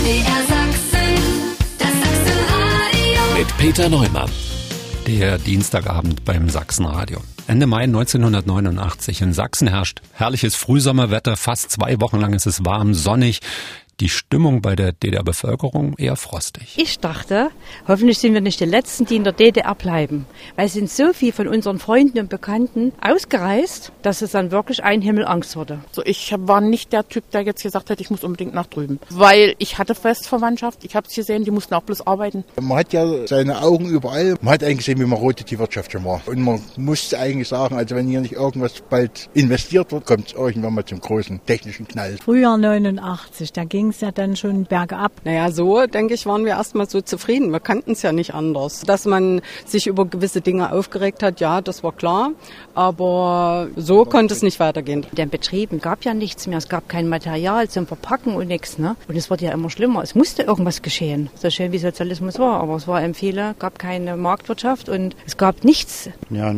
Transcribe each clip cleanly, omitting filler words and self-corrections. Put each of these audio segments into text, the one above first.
MDR Sachsen, das Sachsenradio. Mit Peter Neumann. Der Dienstagabend beim Sachsenradio. Ende Mai 1989 in Sachsen herrscht herrliches Frühsommerwetter. Fast 2 Wochen lang ist es warm, sonnig. Die Stimmung bei der DDR-Bevölkerung eher frostig. Ich dachte, hoffentlich sind wir nicht die Letzten, die in der DDR bleiben. Weil es sind so viele von unseren Freunden und Bekannten ausgereist, dass es dann wirklich ein Himmelangst wurde. So, ich war nicht der Typ, der jetzt gesagt hat, ich muss unbedingt nach drüben. Weil ich hatte Festverwandtschaft, ich habe es gesehen, die mussten auch bloß arbeiten. Man hat ja seine Augen überall. Man hat eigentlich gesehen, wie marode die Wirtschaft schon war. Und man musste eigentlich sagen, also wenn hier nicht irgendwas bald investiert wird, kommt es irgendwann mal zum großen technischen Knall. Frühjahr 89, da ging es ja dann schon bergab. Naja, so, denke ich, waren wir erstmal so zufrieden. Wir kannten es ja nicht anders. Dass man sich über gewisse Dinge aufgeregt hat, ja, das war klar. Aber so konnte es nicht weitergehen. In den Betrieben gab ja nichts mehr. Es gab kein Material zum Verpacken und nichts. Ne? Und es wurde ja immer schlimmer. Es musste irgendwas geschehen. So schön wie Sozialismus war. Aber es war viele, gab keine Marktwirtschaft und es gab nichts. Ja,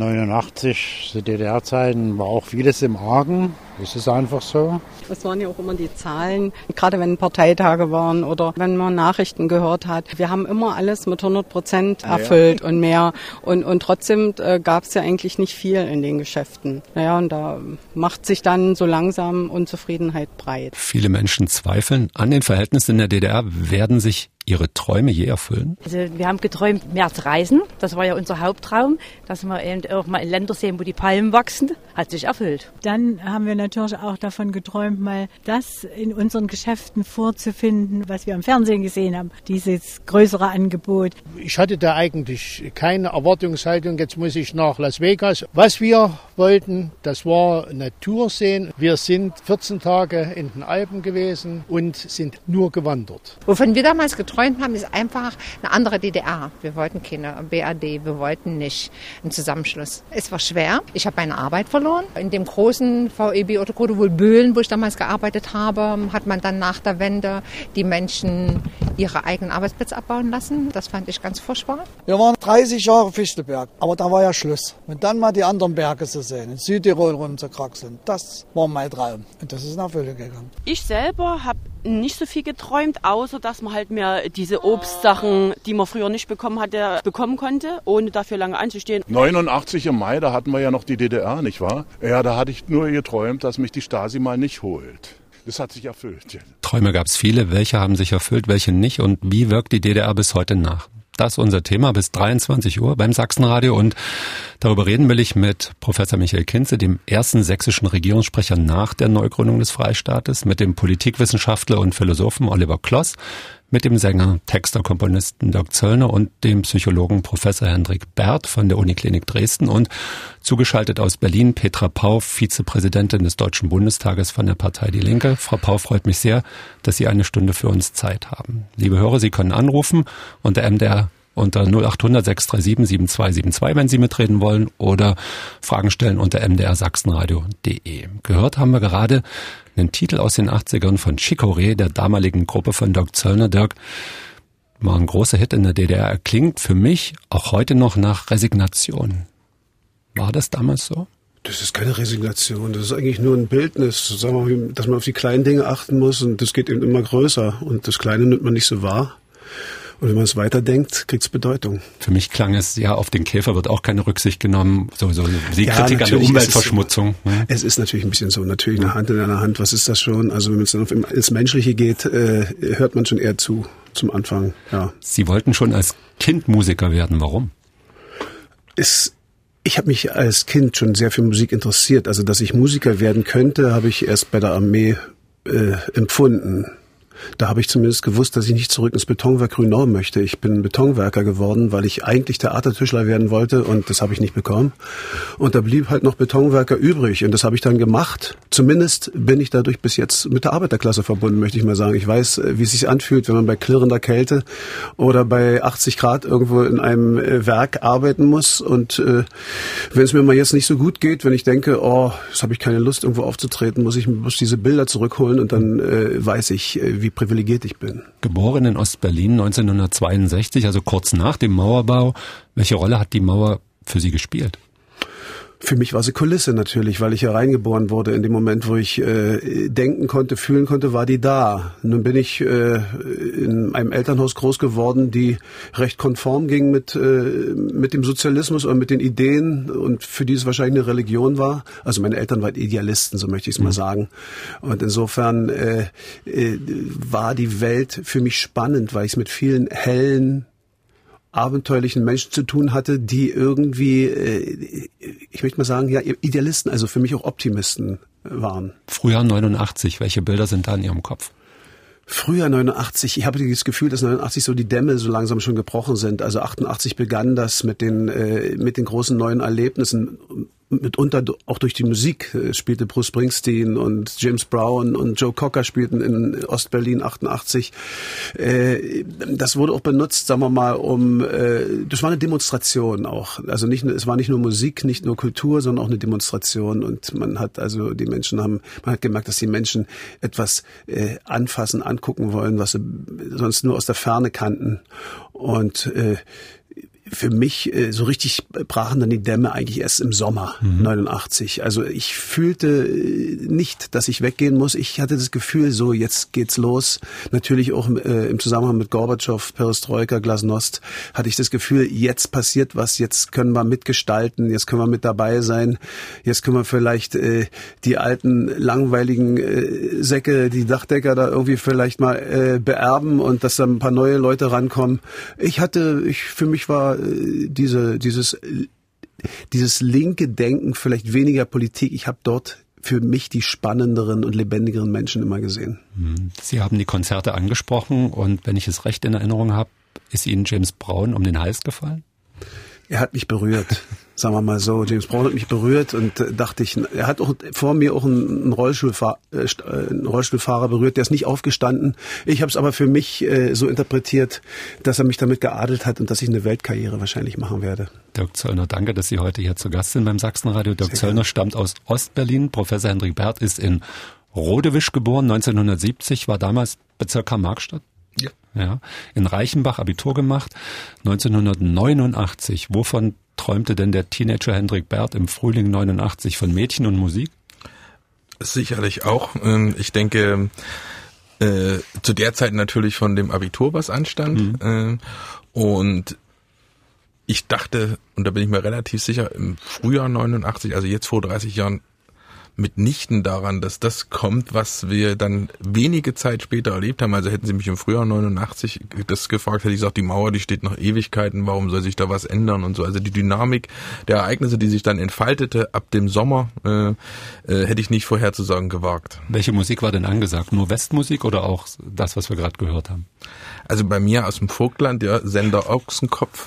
89, die DDR-Zeiten, war auch vieles im Argen. Das ist einfach so. Es waren ja auch immer die Zahlen, gerade wenn Parteitage waren oder wenn man Nachrichten gehört hat. Wir haben immer alles mit 100% erfüllt und mehr. Und trotzdem gab es ja eigentlich nicht viel in den Geschäften. Naja, und da macht sich dann so langsam Unzufriedenheit breit. Viele Menschen zweifeln an den Verhältnissen in der DDR. Werden sich Ihre Träume je erfüllen? Also wir haben geträumt, mehr zu reisen. Das war ja unser Haupttraum, dass wir eben auch mal in Länder sehen, wo die Palmen wachsen. Hat sich erfüllt. Dann haben wir natürlich auch davon geträumt, mal das in unseren Geschäften vorzufinden, was wir im Fernsehen gesehen haben. Dieses größere Angebot. Ich hatte da eigentlich keine Erwartungshaltung, jetzt muss ich nach Las Vegas. Was wir wollten, das war Natur sehen. Wir sind 14 Tage in den Alpen gewesen und sind nur gewandert. Wovon wir damals geträumt haben, ist einfach eine andere DDR. Wir wollten keine BRD, wir wollten nicht einen Zusammenschluss. Es war schwer. Ich habe meine Arbeit verloren. In dem großen VEB Otto wohl Böhlen, wo ich damals gearbeitet habe, hat man dann nach der Wende die Menschen ihre eigenen Arbeitsplätze abbauen lassen. Das fand ich ganz furchtbar. Wir waren 30 Jahre Fichtelberg, aber da war ja Schluss. Und dann mal die anderen Berge zu sehen, in Südtirol rumzukraxeln, das war mein Traum. Und das ist in Erfüllung gegangen. Ich selber habe nicht so viel geträumt, außer dass man halt mehr diese Obstsachen, die man früher nicht bekommen hatte, bekommen konnte, ohne dafür lange anzustehen. 89 im Mai, da hatten wir ja noch die DDR, nicht wahr? Ja, da hatte ich nur geträumt, dass mich die Stasi mal nicht holt. Das hat sich erfüllt. Träume gab es viele. Welche haben sich erfüllt, welche nicht? Und wie wirkt die DDR bis heute nach? Das ist unser Thema bis 23 Uhr beim Sachsenradio. Und darüber reden will ich mit Professor Michael Kinze, dem ersten sächsischen Regierungssprecher nach der Neugründung des Freistaates, mit dem Politikwissenschaftler und Philosophen Oliver Kloss, mit dem Sänger, Texter, Komponisten Dirk Zöllner und dem Psychologen Professor Hendrik Bert von der Uniklinik Dresden und zugeschaltet aus Berlin Petra Pau, Vizepräsidentin des Deutschen Bundestages von der Partei Die Linke. Frau Pau, freut mich sehr, dass Sie eine Stunde für uns Zeit haben. Liebe Hörer, Sie können anrufen unter MDR unter 0800 637 7272, wenn Sie mitreden wollen, oder Fragen stellen unter mdrsachsenradio.de. Gehört haben wir gerade einen Titel aus den 80ern von Chicorée, der damaligen Gruppe von Dirk Zöllner. Dirk, war ein großer Hit in der DDR. Er klingt für mich auch heute noch nach Resignation. War das damals so? Das ist keine Resignation, das ist eigentlich nur ein Bildnis, sagen wir mal, dass man auf die kleinen Dinge achten muss und das geht eben immer größer und das Kleine nimmt man nicht so wahr. Und wenn man es weiterdenkt, kriegt es Bedeutung. Für mich klang es, ja, auf den Käfer wird auch keine Rücksicht genommen. So die Kritik an der Umweltverschmutzung. Es ist natürlich ein bisschen so, natürlich eine Hand in einer Hand. Was ist das schon? Also wenn es dann ins Menschliche geht, hört man schon eher zu, zum Anfang. Ja. Sie wollten schon als Kind Musiker werden. Warum? Ich habe mich als Kind schon sehr für Musik interessiert. Also dass ich Musiker werden könnte, habe ich erst bei der Armee empfunden. Da habe ich zumindest gewusst, dass ich nicht zurück ins Betonwerk Grünau möchte. Ich bin Betonwerker geworden, weil ich eigentlich Theatertischler werden wollte und das habe ich nicht bekommen. Und da blieb halt noch Betonwerker übrig und das habe ich dann gemacht. Zumindest bin ich dadurch bis jetzt mit der Arbeiterklasse verbunden, möchte ich mal sagen. Ich weiß, wie es sich anfühlt, wenn man bei klirrender Kälte oder bei 80 Grad irgendwo in einem Werk arbeiten muss. Und wenn es mir mal jetzt nicht so gut geht, wenn ich denke, oh, jetzt habe ich keine Lust, irgendwo aufzutreten, muss ich diese Bilder zurückholen und dann weiß ich, wie privilegiert ich bin. Geboren in Ostberlin 1962, also kurz nach dem Mauerbau. Welche Rolle hat die Mauer für Sie gespielt? Für mich war sie Kulisse natürlich, weil ich ja reingeboren wurde. In dem Moment, wo ich denken konnte, fühlen konnte, war die da. Nun bin ich in einem Elternhaus groß geworden, die recht konform ging mit dem Sozialismus und mit den Ideen und für die es wahrscheinlich eine Religion war. Also meine Eltern waren Idealisten, so möchte ich es mal sagen. Und insofern war die Welt für mich spannend, weil ich es mit vielen hellen, abenteuerlichen Menschen zu tun hatte, die irgendwie, ich möchte mal sagen, ja, Idealisten, also für mich auch Optimisten waren. Frühjahr 89, welche Bilder sind da in Ihrem Kopf? Frühjahr 89, ich habe das Gefühl, dass 89 so die Dämme so langsam schon gebrochen sind. Also 88 begann das mit den großen neuen Erlebnissen, mitunter auch durch die Musik. Spielte Bruce Springsteen und James Brown und Joe Cocker spielten in Ostberlin 88. Das wurde auch benutzt, sagen wir mal, das war eine Demonstration auch. Also es war nicht nur Musik, nicht nur Kultur, sondern auch eine Demonstration. Und man hat gemerkt, dass die Menschen etwas anfassen, angucken wollen, was sie sonst nur aus der Ferne kannten. Und für mich so richtig brachen dann die Dämme eigentlich erst im Sommer 89. Also ich fühlte nicht, dass ich weggehen muss. Ich hatte das Gefühl, so jetzt geht's los. Natürlich auch im Zusammenhang mit Gorbatschow, Perestroika, Glasnost hatte ich das Gefühl, jetzt passiert was, jetzt können wir mitgestalten, jetzt können wir mit dabei sein, jetzt können wir vielleicht die alten langweiligen Säcke, die Dachdecker da irgendwie vielleicht mal beerben und dass da ein paar neue Leute rankommen. Für mich war dieses linke Denken, vielleicht weniger Politik. Ich habe dort für mich die spannenderen und lebendigeren Menschen immer gesehen. Sie haben die Konzerte angesprochen und wenn ich es recht in Erinnerung habe, ist Ihnen James Brown um den Hals gefallen? Er hat mich berührt, sagen wir mal so. James Brown hat mich berührt und dachte ich, er hat auch vor mir auch einen Rollstuhlfahrer berührt, der ist nicht aufgestanden. Ich habe es aber für mich so interpretiert, dass er mich damit geadelt hat und dass ich eine Weltkarriere wahrscheinlich machen werde. Dirk Zöllner, danke, dass Sie heute hier zu Gast sind beim Sachsenradio. Dirk Zöllner stammt aus Ostberlin. Professor Hendrik Bert ist in Rodewisch geboren, 1970, war damals Bezirk Karl-Marx-Stadt. Ja, in Reichenbach Abitur gemacht, 1989. Wovon träumte denn der Teenager Hendrik Bert im Frühling 89? Von Mädchen und Musik? Sicherlich auch. Ich denke, zu der Zeit natürlich von dem Abitur, was anstand. Und ich dachte, und da bin ich mir relativ sicher, im Frühjahr 89, also jetzt vor 30 Jahren, mitnichten daran, dass das kommt, was wir dann wenige Zeit später erlebt haben. Also hätten Sie mich im Frühjahr 89 das gefragt, hätte ich gesagt, die Mauer, die steht noch Ewigkeiten, warum soll sich da was ändern und so. Also die Dynamik der Ereignisse, die sich dann entfaltete ab dem Sommer, hätte ich nicht vorherzusagen gewagt. Welche Musik war denn angesagt? Nur Westmusik oder auch das, was wir gerade gehört haben? Also bei mir aus dem Vogtland, ja, Sender Ochsenkopf,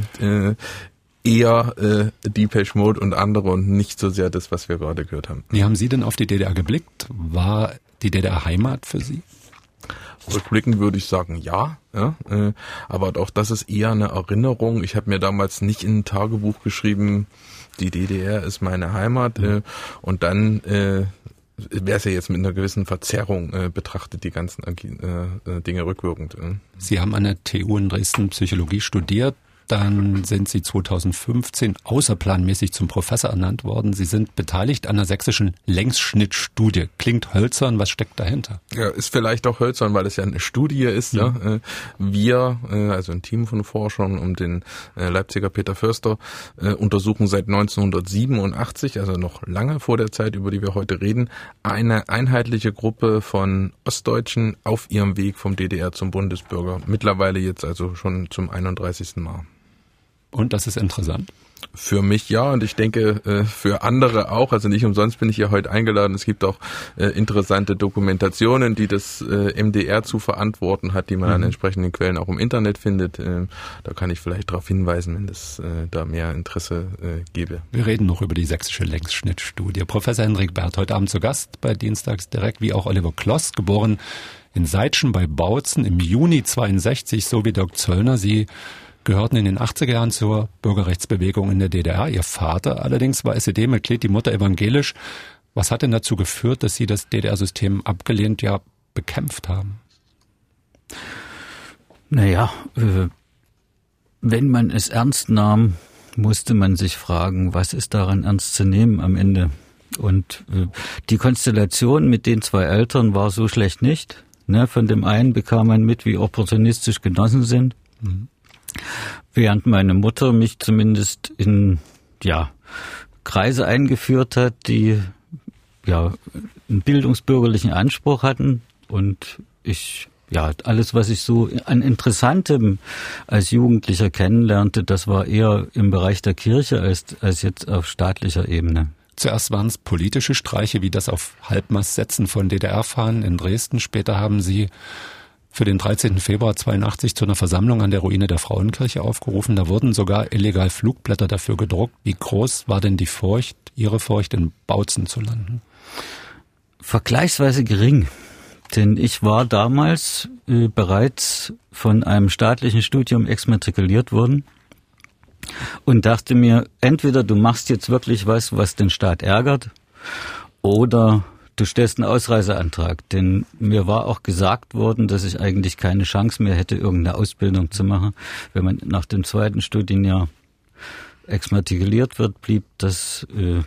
eher Depeche Mode und andere und nicht so sehr das, was wir gerade gehört haben. Wie haben Sie denn auf die DDR geblickt? War die DDR Heimat für Sie? Rückblickend würde ich sagen, ja, aber auch das ist eher eine Erinnerung. Ich habe mir damals nicht in ein Tagebuch geschrieben, die DDR ist meine Heimat und dann wäre es ja jetzt mit einer gewissen Verzerrung betrachtet, die ganzen Dinge rückwirkend. Sie haben an der TU in Dresden Psychologie studiert. Dann sind Sie 2015 außerplanmäßig zum Professor ernannt worden. Sie sind beteiligt an der sächsischen Längsschnittstudie. Klingt hölzern, was steckt dahinter? Ja, ist vielleicht auch hölzern, weil es ja eine Studie ist. Ja. Wir, also ein Team von Forschern um den Leipziger Peter Förster, untersuchen seit 1987, also noch lange vor der Zeit, über die wir heute reden, eine einheitliche Gruppe von Ostdeutschen auf ihrem Weg vom DDR zum Bundesbürger. Mittlerweile jetzt also schon zum 31. Mal. Und das ist interessant? Für mich ja, und ich denke für andere auch. Also nicht umsonst bin ich hier heute eingeladen. Es gibt auch interessante Dokumentationen, die das MDR zu verantworten hat, die man an entsprechenden Quellen auch im Internet findet. Da kann ich vielleicht darauf hinweisen, wenn es da mehr Interesse gäbe. Wir reden noch über die sächsische Längsschnittstudie. Professor Hendrik Bert heute Abend zu Gast bei Dienstags direkt, wie auch Oliver Kloss, geboren in Seitschen bei Bautzen im Juni 62, so wie Dirk Zöllner. Sie gehörten in den 80er Jahren zur Bürgerrechtsbewegung in der DDR. Ihr Vater allerdings war SED-Mitglied, die Mutter evangelisch. Was hat denn dazu geführt, dass Sie das DDR-System abgelehnt, ja bekämpft haben? Naja, wenn man es ernst nahm musste man sich fragen, was ist daran ernst zu nehmen am Ende? Und die Konstellation mit den 2 Eltern war so schlecht nicht. Ne? Von dem einen bekam man mit, wie opportunistisch Genossen sind, während meine Mutter mich zumindest in Kreise eingeführt hat, die einen bildungsbürgerlichen Anspruch hatten, und ich alles, was ich so an Interessantem als Jugendlicher kennenlernte, das war eher im Bereich der Kirche als jetzt auf staatlicher Ebene. Zuerst waren es politische Streiche, wie das auf Halbmastsätzen von DDR-Fahnen in Dresden. Später haben Sie für den 13. Februar 82 zu einer Versammlung an der Ruine der Frauenkirche aufgerufen. Da wurden sogar illegal Flugblätter dafür gedruckt. Wie groß war denn die Furcht, Ihre Furcht, in Bautzen zu landen? Vergleichsweise gering. Denn ich war damals bereits von einem staatlichen Studium exmatrikuliert worden und dachte mir, entweder du machst jetzt wirklich was den Staat ärgert, oder du stellst einen Ausreiseantrag. Denn mir war auch gesagt worden, dass ich eigentlich keine Chance mehr hätte, irgendeine Ausbildung zu machen. Wenn man nach dem 2. Studienjahr exmatrikuliert wird, blieb das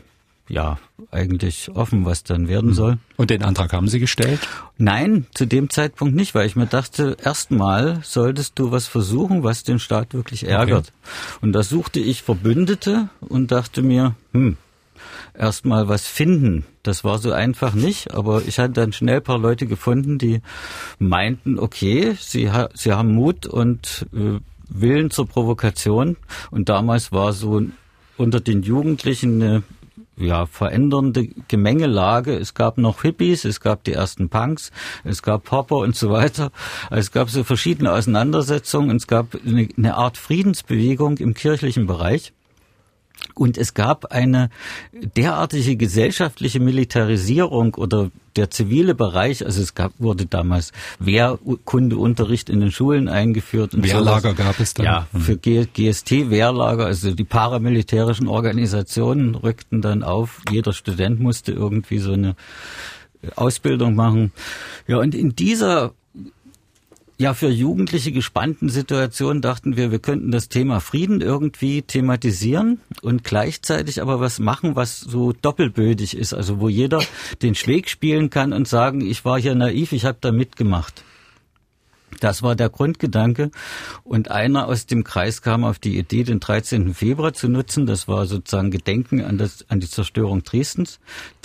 eigentlich offen, was dann werden soll. Und den Antrag haben Sie gestellt? Nein, zu dem Zeitpunkt nicht, weil ich mir dachte, erstmal solltest du was versuchen, was den Staat wirklich ärgert. Okay. Und da suchte ich Verbündete und dachte mir, erstmal was finden. Das war so einfach nicht, aber ich hatte dann schnell ein paar Leute gefunden, die meinten, okay, sie haben Mut und Willen zur Provokation. Und damals war so unter den Jugendlichen eine verändernde Gemengelage. Es gab noch Hippies, es gab die ersten Punks, es gab Popper und so weiter. Es gab so verschiedene Auseinandersetzungen. Es gab eine Art Friedensbewegung im kirchlichen Bereich. Und es gab eine derartige gesellschaftliche Militarisierung oder der zivile Bereich, also wurde damals Wehrkundeunterricht in den Schulen eingeführt. Und Wehrlager sowas. Gab es dann? Ja, für GST-Wehrlager, also die paramilitärischen Organisationen rückten dann auf. Jeder Student musste irgendwie so eine Ausbildung machen. Ja, und in dieser für Jugendliche gespannten Situation dachten wir könnten das Thema Frieden irgendwie thematisieren und gleichzeitig aber was machen, was so doppelbödig ist, also wo jeder den Schweg spielen kann und sagen, ich war hier naiv, ich habe da mitgemacht. Das war der Grundgedanke, und einer aus dem Kreis kam auf die Idee, den 13. Februar zu nutzen. Das war sozusagen Gedenken an die Zerstörung Dresdens.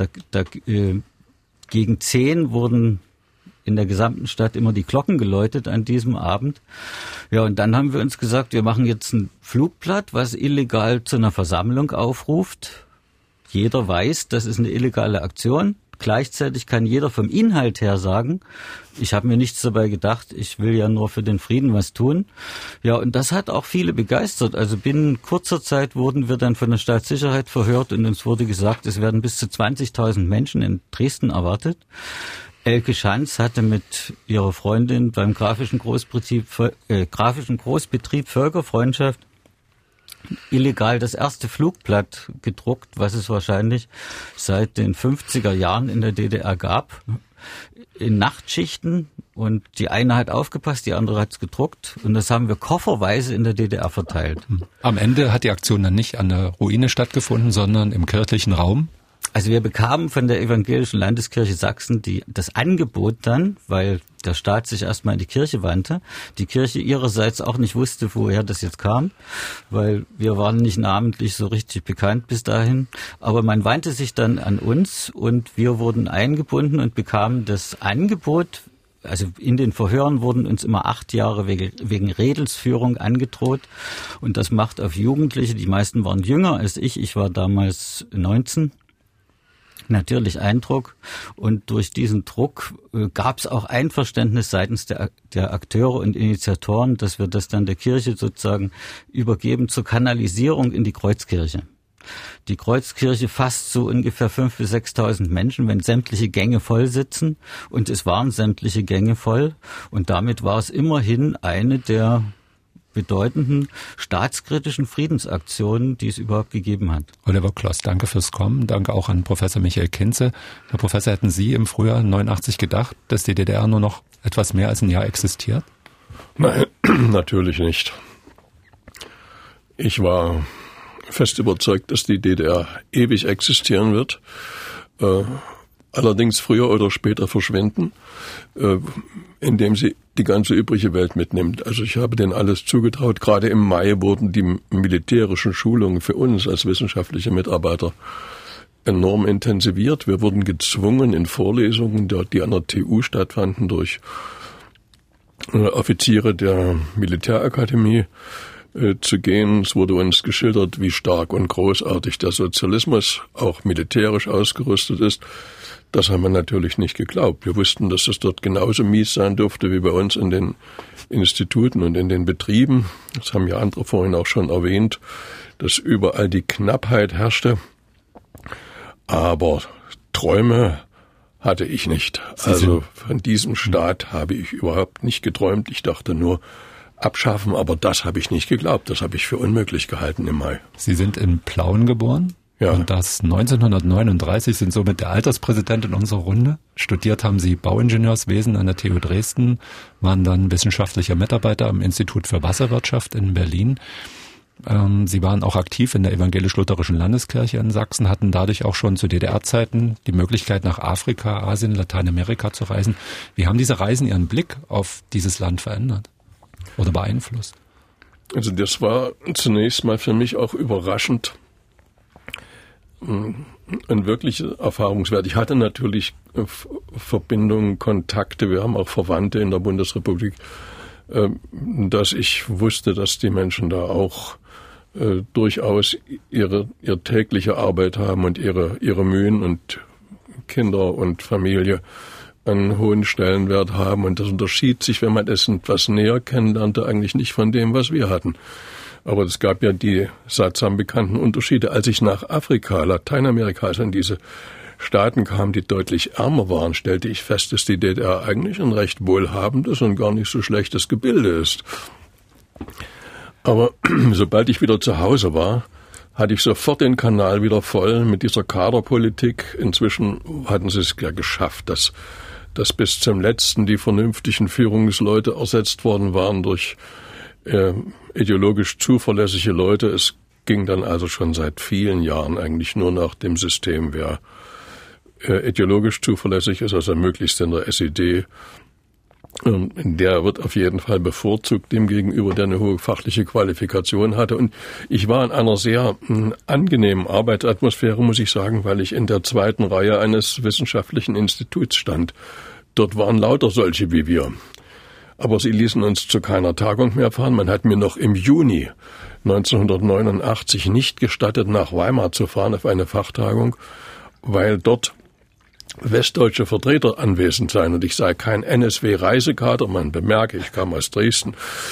Gegen 10 wurden in der gesamten Stadt immer die Glocken geläutet an diesem Abend. Ja, und dann haben wir uns gesagt, wir machen jetzt ein Flugblatt, was illegal zu einer Versammlung aufruft. Jeder weiß, das ist eine illegale Aktion. Gleichzeitig kann jeder vom Inhalt her sagen, ich habe mir nichts dabei gedacht, ich will ja nur für den Frieden was tun. Ja, und das hat auch viele begeistert. Also binnen kurzer Zeit wurden wir dann von der Staatssicherheit verhört und uns wurde gesagt, es werden bis zu 20.000 Menschen in Dresden erwartet. Elke Schanz hatte mit ihrer Freundin beim grafischen Großbetrieb Völkerfreundschaft illegal das erste Flugblatt gedruckt, was es wahrscheinlich seit den 50er Jahren in der DDR gab, in Nachtschichten. Und die eine hat aufgepasst, die andere hat es gedruckt. Und das haben wir kofferweise in der DDR verteilt. Am Ende hat die Aktion dann nicht an der Ruine stattgefunden, sondern im kirchlichen Raum? Also wir bekamen von der Evangelischen Landeskirche Sachsen das Angebot dann, weil der Staat sich erstmal in die Kirche wandte, die Kirche ihrerseits auch nicht wusste, woher das jetzt kam, weil wir waren nicht namentlich so richtig bekannt bis dahin. Aber man wandte sich dann an uns und wir wurden eingebunden und bekamen das Angebot. Also in den Verhören wurden uns immer 8 Jahre wegen Redelsführung angedroht. Und das macht auf Jugendliche, die meisten waren jünger als ich war damals 19, natürlich Eindruck, und durch diesen Druck gab es auch Einverständnis seitens der Akteure und Initiatoren, dass wir das dann der Kirche sozusagen übergeben zur Kanalisierung in die Kreuzkirche. Die Kreuzkirche fasst so ungefähr 5.000 bis 6.000 Menschen, wenn sämtliche Gänge voll sitzen, und es waren sämtliche Gänge voll, und damit war es immerhin eine der bedeutenden staatskritischen Friedensaktionen, die es überhaupt gegeben hat. Oliver Kloss, danke fürs Kommen. Danke auch an Professor Michael Kinze. Herr Professor, hätten Sie im Frühjahr 89 gedacht, dass die DDR nur noch etwas mehr als ein Jahr existiert? Nein, natürlich nicht. Ich war fest überzeugt, dass die DDR ewig existieren wird, allerdings früher oder später verschwinden, indem sie die ganze übrige Welt mitnimmt. Also ich habe denen alles zugetraut. Gerade im Mai wurden die militärischen Schulungen für uns als wissenschaftliche Mitarbeiter enorm intensiviert. Wir wurden gezwungen, in Vorlesungen, die an der TU stattfanden, durch Offiziere der Militärakademie zu gehen. Es wurde uns geschildert, wie stark und großartig der Sozialismus auch militärisch ausgerüstet ist. Das haben wir natürlich nicht geglaubt. Wir wussten, dass es dort genauso mies sein dürfte wie bei uns in den Instituten und in den Betrieben. Das haben ja andere vorhin auch schon erwähnt, dass überall die Knappheit herrschte. Aber Träume hatte ich nicht. Also von diesem Staat habe ich überhaupt nicht geträumt. Ich dachte nur, abschaffen, aber das habe ich nicht geglaubt. Das habe ich für unmöglich gehalten im Mai. Sie sind in Plauen geboren? Ja. Und das 1939, sind somit der Alterspräsident in unserer Runde. Studiert haben Sie Bauingenieurswesen an der TU Dresden, waren dann wissenschaftlicher Mitarbeiter am Institut für Wasserwirtschaft in Berlin. Sie waren auch aktiv in der evangelisch-lutherischen Landeskirche in Sachsen, hatten dadurch auch schon zu DDR-Zeiten die Möglichkeit, nach Afrika, Asien, Lateinamerika zu reisen. Wie haben diese Reisen Ihren Blick auf dieses Land verändert oder beeinflusst? Also das war zunächst mal für mich auch überraschend, ein wirklicher Erfahrungswert. Ich hatte natürlich Verbindungen, Kontakte, wir haben auch Verwandte in der Bundesrepublik, dass ich wusste, dass die Menschen da auch durchaus ihre tägliche Arbeit haben und ihre Mühen und Kinder und Familie einen hohen Stellenwert haben. Und das unterschied sich, wenn man es etwas näher kennenlernte, eigentlich nicht von dem, was wir hatten. Aber es gab ja die sattsam bekannten Unterschiede. Als ich nach Afrika, Lateinamerika, also in diese Staaten kam, die deutlich ärmer waren, stellte ich fest, dass die DDR eigentlich ein recht wohlhabendes und gar nicht so schlechtes Gebilde ist. Aber sobald ich wieder zu Hause war, hatte ich sofort den Kanal wieder voll mit dieser Kaderpolitik. Inzwischen hatten sie es ja geschafft, dass bis zum Letzten die vernünftigen Führungsleute ersetzt worden waren durch ideologisch zuverlässige Leute. Es ging dann also schon seit vielen Jahren eigentlich nur nach dem System, wer ideologisch zuverlässig ist, also möglichst in der SED, der wird auf jeden Fall bevorzugt dem gegenüber, der eine hohe fachliche Qualifikation hatte. Und ich war in einer sehr angenehmen Arbeitsatmosphäre, muss ich sagen, weil ich in der zweiten Reihe eines wissenschaftlichen Instituts stand. Dort waren lauter solche wie wir. Aber sie ließen uns zu keiner Tagung mehr fahren. Man hat mir noch im Juni 1989 nicht gestattet, nach Weimar zu fahren auf eine Fachtagung, weil dort westdeutsche Vertreter anwesend seien und ich sei kein NSW-Reisekader. Man bemerke, ich kam aus Dresden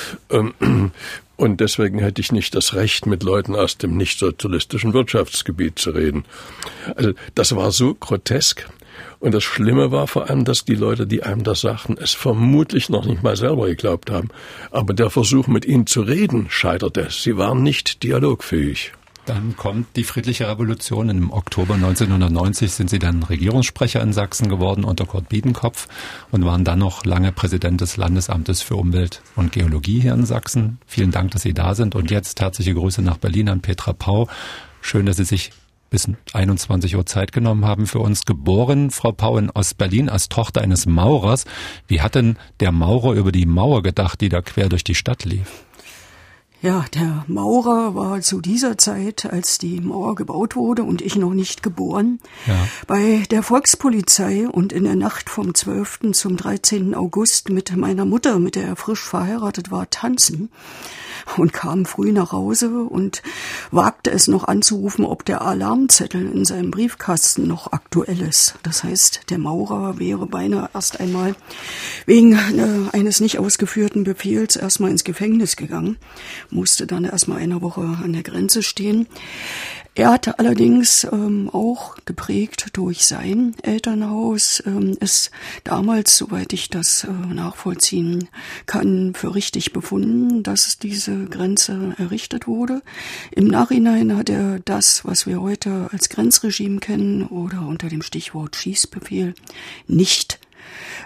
und deswegen hätte ich nicht das Recht, mit Leuten aus dem nicht-sozialistischen Wirtschaftsgebiet zu reden. Also das war so grotesk. Und das Schlimme war vor allem, dass die Leute, die einem das sagten, es vermutlich noch nicht mal selber geglaubt haben. Aber der Versuch, mit ihnen zu reden, scheiterte. Sie waren nicht dialogfähig. Dann kommt die friedliche Revolution. Im Oktober 1990 sind Sie dann Regierungssprecher in Sachsen geworden unter Kurt Biedenkopf und waren dann noch lange Präsident des Landesamtes für Umwelt und Geologie hier in Sachsen. Vielen Dank, dass Sie da sind. Und jetzt herzliche Grüße nach Berlin an Petra Pau. Schön, dass Sie sich bis 21 Uhr Zeit genommen haben für uns. Geboren, Frau Pau, in Ostberlin als Tochter eines Maurers. Wie hat denn der Maurer über die Mauer gedacht, die da quer durch die Stadt lief? Ja, der Maurer war zu dieser Zeit, als die Mauer gebaut wurde und ich noch nicht geboren, bei der Volkspolizei und in der Nacht vom 12. zum 13. August mit meiner Mutter, mit der er frisch verheiratet war, tanzen und kam früh nach Hause und wagte es noch anzurufen, ob der Alarmzettel in seinem Briefkasten noch aktuell ist. Das heißt, der Maurer wäre beinahe erst einmal wegen eines nicht ausgeführten Befehls erstmal ins Gefängnis gegangen, musste dann erstmal eine Woche an der Grenze stehen. Er hatte allerdings auch geprägt durch sein Elternhaus, ist damals, soweit ich das nachvollziehen kann, für richtig befunden, dass diese Grenze errichtet wurde. Im Nachhinein hat er das, was wir heute als Grenzregime kennen oder unter dem Stichwort Schießbefehl, nicht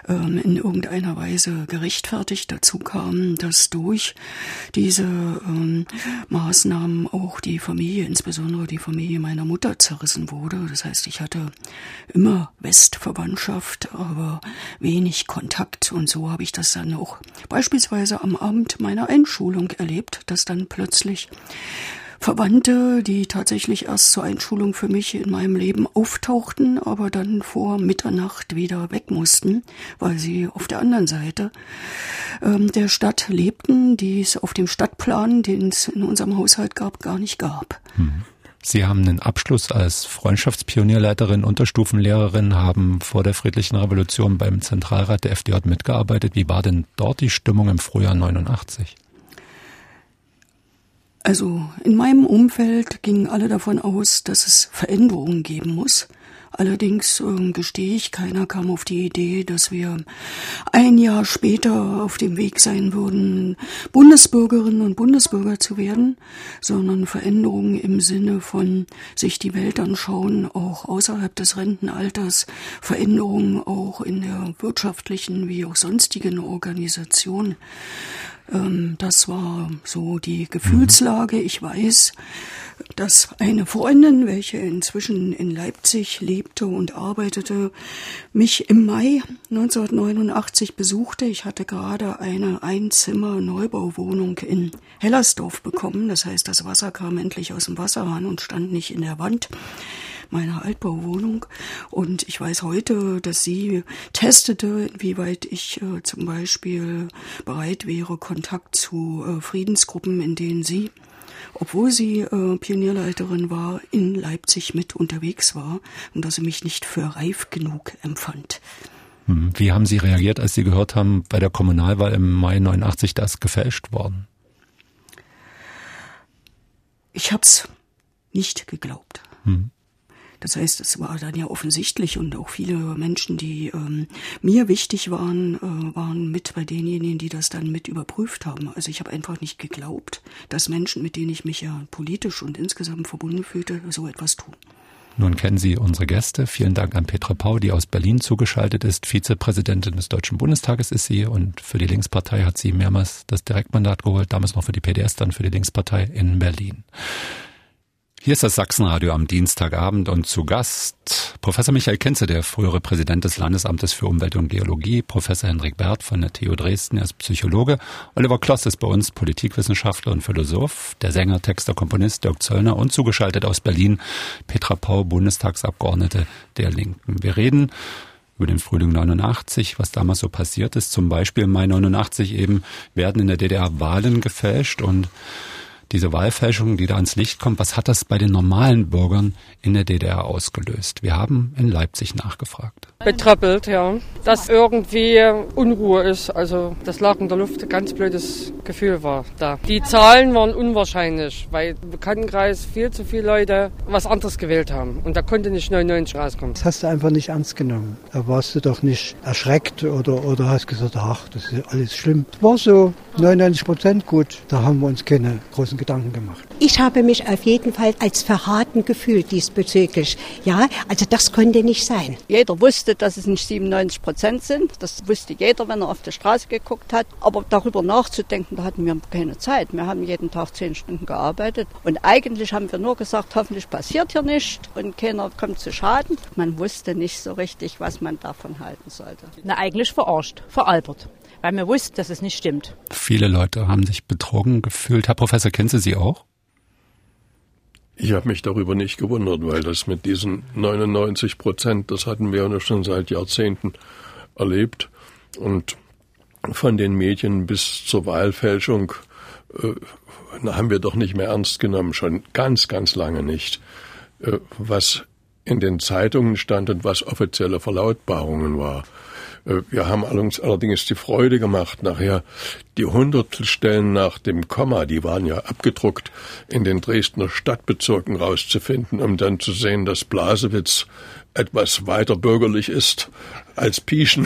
in irgendeiner Weise gerechtfertigt. Dazu kam, dass durch diese Maßnahmen auch die Familie, insbesondere die Familie meiner Mutter, zerrissen wurde. Das heißt, ich hatte immer Westverwandtschaft, aber wenig Kontakt. Und so habe ich das dann auch beispielsweise am Abend meiner Einschulung erlebt, dass dann plötzlich Verwandte, die tatsächlich erst zur Einschulung für mich in meinem Leben auftauchten, aber dann vor Mitternacht wieder weg mussten, weil sie auf der anderen Seite der Stadt lebten, die es auf dem Stadtplan, den es in unserem Haushalt gab, gar nicht gab. Sie haben einen Abschluss als Freundschaftspionierleiterin, Unterstufenlehrerin, haben vor der Friedlichen Revolution beim Zentralrat der FDJ mitgearbeitet. Wie war denn dort die Stimmung im Frühjahr 89? Also in meinem Umfeld gingen alle davon aus, dass es Veränderungen geben muss. Allerdings gestehe ich, keiner kam auf die Idee, dass wir ein Jahr später auf dem Weg sein würden, Bundesbürgerinnen und Bundesbürger zu werden, sondern Veränderungen im Sinne von sich die Welt anschauen, auch außerhalb des Rentenalters, Veränderungen auch in der wirtschaftlichen wie auch sonstigen Organisation. Das war so die Gefühlslage. Ich weiß, dass eine Freundin, welche inzwischen in Leipzig lebte und arbeitete, mich im Mai 1989 besuchte. Ich hatte gerade eine Einzimmer-Neubauwohnung in Hellersdorf bekommen. Das heißt, das Wasser kam endlich aus dem Wasserhahn und stand nicht in der Wand meiner Altbauwohnung. Und ich weiß heute, dass sie testete, inwieweit ich zum Beispiel bereit wäre, Kontakt zu Friedensgruppen, in denen sie, obwohl sie Pionierleiterin war, in Leipzig mit unterwegs war und dass sie mich nicht für reif genug empfand. Wie haben Sie reagiert, als Sie gehört haben, bei der Kommunalwahl im Mai 89, da ist gefälscht worden? Ich habe es nicht geglaubt. Das heißt, es war dann ja offensichtlich und auch viele Menschen, die mir wichtig waren, waren mit bei denjenigen, die das dann mit überprüft haben. Also ich habe einfach nicht geglaubt, dass Menschen, mit denen ich mich ja politisch und insgesamt verbunden fühlte, so etwas tun. Nun kennen Sie unsere Gäste. Vielen Dank an Petra Pau, die aus Berlin zugeschaltet ist. Vizepräsidentin des Deutschen Bundestages ist sie und für die Linkspartei hat sie mehrmals das Direktmandat geholt, damals noch für die PDS, dann für die Linkspartei in Berlin. Hier ist das Sachsenradio am Dienstagabend und zu Gast Professor Michael Kinze, der frühere Präsident des Landesamtes für Umwelt und Geologie, Professor Hendrik Bert von der TU Dresden, er ist Psychologe, Oliver Kloss ist bei uns Politikwissenschaftler und Philosoph, der Sänger, Texter, Komponist Dirk Zöllner und zugeschaltet aus Berlin Petra Pau, Bundestagsabgeordnete der Linken. Wir reden über den Frühling 89, was damals so passiert ist. Zum Beispiel im Mai 89 eben werden in der DDR Wahlen gefälscht und diese Wahlfälschung, die da ans Licht kommt, was hat das bei den normalen Bürgern in der DDR ausgelöst? Wir haben in Leipzig nachgefragt. Betröppelt, ja. Dass irgendwie Unruhe ist. Also das lag in der Luft, ein ganz blödes Gefühl war da. Die Zahlen waren unwahrscheinlich, weil im Bekanntenkreis viel zu viele Leute was anderes gewählt haben. Und da konnte nicht 99 rauskommen. Das hast du einfach nicht ernst genommen. Da warst du doch nicht erschreckt oder hast gesagt, ach, das ist alles schlimm. Es war so 99% gut. Da haben wir uns keine großen Gedanken gemacht. Ich habe mich auf jeden Fall als verraten gefühlt diesbezüglich. Ja, also das konnte nicht sein. Jeder wusste, dass es nicht 97% sind. Das wusste jeder, wenn er auf die Straße geguckt hat. Aber darüber nachzudenken, da hatten wir keine Zeit. Wir haben jeden Tag 10 Stunden gearbeitet. Und eigentlich haben wir nur gesagt, hoffentlich passiert hier nichts und keiner kommt zu Schaden. Man wusste nicht so richtig, was man davon halten sollte. Na, eigentlich verarscht, veralbert. Weil wir wussten, dass es nicht stimmt. Viele Leute haben sich betrogen gefühlt. Herr Professor Kinze, Sie auch? Ich habe mich darüber nicht gewundert, weil das mit diesen 99%, das hatten wir ja schon seit Jahrzehnten erlebt. Und von den Medien bis zur Wahlfälschung haben wir doch nicht mehr ernst genommen, schon ganz, ganz lange nicht. Was in den Zeitungen stand und was offizielle Verlautbarungen war. Wir haben allerdings die Freude gemacht, nachher die Hundertstelstellen nach dem Komma, die waren ja abgedruckt, in den Dresdner Stadtbezirken rauszufinden, um dann zu sehen, dass Blasewitz etwas weiter bürgerlich ist als Pieschen.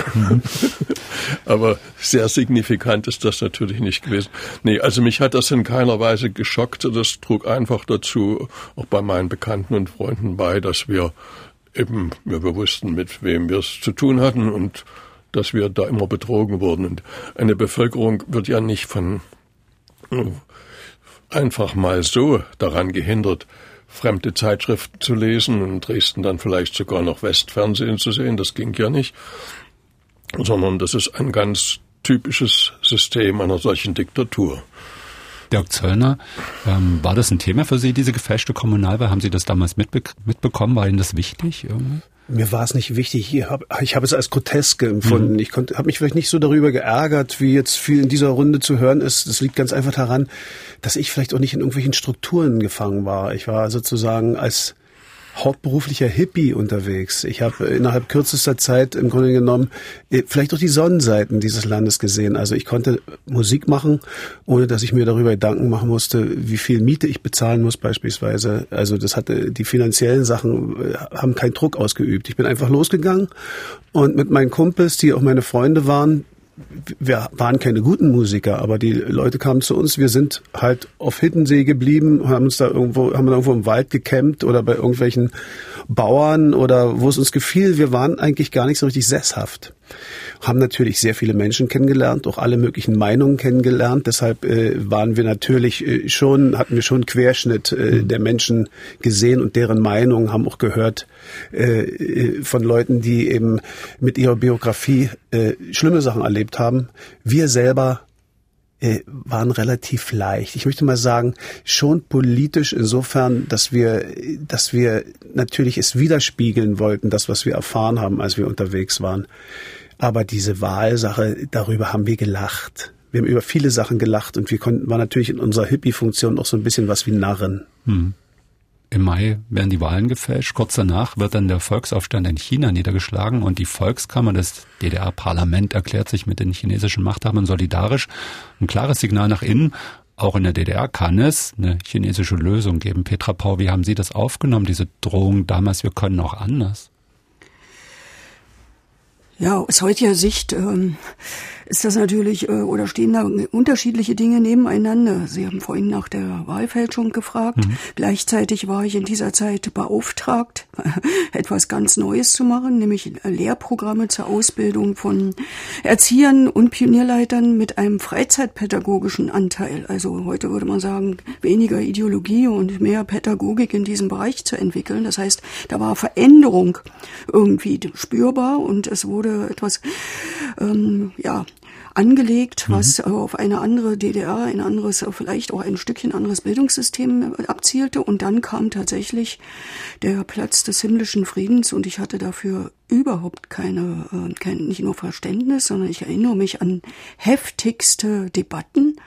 Aber sehr signifikant ist das natürlich nicht gewesen. Nee, also mich hat das in keiner Weise geschockt. Das trug einfach dazu, auch bei meinen Bekannten und Freunden bei, dass wir wussten, mit wem wir es zu tun hatten und dass wir da immer betrogen wurden. Und eine Bevölkerung wird ja nicht von einfach mal so daran gehindert, fremde Zeitschriften zu lesen und in Dresden dann vielleicht sogar noch Westfernsehen zu sehen. Das ging ja nicht. Sondern das ist ein ganz typisches System einer solchen Diktatur. Dirk Zöllner, war das ein Thema für Sie, diese gefälschte Kommunalwahl? Haben Sie das damals mitbekommen? War Ihnen das wichtig irgendwie? Mir war es nicht wichtig. Ich habe es als grotesk empfunden. Ich habe mich vielleicht nicht so darüber geärgert, wie jetzt viel in dieser Runde zu hören ist. Das liegt ganz einfach daran, dass ich vielleicht auch nicht in irgendwelchen Strukturen gefangen war. Ich war sozusagen als hauptberuflicher Hippie unterwegs. Ich habe innerhalb kürzester Zeit im Grunde genommen vielleicht auch die Sonnenseiten dieses Landes gesehen. Also ich konnte Musik machen, ohne dass ich mir darüber Gedanken machen musste, wie viel Miete ich bezahlen muss beispielsweise. Also das hatte, die finanziellen Sachen haben keinen Druck ausgeübt. Ich bin einfach losgegangen und mit meinen Kumpels, die auch meine Freunde waren, wir waren keine guten Musiker, aber die Leute kamen zu uns. Wir sind halt auf Hiddensee geblieben, haben irgendwo im Wald gecampt oder bei irgendwelchen Bauern oder wo es uns gefiel. Wir waren eigentlich gar nicht so richtig sesshaft. Haben natürlich sehr viele Menschen kennengelernt, auch alle möglichen Meinungen kennengelernt. Deshalb hatten wir schon einen Querschnitt der Menschen gesehen und deren Meinungen, haben auch gehört von Leuten, die eben mit ihrer Biografie schlimme Sachen erlebt haben. Wir selber waren relativ leicht. Ich möchte mal sagen, schon politisch insofern, dass wir natürlich es widerspiegeln wollten, das, was wir erfahren haben, als wir unterwegs waren. Aber diese Wahlsache, darüber haben wir gelacht. Wir haben über viele Sachen gelacht und waren natürlich in unserer Hippie-Funktion auch so ein bisschen was wie Narren. Im Mai werden die Wahlen gefälscht. Kurz danach wird dann der Volksaufstand in China niedergeschlagen und die Volkskammer, das DDR-Parlament, erklärt sich mit den chinesischen Machthabern solidarisch. Ein klares Signal nach innen. Auch in der DDR kann es eine chinesische Lösung geben. Petra Pau, wie haben Sie das aufgenommen, diese Drohung damals, wir können auch anders? Ja, aus heutiger Sicht ist das natürlich, oder stehen da unterschiedliche Dinge nebeneinander. Sie haben vorhin nach der Wahlfälschung gefragt. Gleichzeitig war ich in dieser Zeit beauftragt, etwas ganz Neues zu machen, nämlich Lehrprogramme zur Ausbildung von Erziehern und Pionierleitern mit einem freizeitpädagogischen Anteil. Also heute würde man sagen, weniger Ideologie und mehr Pädagogik in diesem Bereich zu entwickeln. Das heißt, da war Veränderung irgendwie spürbar und es wurde etwas, angelegt, was auf eine andere DDR, ein anderes, vielleicht auch ein Stückchen anderes Bildungssystem abzielte. Und dann kam tatsächlich der Platz des himmlischen Friedens und ich hatte dafür überhaupt kein nicht nur Verständnis, sondern ich erinnere mich an heftigste Debatten.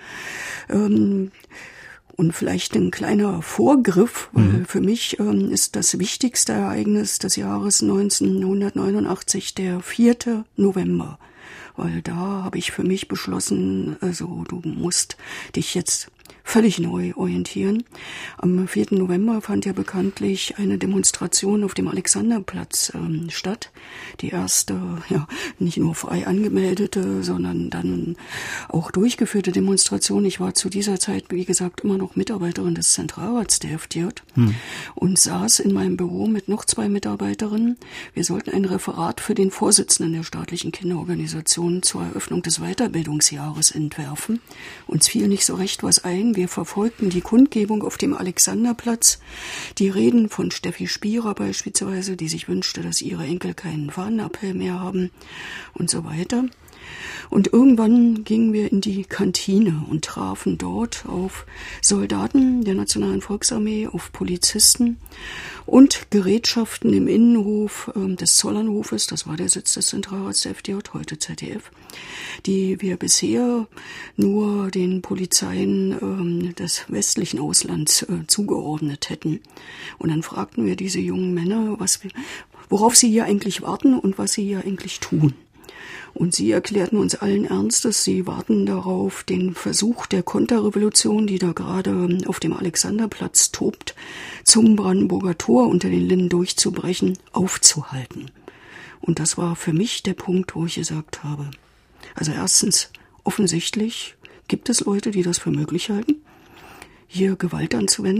Und vielleicht ein kleiner Vorgriff, weil für mich ist das wichtigste Ereignis des Jahres 1989 der 4. November. Weil da habe ich für mich beschlossen, also du musst dich jetzt völlig neu orientieren. Am 4. November fand ja bekanntlich eine Demonstration auf dem Alexanderplatz statt. Die erste, nicht nur frei angemeldete, sondern dann auch durchgeführte Demonstration. Ich war zu dieser Zeit, wie gesagt, immer noch Mitarbeiterin des Zentralrats der FDJ und saß in meinem Büro mit noch 2 Mitarbeiterinnen. Wir sollten ein Referat für den Vorsitzenden der staatlichen Kinderorganisation zur Eröffnung des Weiterbildungsjahres entwerfen. Uns fiel nicht so recht was ein. Wir verfolgten die Kundgebung auf dem Alexanderplatz, die Reden von Steffi Spierer beispielsweise, die sich wünschte, dass ihre Enkel keinen Fahnenappell mehr haben und so weiter. Und irgendwann gingen wir in die Kantine und trafen dort auf Soldaten der Nationalen Volksarmee, auf Polizisten und Gerätschaften im Innenhof des Zollernhofes, das war der Sitz des Zentralrats der FDJ, heute ZDF, die wir bisher nur den Polizeien des westlichen Auslands zugeordnet hätten. Und dann fragten wir diese jungen Männer, worauf sie hier eigentlich warten und was sie hier eigentlich tun. Und sie erklärten uns allen Ernstes, sie warten darauf, den Versuch der Konterrevolution, die da gerade auf dem Alexanderplatz tobt, zum Brandenburger Tor unter den Linden durchzubrechen, aufzuhalten. Und das war für mich der Punkt, wo ich gesagt habe, also erstens, offensichtlich gibt es Leute, die das für möglich halten, hier Gewalt anzuwenden.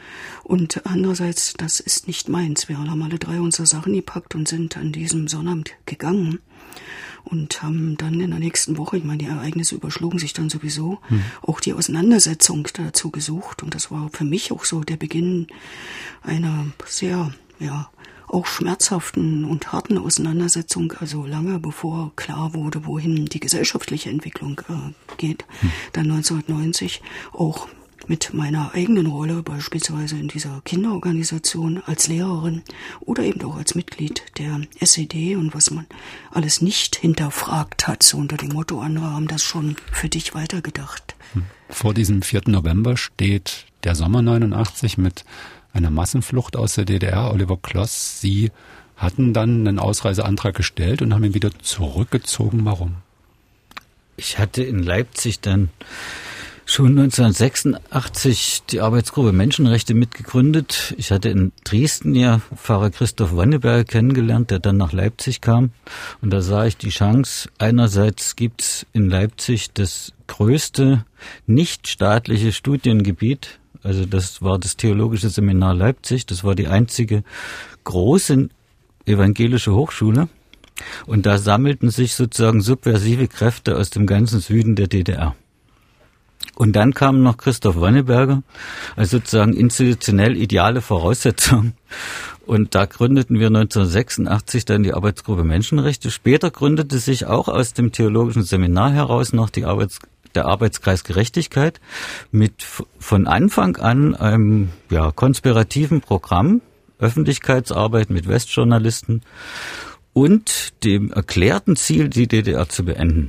Und andererseits, das ist nicht meins. Wir haben alle 3 unsere Sachen gepackt und sind an diesem Sonnabend gegangen und haben dann in der nächsten Woche, ich meine, die Ereignisse überschlugen sich dann sowieso, auch die Auseinandersetzung dazu gesucht. Und das war für mich auch so der Beginn einer sehr, auch schmerzhaften und harten Auseinandersetzung, also lange bevor klar wurde, wohin die gesellschaftliche Entwicklung geht, dann 1990 auch mit meiner eigenen Rolle, beispielsweise in dieser Kinderorganisation als Lehrerin oder eben auch als Mitglied der SED und was man alles nicht hinterfragt hat, so unter dem Motto, andere haben das schon für dich weitergedacht. Vor diesem 4. November steht der Sommer 89 mit einer Massenflucht aus der DDR. Oliver Kloss, Sie hatten dann einen Ausreiseantrag gestellt und haben ihn wieder zurückgezogen. Warum? Ich hatte in Leipzig dann schon 1986 die Arbeitsgruppe Menschenrechte mitgegründet. Ich hatte in Dresden ja Pfarrer Christoph Wanneberger kennengelernt, der dann nach Leipzig kam. Und da sah ich die Chance, einerseits gibt's in Leipzig das größte nichtstaatliche Studiengebiet. Also das war das Theologische Seminar Leipzig. Das war die einzige große evangelische Hochschule. Und da sammelten sich sozusagen subversive Kräfte aus dem ganzen Süden der DDR. Und dann kam noch Christoph Wanneberger, also sozusagen institutionell ideale Voraussetzung. Und da gründeten wir 1986 dann die Arbeitsgruppe Menschenrechte. Später gründete sich auch aus dem Theologischen Seminar heraus noch der Arbeitskreis Gerechtigkeit mit von Anfang an einem konspirativen Programm, Öffentlichkeitsarbeit mit Westjournalisten und dem erklärten Ziel, die DDR zu beenden.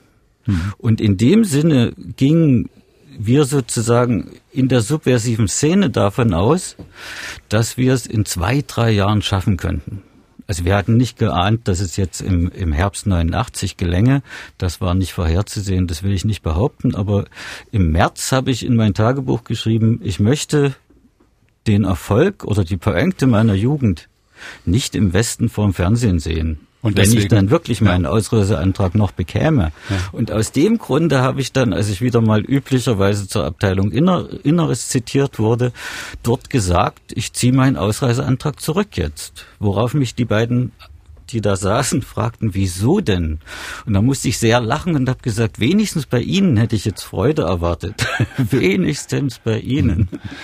Und in dem Sinne gingen wir sozusagen in der subversiven Szene davon aus, dass wir es in 2-3 Jahren schaffen könnten. Also wir hatten nicht geahnt, dass es jetzt im Herbst 89 gelänge. Das war nicht vorherzusehen, das will ich nicht behaupten. Aber im März habe ich in mein Tagebuch geschrieben, ich möchte den Erfolg oder die Pointe meiner Jugend nicht im Westen vorm Fernsehen sehen. Und wenn ich dann wirklich meinen Ausreiseantrag noch bekäme. Ja. Und aus dem Grunde habe ich dann, als ich wieder mal üblicherweise zur Abteilung Inneres zitiert wurde, dort gesagt, ich ziehe meinen Ausreiseantrag zurück jetzt. Worauf mich die beiden, die da saßen, fragten, wieso denn? Und da musste ich sehr lachen und habe gesagt, wenigstens bei Ihnen hätte ich jetzt Freude erwartet. Wenigstens bei Ihnen.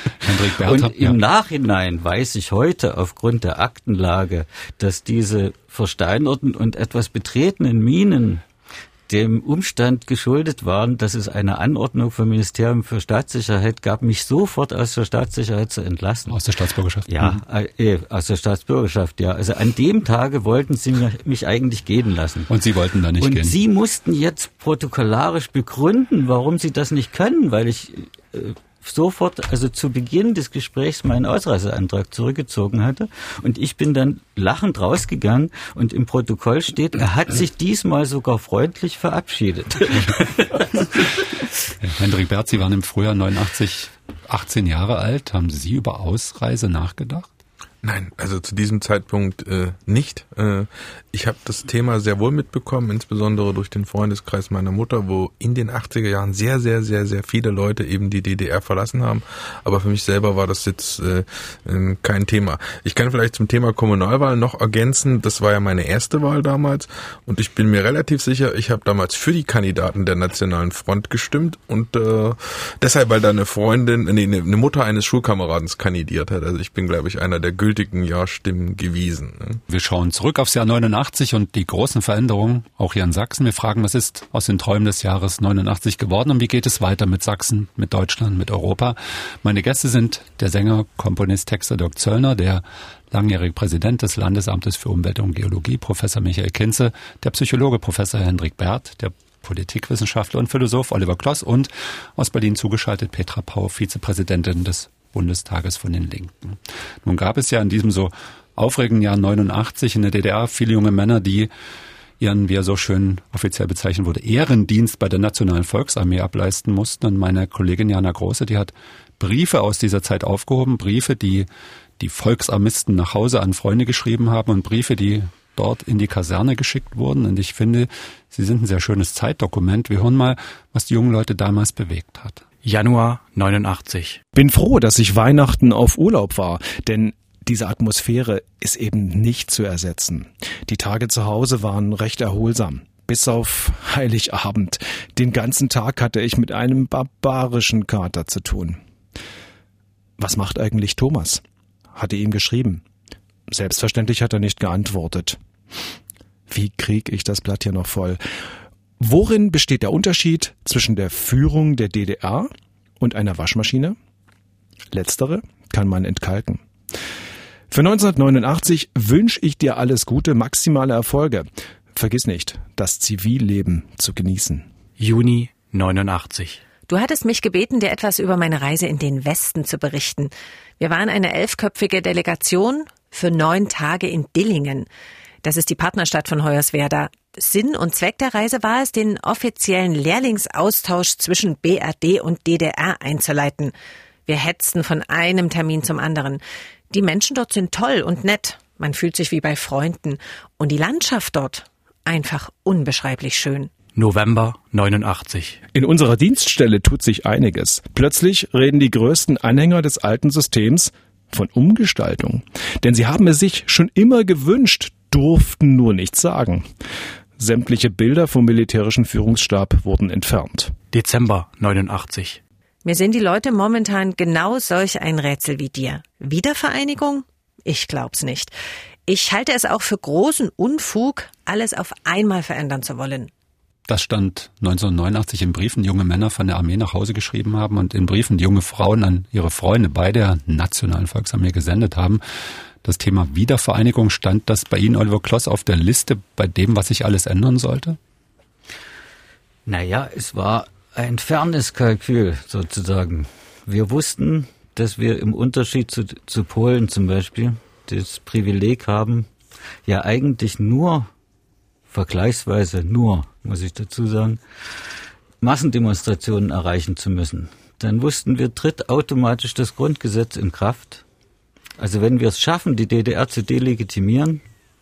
Und im Nachhinein weiß ich heute aufgrund der Aktenlage, dass diese versteinerten und etwas betretenen Minen dem Umstand geschuldet waren, dass es eine Anordnung vom Ministerium für Staatssicherheit gab, mich sofort aus der Staatssicherheit zu entlassen. Aus der Staatsbürgerschaft? Ja, aus der Staatsbürgerschaft, ja. Also an dem Tage wollten sie mich eigentlich gehen lassen. Und Sie wollten da nicht gehen? Und Sie mussten jetzt protokollarisch begründen, warum Sie das nicht können, weil ich sofort, also zu Beginn des Gesprächs, meinen Ausreiseantrag zurückgezogen hatte. Und ich bin dann lachend rausgegangen und im Protokoll steht, er hat sich diesmal sogar freundlich verabschiedet. Hendrik Bert, Sie waren im Frühjahr 89 18 Jahre alt. Haben Sie über Ausreise nachgedacht? Nein, also zu diesem Zeitpunkt nicht. Ich habe das Thema sehr wohl mitbekommen, insbesondere durch den Freundeskreis meiner Mutter, wo in den 80er Jahren sehr, sehr, sehr, sehr viele Leute eben die DDR verlassen haben. Aber für mich selber war das jetzt kein Thema. Ich kann vielleicht zum Thema Kommunalwahl noch ergänzen, das war ja meine erste Wahl damals und ich bin mir relativ sicher, ich habe damals für die Kandidaten der Nationalen Front gestimmt und deshalb, weil da eine Mutter eines Schulkameradens kandidiert hat. Also ich bin, glaube ich, einer der gültigen Ja-Stimmen gewesen. Wir schauen zurück aufs Jahr 89 und die großen Veränderungen, auch hier in Sachsen. Wir fragen, was ist aus den Träumen des Jahres 89 geworden und wie geht es weiter mit Sachsen, mit Deutschland, mit Europa? Meine Gäste sind der Sänger, Komponist, Texter Dirk Zöllner, der langjährige Präsident des Landesamtes für Umwelt und Geologie, Professor Michael Kinze, der Psychologe Professor Hendrik Bert, der Politikwissenschaftler und Philosoph Oliver Kloss und aus Berlin zugeschaltet Petra Pau, Vizepräsidentin des Bundestages von den Linken. Nun gab es ja in diesem so aufregenden Jahr 89 in der DDR viele junge Männer, die ihren, wie er so schön offiziell bezeichnet wurde, Ehrendienst bei der Nationalen Volksarmee ableisten mussten. Und meine Kollegin Jana Große, die hat Briefe aus dieser Zeit aufgehoben, Briefe, die die Volksarmisten nach Hause an Freunde geschrieben haben und Briefe, die dort in die Kaserne geschickt wurden. Und ich finde, sie sind ein sehr schönes Zeitdokument. Wir hören mal, was die jungen Leute damals bewegt hat. Januar 89. Bin froh, dass ich Weihnachten auf Urlaub war, denn diese Atmosphäre ist eben nicht zu ersetzen. Die Tage zu Hause waren recht erholsam. Bis auf Heiligabend. Den ganzen Tag hatte ich mit einem barbarischen Kater zu tun. Was macht eigentlich Thomas? Hatte ihm geschrieben. Selbstverständlich hat er nicht geantwortet. Wie krieg ich das Blatt hier noch voll? Worin besteht der Unterschied zwischen der Führung der DDR und einer Waschmaschine? Letztere kann man entkalken. Für 1989 wünsche ich dir alles Gute, maximale Erfolge. Vergiss nicht, das Zivilleben zu genießen. Juni 89. Du hattest mich gebeten, dir etwas über meine Reise in den Westen zu berichten. Wir waren eine 11-köpfige Delegation für 9 Tage in Dillingen. Das ist die Partnerstadt von Hoyerswerda. Sinn und Zweck der Reise war es, den offiziellen Lehrlingsaustausch zwischen BRD und DDR einzuleiten. Wir hetzten von einem Termin zum anderen. Die Menschen dort sind toll und nett. Man fühlt sich wie bei Freunden. Und die Landschaft dort, einfach unbeschreiblich schön. November 89. In unserer Dienststelle tut sich einiges. Plötzlich reden die größten Anhänger des alten Systems von Umgestaltung. Denn sie haben es sich schon immer gewünscht, durften nur nichts sagen. Sämtliche Bilder vom militärischen Führungsstab wurden entfernt. Dezember 89. Mir sind die Leute momentan genau solch ein Rätsel wie dir. Wiedervereinigung? Ich glaub's nicht. Ich halte es auch für großen Unfug, alles auf einmal verändern zu wollen. Das stand 1989 in Briefen, die junge Männer von der Armee nach Hause geschrieben haben und in Briefen, die junge Frauen an ihre Freunde bei der Nationalen Volksarmee gesendet haben. Das Thema Wiedervereinigung, stand das bei Ihnen, Oliver Kloss, auf der Liste bei dem, was sich alles ändern sollte? Naja, es war ein Fairness-Kalkül sozusagen. Wir wussten, dass wir im Unterschied zu Polen zum Beispiel das Privileg haben, ja eigentlich nur, vergleichsweise nur, muss ich dazu sagen, Massendemonstrationen erreichen zu müssen. Dann wussten wir, tritt automatisch das Grundgesetz in Kraft. Also wenn wir es schaffen, die DDR zu delegitimieren,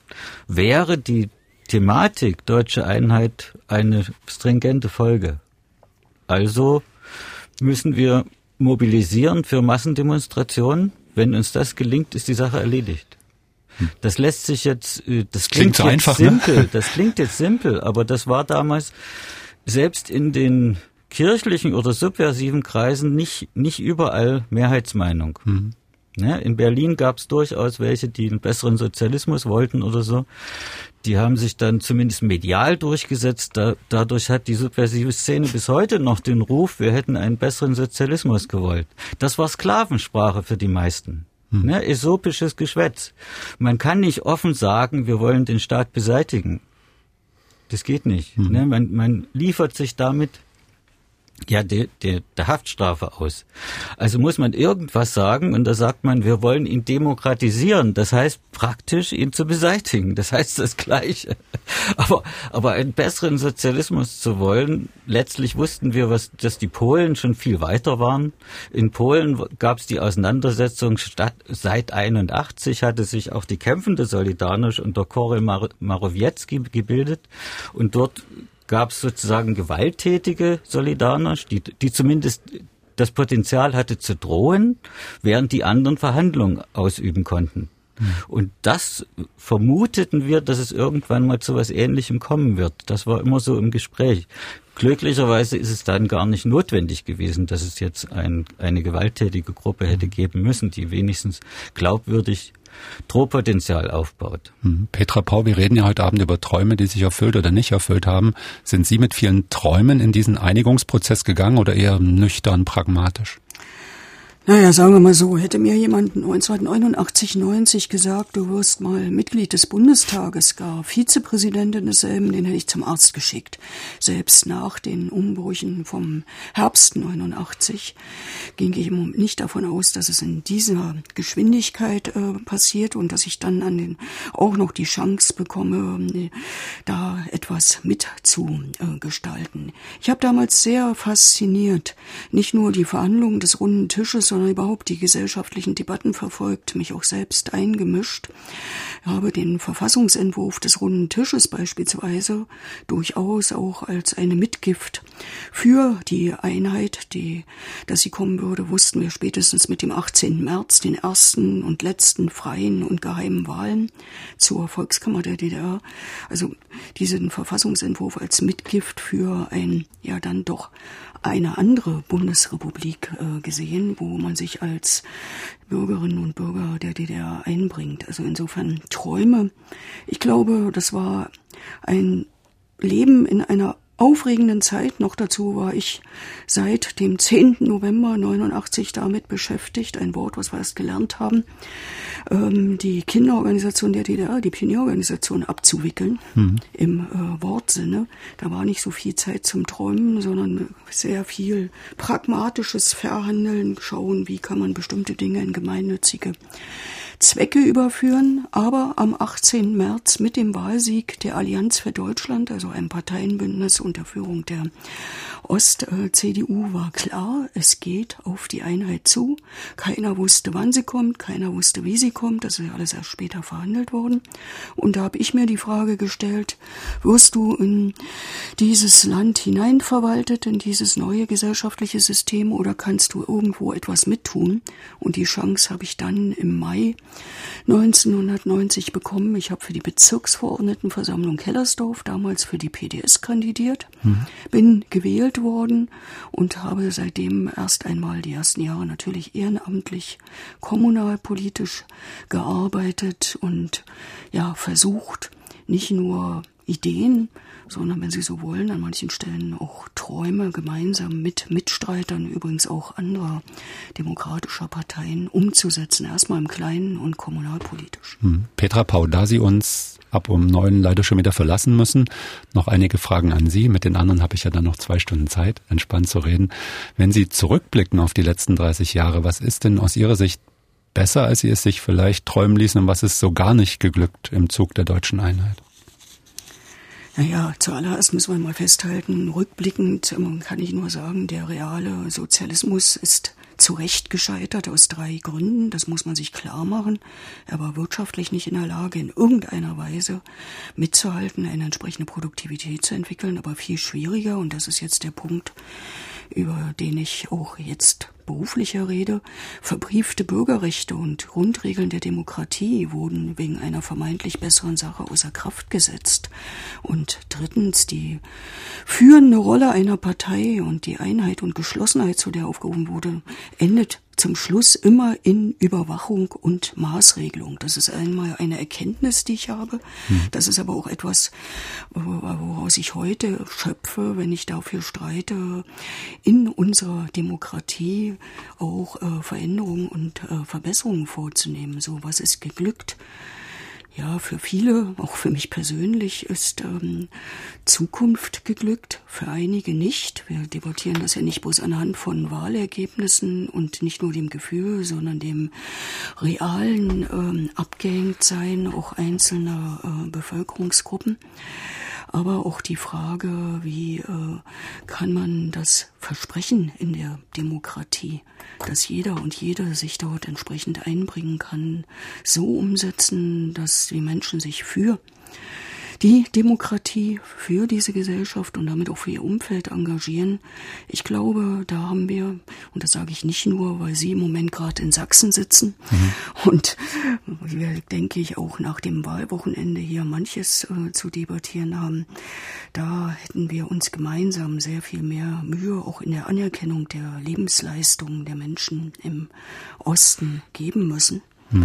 wäre die Thematik deutsche Einheit eine stringente Folge. Also müssen wir mobilisieren für Massendemonstrationen. Wenn uns das gelingt, ist die Sache erledigt. Das lässt sich jetzt, das klingt so jetzt einfach, simpel, ne? Das klingt jetzt simpel, aber das war damals selbst in den kirchlichen oder subversiven Kreisen nicht überall Mehrheitsmeinung. Ne? In Berlin gab es durchaus welche, die einen besseren Sozialismus wollten oder so. Die haben sich dann zumindest medial durchgesetzt. Dadurch hat die subversive Szene bis heute noch den Ruf, wir hätten einen besseren Sozialismus gewollt. Das war Sklavensprache für die meisten. Ne? Äsopisches Geschwätz. Man kann nicht offen sagen, wir wollen den Staat beseitigen. Das geht nicht. Ne? Man liefert sich damit ja der Haftstrafe aus. Also muss man irgendwas sagen und da sagt man, wir wollen ihn demokratisieren. Das heißt praktisch, ihn zu beseitigen. Das heißt das Gleiche. Aber einen besseren Sozialismus zu wollen, letztlich wussten wir, dass die Polen schon viel weiter waren. In Polen gab es die Auseinandersetzung seit 81, hatte sich auch die kämpfende Solidarność unter Korel Marowiecki gebildet und dort gab es sozusagen gewalttätige Solidarność, die zumindest das Potenzial hatte zu drohen, während die anderen Verhandlungen ausüben konnten. Und das vermuteten wir, dass es irgendwann mal zu was Ähnlichem kommen wird. Das war immer so im Gespräch. Glücklicherweise ist es dann gar nicht notwendig gewesen, dass es jetzt eine gewalttätige Gruppe hätte geben müssen, die wenigstens glaubwürdig Drohpotenzial aufbaut. Petra Pau, wir reden ja heute Abend über Träume, die sich erfüllt oder nicht erfüllt haben. Sind Sie mit vielen Träumen in diesen Einigungsprozess gegangen oder eher nüchtern, pragmatisch? Naja, sagen wir mal so, hätte mir jemand 1989, 90 gesagt, du wirst mal Mitglied des Bundestages, gar Vizepräsidentin desselben, den hätte ich zum Arzt geschickt. Selbst nach den Umbrüchen vom Herbst 89 ging ich nicht davon aus, dass es in dieser Geschwindigkeit passiert und dass ich dann auch noch die Chance bekomme, da etwas mitzugestalten. Ich habe damals sehr fasziniert, nicht nur die Verhandlungen des Runden Tisches, sondern überhaupt die gesellschaftlichen Debatten verfolgt, mich auch selbst eingemischt. Ich habe den Verfassungsentwurf des Runden Tisches beispielsweise durchaus auch als eine Mitgift für die Einheit, dass sie kommen würde, wussten wir spätestens mit dem 18. März, den ersten und letzten freien und geheimen Wahlen zur Volkskammer der DDR. Also diesen Verfassungsentwurf als Mitgift für dann doch eine andere Bundesrepublik gesehen, wo man sich als Bürgerinnen und Bürger der DDR einbringt. Also insofern Träume. Ich glaube, das war ein Leben in einer aufregenden Zeit. Noch dazu war ich seit dem 10. November 89 damit beschäftigt, ein Wort, was wir erst gelernt haben, die Kinderorganisation der DDR, die Pionierorganisation abzuwickeln, im Wortsinne. Da war nicht so viel Zeit zum Träumen, sondern sehr viel pragmatisches Verhandeln, schauen, wie kann man bestimmte Dinge in gemeinnützige Zwecke überführen, aber am 18. März mit dem Wahlsieg der Allianz für Deutschland, also einem Parteienbündnis unter Führung der Ost-CDU, war klar, es geht auf die Einheit zu. Keiner wusste, wann sie kommt, keiner wusste, wie sie kommt, das ist ja alles erst später verhandelt worden. Und da habe ich mir die Frage gestellt, wirst du in dieses Land hineinverwaltet, in dieses neue gesellschaftliche System, oder kannst du irgendwo etwas mittun? Und die Chance habe ich dann im Mai 1990 bekommen. Ich habe für die Bezirksverordnetenversammlung Hellersdorf, damals für die PDS, kandidiert, bin gewählt worden und habe seitdem erst einmal die ersten Jahre natürlich ehrenamtlich, kommunalpolitisch gearbeitet und versucht, nicht nur Ideen, sondern, wenn Sie so wollen, an manchen Stellen auch Träume gemeinsam mit Mitstreitern, übrigens auch anderer demokratischer Parteien, umzusetzen. Erstmal im Kleinen und kommunalpolitisch. Petra Pau, da Sie uns ab um 9 leider schon wieder verlassen müssen, noch einige Fragen an Sie. Mit den anderen habe ich ja dann noch 2 Stunden Zeit, entspannt zu reden. Wenn Sie zurückblicken auf die letzten 30 Jahre, was ist denn aus Ihrer Sicht besser, als Sie es sich vielleicht träumen ließen, und was ist so gar nicht geglückt im Zug der deutschen Einheit? Naja, zuallererst müssen wir mal festhalten, rückblickend kann ich nur sagen, der reale Sozialismus ist zu Recht gescheitert aus 3 Gründen. Das muss man sich klar machen. Er war wirtschaftlich nicht in der Lage, in irgendeiner Weise mitzuhalten, eine entsprechende Produktivität zu entwickeln, aber viel schwieriger, und das ist jetzt der Punkt, über den ich auch jetzt beruflicher rede, verbriefte Bürgerrechte und Grundregeln der Demokratie wurden wegen einer vermeintlich besseren Sache außer Kraft gesetzt. Und drittens, die führende Rolle einer Partei und die Einheit und Geschlossenheit, zu der aufgerufen wurde, endet zum Schluss immer in Überwachung und Maßregelung. Das ist einmal eine Erkenntnis, die ich habe. Das ist aber auch etwas, woraus ich heute schöpfe, wenn ich dafür streite, in unserer Demokratie auch Veränderungen und Verbesserungen vorzunehmen. So, was ist geglückt? Ja, für viele, auch für mich persönlich, ist Zukunft geglückt, für einige nicht. Wir debattieren das ja nicht bloß anhand von Wahlergebnissen und nicht nur dem Gefühl, sondern dem realen Abgehängtsein auch einzelner Bevölkerungsgruppen. Aber auch die Frage, wie kann man das Versprechen in der Demokratie, dass jeder und jede sich dort entsprechend einbringen kann, so umsetzen, dass die Menschen sich für die Demokratie, für diese Gesellschaft und damit auch für ihr Umfeld engagieren. Ich glaube, da haben wir, und das sage ich nicht nur, weil Sie im Moment gerade in Sachsen sitzen und wir, denke ich, auch nach dem Wahlwochenende hier manches zu debattieren haben, da hätten wir uns gemeinsam sehr viel mehr Mühe auch in der Anerkennung der Lebensleistungen der Menschen im Osten geben müssen.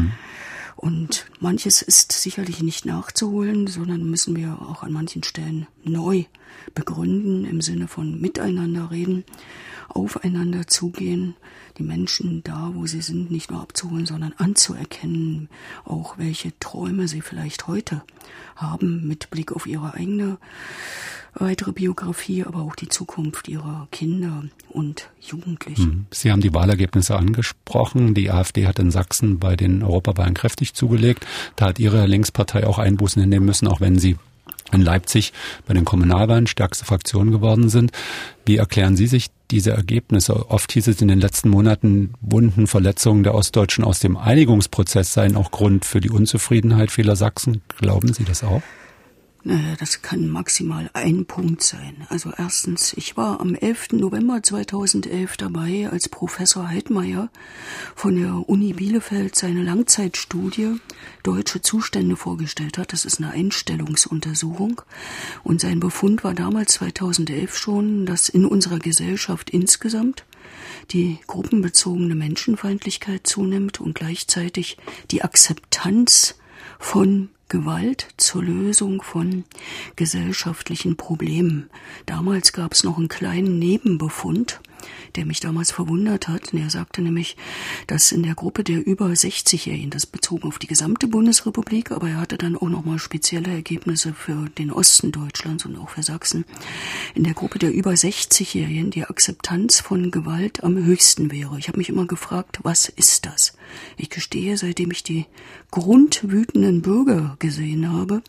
Und manches ist sicherlich nicht nachzuholen, sondern müssen wir auch an manchen Stellen neu begründen, im Sinne von miteinander reden, aufeinander zugehen, die Menschen da, wo sie sind, nicht nur abzuholen, sondern anzuerkennen, auch welche Träume sie vielleicht heute haben, mit Blick auf ihre eigene weitere Biografie, aber auch die Zukunft ihrer Kinder und Jugendlichen. Sie haben die Wahlergebnisse angesprochen. Die AfD hat in Sachsen bei den Europawahlen kräftig zugelegt. Da hat Ihre Linkspartei auch Einbußen hinnehmen müssen, auch wenn sie in Leipzig bei den Kommunalwahlen stärkste Fraktion geworden sind. Wie erklären Sie sich diese Ergebnisse? Oft hieß es in den letzten Monaten, Wunden, Verletzungen der Ostdeutschen aus dem Einigungsprozess seien auch Grund für die Unzufriedenheit vieler Sachsen. Glauben Sie das auch? Naja, das kann maximal ein Punkt sein. Also erstens, ich war am 11. November 2011 dabei, als Professor Heidmeier von der Uni Bielefeld seine Langzeitstudie Deutsche Zustände vorgestellt hat. Das ist eine Einstellungsuntersuchung. Und sein Befund war damals 2011 schon, dass in unserer Gesellschaft insgesamt die gruppenbezogene Menschenfeindlichkeit zunimmt und gleichzeitig die Akzeptanz von Gewalt zur Lösung von gesellschaftlichen Problemen. Damals gab es noch einen kleinen Nebenbefund, der mich damals verwundert hat. Er sagte nämlich, dass in der Gruppe der über 60-Jährigen, das bezogen auf die gesamte Bundesrepublik, aber er hatte dann auch nochmal spezielle Ergebnisse für den Osten Deutschlands und auch für Sachsen, in der Gruppe der über 60-Jährigen die Akzeptanz von Gewalt am höchsten wäre. Ich habe mich immer gefragt, was ist das? Ich gestehe, seitdem ich die grundwütenden Bürger gesehen habe,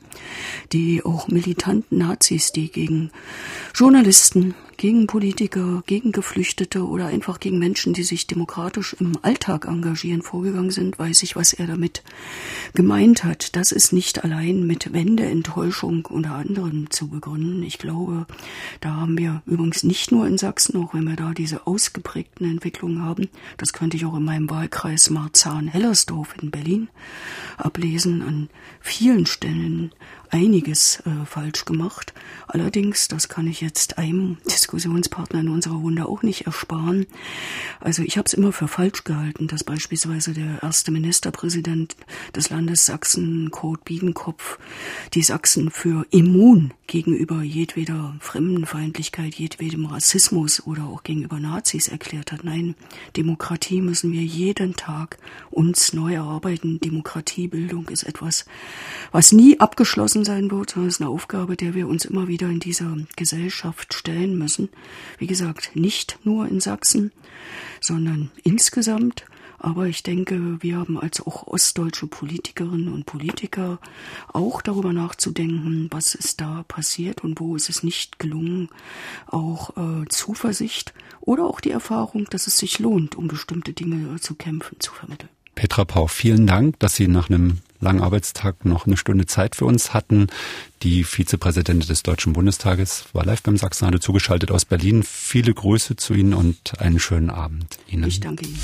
die auch militanten Nazis, die gegen Journalisten, gegen Politiker, gegen Geflüchtete oder einfach gegen Menschen, die sich demokratisch im Alltag engagieren, vorgegangen sind, weiß ich, was er damit gemeint hat. Das ist nicht allein mit Wendeenttäuschung unter anderem zu begründen. Ich glaube, da haben wir übrigens nicht nur in Sachsen, auch wenn wir da diese ausgeprägten Entwicklungen haben, das könnte ich auch in meinem Wahlkreis Marzahn-Hellersdorf in Berlin ablesen, an vielen Stellen einiges falsch gemacht. Allerdings, das kann ich jetzt einem Diskussionspartner in unserer Runde auch nicht ersparen. Also ich habe es immer für falsch gehalten, dass beispielsweise der erste Ministerpräsident des Landes Sachsen, Kurt Biedenkopf, die Sachsen für immun gegenüber jedweder Fremdenfeindlichkeit, jedwedem Rassismus oder auch gegenüber Nazis erklärt hat. Nein, Demokratie müssen wir jeden Tag uns neu erarbeiten. Demokratiebildung ist etwas, was nie abgeschlossen sein wird, sondern es ist eine Aufgabe, der wir uns immer wieder in dieser Gesellschaft stellen müssen. Wie gesagt, nicht nur in Sachsen, sondern insgesamt. Aber ich denke, wir haben als auch ostdeutsche Politikerinnen und Politiker auch darüber nachzudenken, was ist da passiert und wo ist es nicht gelungen, auch Zuversicht oder auch die Erfahrung, dass es sich lohnt, um bestimmte Dinge zu kämpfen, zu vermitteln. Petra Pau, vielen Dank, dass Sie nach einem langen Arbeitstag noch eine Stunde Zeit für uns hatten. Die Vizepräsidentin des Deutschen Bundestages war live beim Sachsenradio zugeschaltet aus Berlin. Viele Grüße zu Ihnen und einen schönen Abend Ihnen. Ich danke Ihnen.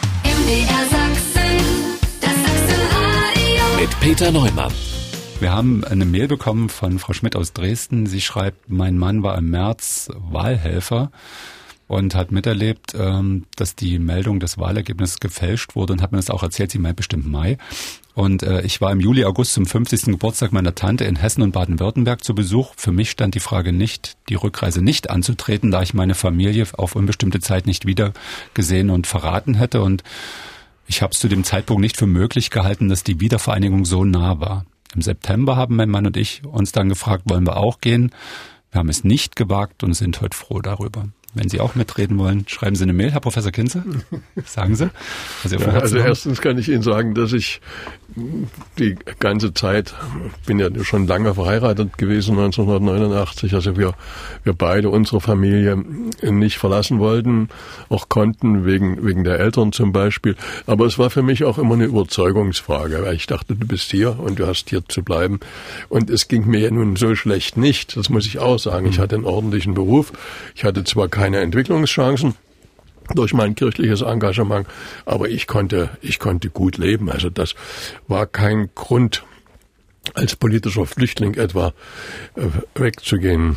MDR Sachsen, das Sachsenradio. Mit Peter Neumann. Wir haben eine Mail bekommen von Frau Schmidt aus Dresden. Sie schreibt, mein Mann war im März Wahlhelfer und hat miterlebt, dass die Meldung des Wahlergebnisses gefälscht wurde und hat mir das auch erzählt. Sie meint bestimmt Mai. Und ich war im Juli, August zum 50. Geburtstag meiner Tante in Hessen und Baden-Württemberg zu Besuch. Für mich stand die Frage nicht, die Rückreise nicht anzutreten, da ich meine Familie auf unbestimmte Zeit nicht wieder gesehen und verraten hätte. Und ich habe es zu dem Zeitpunkt nicht für möglich gehalten, dass die Wiedervereinigung so nah war. Im September haben mein Mann und ich uns dann gefragt, wollen wir auch gehen? Wir haben es nicht gewagt und sind heute froh darüber. Wenn Sie auch mitreden wollen, schreiben Sie eine Mail, Herr Professor Kinze. Sagen Sie. Also erstens kann ich Ihnen sagen, dass ich die ganze Zeit, bin ja schon lange verheiratet gewesen, 1989, also wir beide unsere Familie nicht verlassen wollten, auch konnten, wegen der Eltern zum Beispiel. Aber es war für mich auch immer eine Überzeugungsfrage, weil ich dachte, du bist hier und du hast hier zu bleiben. Und es ging mir ja nun so schlecht nicht, das muss ich auch sagen. Ich hatte einen ordentlichen Beruf, ich hatte zwar keine Entwicklungschancen durch mein kirchliches Engagement, aber ich konnte gut leben. Also das war kein Grund, als politischer Flüchtling etwa wegzugehen.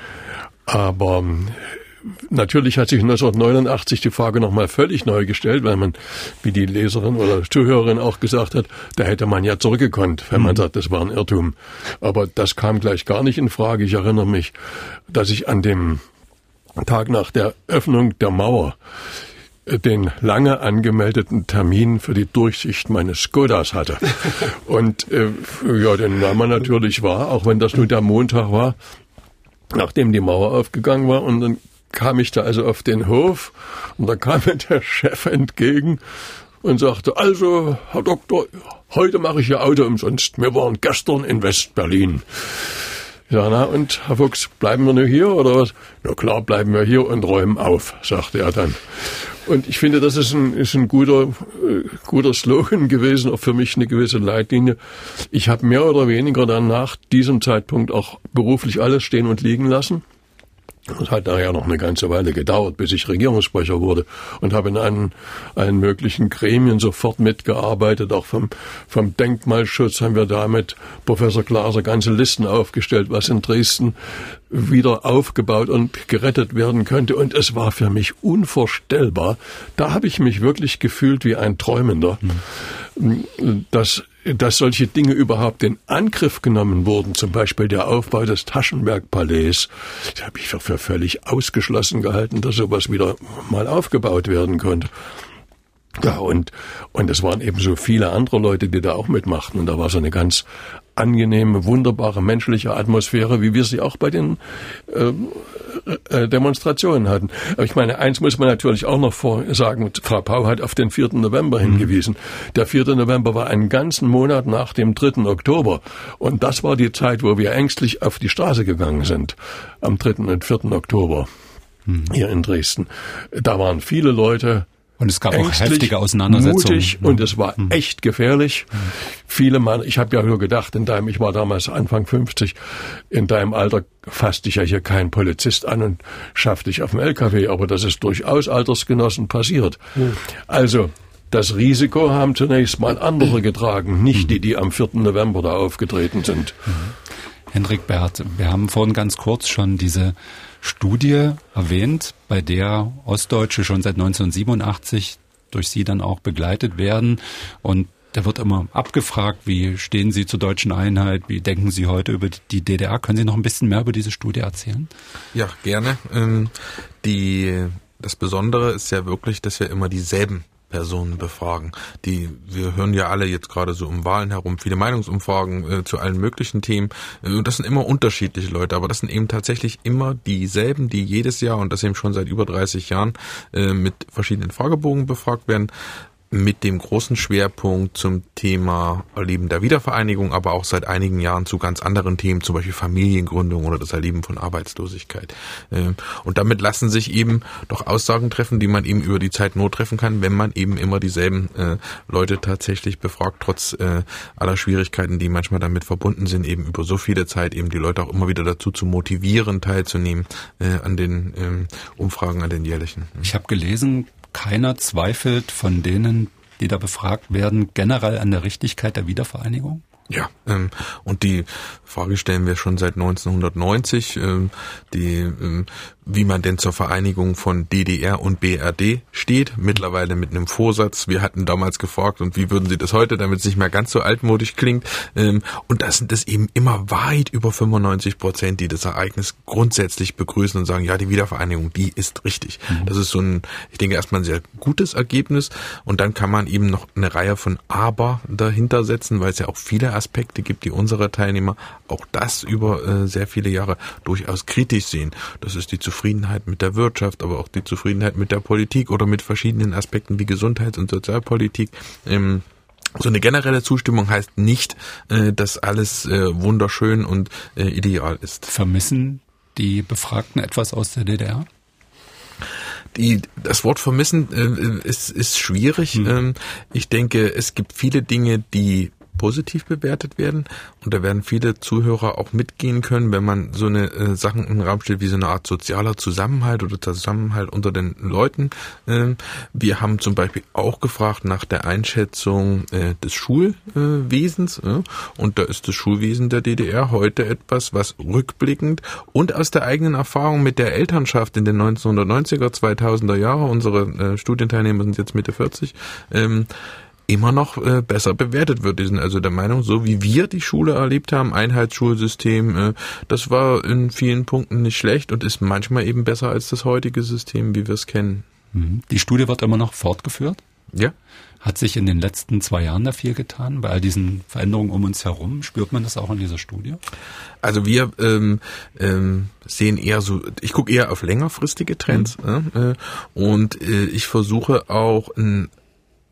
Aber natürlich hat sich 1989 die Frage nochmal völlig neu gestellt, weil man, wie die Leserin oder Zuhörerin auch gesagt hat, da hätte man ja zurückgekonnt, wenn man sagt, das war ein Irrtum. Aber das kam gleich gar nicht in Frage. Ich erinnere mich, dass ich an dem Tag nach der Öffnung der Mauer den lange angemeldeten Termin für die Durchsicht meines Skodas hatte. Und den nahm man natürlich wahr, auch wenn das nur der Montag war, nachdem die Mauer aufgegangen war. Und dann kam ich da also auf den Hof und da kam mir der Chef entgegen und sagte, also, Herr Doktor, heute mache ich Ihr Auto umsonst. Wir waren gestern in West-Berlin. Ja, na und, Herr Fuchs, bleiben wir nur hier oder was? Na klar, bleiben wir hier und räumen auf, sagte er dann. Und ich finde, das ist ein guter Slogan gewesen, auch für mich eine gewisse Leitlinie. Ich habe mehr oder weniger dann nach diesem Zeitpunkt auch beruflich alles stehen und liegen lassen. Das hat nachher noch eine ganze Weile gedauert, bis ich Regierungssprecher wurde und habe in allen möglichen Gremien sofort mitgearbeitet. Auch vom Denkmalschutz haben wir da mit Professor Glaser ganze Listen aufgestellt, was in Dresden wieder aufgebaut und gerettet werden könnte. Und es war für mich unvorstellbar. Da habe ich mich wirklich gefühlt wie ein Träumender, dass solche Dinge überhaupt in Angriff genommen wurden, zum Beispiel der Aufbau des Taschenberg-Palais. Das habe ich für völlig ausgeschlossen gehalten, dass sowas wieder mal aufgebaut werden konnte. Ja, und es waren eben so viele andere Leute, die da auch mitmachten. Und da war so eine ganz angenehme, wunderbare menschliche Atmosphäre, wie wir sie auch bei den Demonstrationen hatten. Aber ich meine, eins muss man natürlich auch noch sagen, Frau Pau hat auf den 4. November hingewiesen. Der 4. November war einen ganzen Monat nach dem 3. Oktober. Und das war die Zeit, wo wir ängstlich auf die Straße gegangen sind, am 3. und 4. Oktober hier in Dresden. Da waren viele Leute. Und es gab auch heftige Auseinandersetzungen. Mutig, und es war echt gefährlich. Viele Mann, ich habe ja nur gedacht, ich war damals Anfang 50, in deinem Alter fasste ich ja hier keinen Polizist an und schaffte dich auf dem LKW, aber das ist durchaus Altersgenossen passiert. Also, das Risiko haben zunächst mal andere getragen, nicht die am 4. November da aufgetreten sind. Hendrik Bert, wir haben vorhin ganz kurz schon diese Studie erwähnt, bei der Ostdeutsche schon seit 1987 durch Sie dann auch begleitet werden. Und da wird immer abgefragt, wie stehen Sie zur deutschen Einheit, wie denken Sie heute über die DDR? Können Sie noch ein bisschen mehr über diese Studie erzählen? Ja, gerne. Das Besondere ist ja wirklich, dass wir immer dieselben Personen befragen. Wir hören ja alle jetzt gerade so um Wahlen herum viele Meinungsumfragen zu allen möglichen Themen. Und das sind immer unterschiedliche Leute, aber das sind eben tatsächlich immer dieselben, die jedes Jahr, und das eben schon seit über 30 Jahren, mit verschiedenen Fragebogen befragt werden, mit dem großen Schwerpunkt zum Thema Erleben der Wiedervereinigung, aber auch seit einigen Jahren zu ganz anderen Themen, zum Beispiel Familiengründung oder das Erleben von Arbeitslosigkeit. Und damit lassen sich eben doch Aussagen treffen, die man eben über die Zeit nur treffen kann, wenn man eben immer dieselben Leute tatsächlich befragt, trotz aller Schwierigkeiten, die manchmal damit verbunden sind, eben über so viele Zeit eben die Leute auch immer wieder dazu zu motivieren, teilzunehmen an den Umfragen, an den jährlichen. Ich habe gelesen, keiner zweifelt von denen, die da befragt werden, generell an der Richtigkeit der Wiedervereinigung? Ja, und die Frage stellen wir schon seit 1990, wie man denn zur Vereinigung von DDR und BRD steht, mittlerweile mit einem Vorsatz. Wir hatten damals gefragt, und wie würden Sie das heute, damit es nicht mehr ganz so altmodisch klingt, und das sind es eben immer weit über 95%, die das Ereignis grundsätzlich begrüßen und sagen, ja, die Wiedervereinigung, die ist richtig. Das ist ich denke, erstmal ein sehr gutes Ergebnis, und dann kann man eben noch eine Reihe von Aber dahinter setzen, weil es ja auch viele Aspekte gibt, die unsere Teilnehmer auch das über sehr viele Jahre durchaus kritisch sehen. Das ist die Zufriedenheit mit der Wirtschaft, aber auch die Zufriedenheit mit der Politik oder mit verschiedenen Aspekten wie Gesundheits- und Sozialpolitik. So eine generelle Zustimmung heißt nicht, dass alles wunderschön und ideal ist. Vermissen die Befragten etwas aus der DDR? Das Wort vermissen ist schwierig. Ich denke, es gibt viele Dinge, die positiv bewertet werden, und da werden viele Zuhörer auch mitgehen können, wenn man so eine Sachen in den Raum stellt, wie so eine Art sozialer Zusammenhalt oder Zusammenhalt unter den Leuten. Wir haben zum Beispiel auch gefragt nach der Einschätzung des Schulwesens, und da ist das Schulwesen der DDR heute etwas, was rückblickend und aus der eigenen Erfahrung mit der Elternschaft in den 1990er, 2000er Jahre, unsere Studienteilnehmer sind jetzt Mitte 40, immer noch besser bewertet wird. Die sind also der Meinung, so wie wir die Schule erlebt haben, Einheitsschulsystem, das war in vielen Punkten nicht schlecht und ist manchmal eben besser als das heutige System, wie wir es kennen. Die Studie wird immer noch fortgeführt? Ja. Hat sich in den letzten 2 Jahren da viel getan? Bei all diesen Veränderungen um uns herum, spürt man das auch in dieser Studie? Also wir sehen eher so, ich gucke eher auf längerfristige Trends und ich versuche auch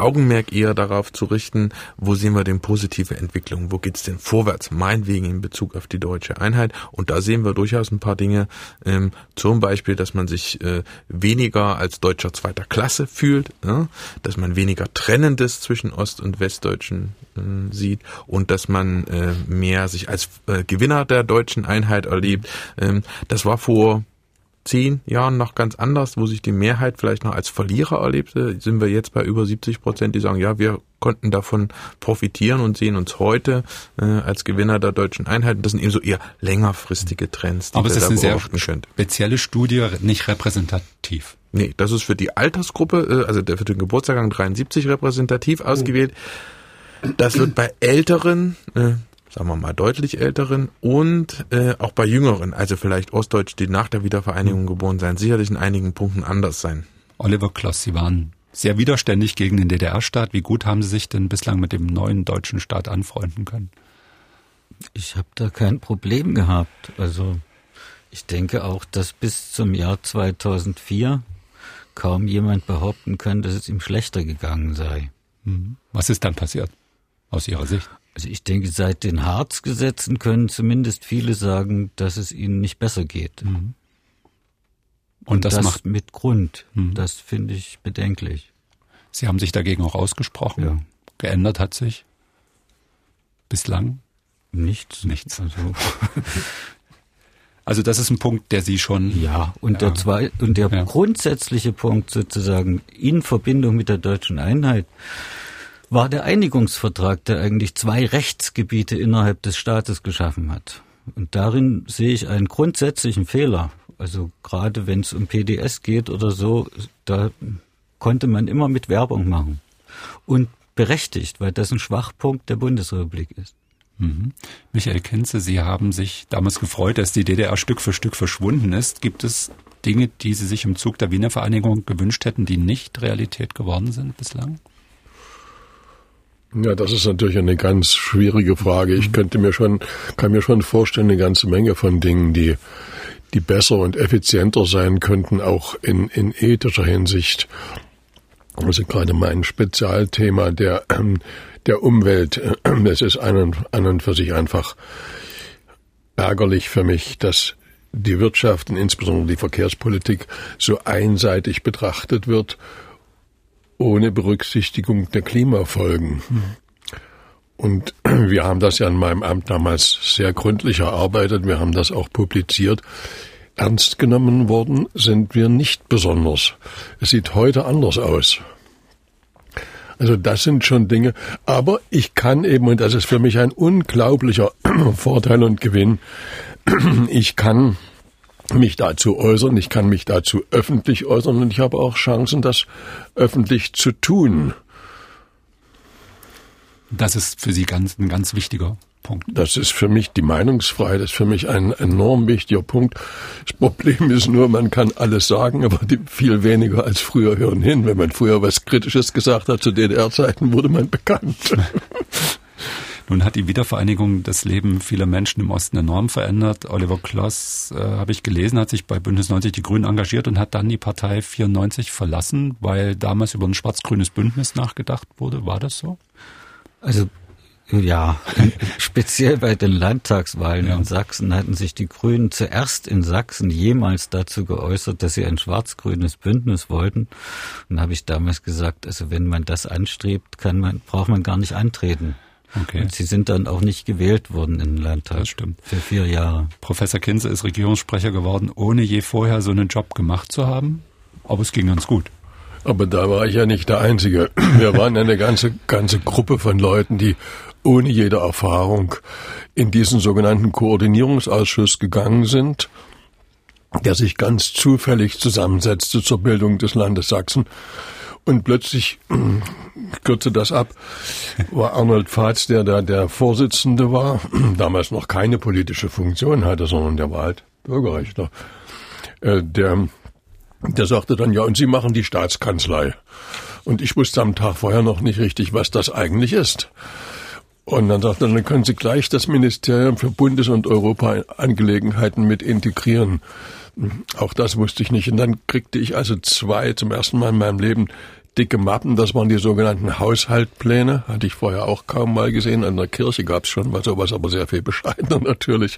Augenmerk eher darauf zu richten, wo sehen wir denn positive Entwicklungen, wo geht's denn vorwärts, meinetwegen in Bezug auf die deutsche Einheit. Und da sehen wir durchaus ein paar Dinge, zum Beispiel, dass man sich weniger als Deutscher zweiter Klasse fühlt, dass man weniger Trennendes zwischen Ost- und Westdeutschen sieht und dass man mehr sich als Gewinner der deutschen Einheit erlebt. Das war vor 10 Jahren noch ganz anders, wo sich die Mehrheit vielleicht noch als Verlierer erlebte, sind wir jetzt bei über 70%, die sagen, ja, wir konnten davon profitieren und sehen uns heute als Gewinner der deutschen Einheit. Das sind eben so eher längerfristige Trends, die aber wir da beobachten können. Spezielle Studie, nicht repräsentativ. Nee, das ist für die Altersgruppe, also für den Geburtsjahrgang 73 repräsentativ ausgewählt. Das wird bei Älteren, sagen wir mal deutlich Älteren und auch bei Jüngeren, also vielleicht Ostdeutsch, die nach der Wiedervereinigung geboren sein, sicherlich in einigen Punkten anders sein. Oliver Kloss, Sie waren sehr widerständig gegen den DDR-Staat. Wie gut haben Sie sich denn bislang mit dem neuen deutschen Staat anfreunden können? Ich habe da kein Problem gehabt. Also ich denke auch, dass bis zum Jahr 2004 kaum jemand behaupten kann, dass es ihm schlechter gegangen sei. Was ist dann passiert, aus Ihrer Sicht? Also ich denke, seit den Hartz-Gesetzen können zumindest viele sagen, dass es ihnen nicht besser geht. Und das macht mit Grund. Das finde ich bedenklich. Sie haben sich dagegen auch ausgesprochen. Ja. Geändert hat sich bislang? Nichts. Also das ist ein Punkt, der Sie schon... Ja, und der grundsätzliche Punkt sozusagen in Verbindung mit der deutschen Einheit war der Einigungsvertrag, der eigentlich 2 Rechtsgebiete innerhalb des Staates geschaffen hat. Und darin sehe ich einen grundsätzlichen Fehler. Also gerade wenn es um PDS geht oder so, da konnte man immer mit Werbung machen. Und berechtigt, weil das ein Schwachpunkt der Bundesrepublik ist. Michael Kinze, Sie haben sich damals gefreut, dass die DDR Stück für Stück verschwunden ist. Gibt es Dinge, die Sie sich im Zug der Wiener Vereinigung gewünscht hätten, die nicht Realität geworden sind bislang? Ja, das ist natürlich eine ganz schwierige Frage. Ich kann mir schon vorstellen, eine ganze Menge von Dingen, die besser und effizienter sein könnten, auch in ethischer Hinsicht. Also gerade mein Spezialthema der Umwelt. Es ist an und für sich einfach ärgerlich für mich, dass die Wirtschaft und insbesondere die Verkehrspolitik so einseitig betrachtet wird, ohne Berücksichtigung der Klimafolgen. Und wir haben das ja in meinem Amt damals sehr gründlich erarbeitet. Wir haben das auch publiziert. Ernst genommen worden sind wir nicht besonders. Es sieht heute anders aus. Also das sind schon Dinge. Aber ich kann eben, und das ist für mich ein unglaublicher Vorteil und Gewinn, ich kann mich dazu äußern, ich kann mich dazu öffentlich äußern und ich habe auch Chancen, das öffentlich zu tun. Das ist für Sie ein ganz wichtiger Punkt. Das ist für mich die Meinungsfreiheit, das ist für mich ein enorm wichtiger Punkt. Das Problem ist nur, man kann alles sagen, aber viel weniger als früher hören hin. Wenn man früher was Kritisches gesagt hat zu DDR-Zeiten, wurde man bekannt. Nun hat die Wiedervereinigung das Leben vieler Menschen im Osten enorm verändert. Oliver Kloss, habe ich gelesen, hat sich bei Bündnis 90 Die Grünen engagiert und hat dann die Partei 94 verlassen, weil damals über ein schwarz-grünes Bündnis nachgedacht wurde. War das so? Also ja, speziell bei den Landtagswahlen in Sachsen hatten sich die Grünen zuerst in Sachsen jemals dazu geäußert, dass sie ein schwarz-grünes Bündnis wollten. Und da habe ich damals gesagt, also wenn man das anstrebt, braucht man gar nicht antreten. Okay. Und sie sind dann auch nicht gewählt worden in den Landtag. Das stimmt. Für 4 Jahre. Professor Kinze ist Regierungssprecher geworden, ohne je vorher so einen Job gemacht zu haben. Aber es ging ganz gut. Aber da war ich ja nicht der Einzige. Wir waren eine ganze Gruppe von Leuten, die ohne jede Erfahrung in diesen sogenannten Koordinierungsausschuss gegangen sind, der sich ganz zufällig zusammensetzte zur Bildung des Landes Sachsen. Und plötzlich, ich kürze das ab, war Arnold Pfalz, der Vorsitzende war, damals noch keine politische Funktion hatte, sondern der war halt Bürgerrechtler. Der sagte dann, ja, und Sie machen die Staatskanzlei. Und ich wusste am Tag vorher noch nicht richtig, was das eigentlich ist. Und dann sagte er, dann können Sie gleich das Ministerium für Bundes- und Europaangelegenheiten mit integrieren. Auch das wusste ich nicht. Und dann kriegte ich also zum ersten Mal in meinem Leben dicke Mappen, das waren die sogenannten Haushaltpläne, hatte ich vorher auch kaum mal gesehen. An der Kirche gab es schon mal sowas, aber sehr viel bescheidener natürlich.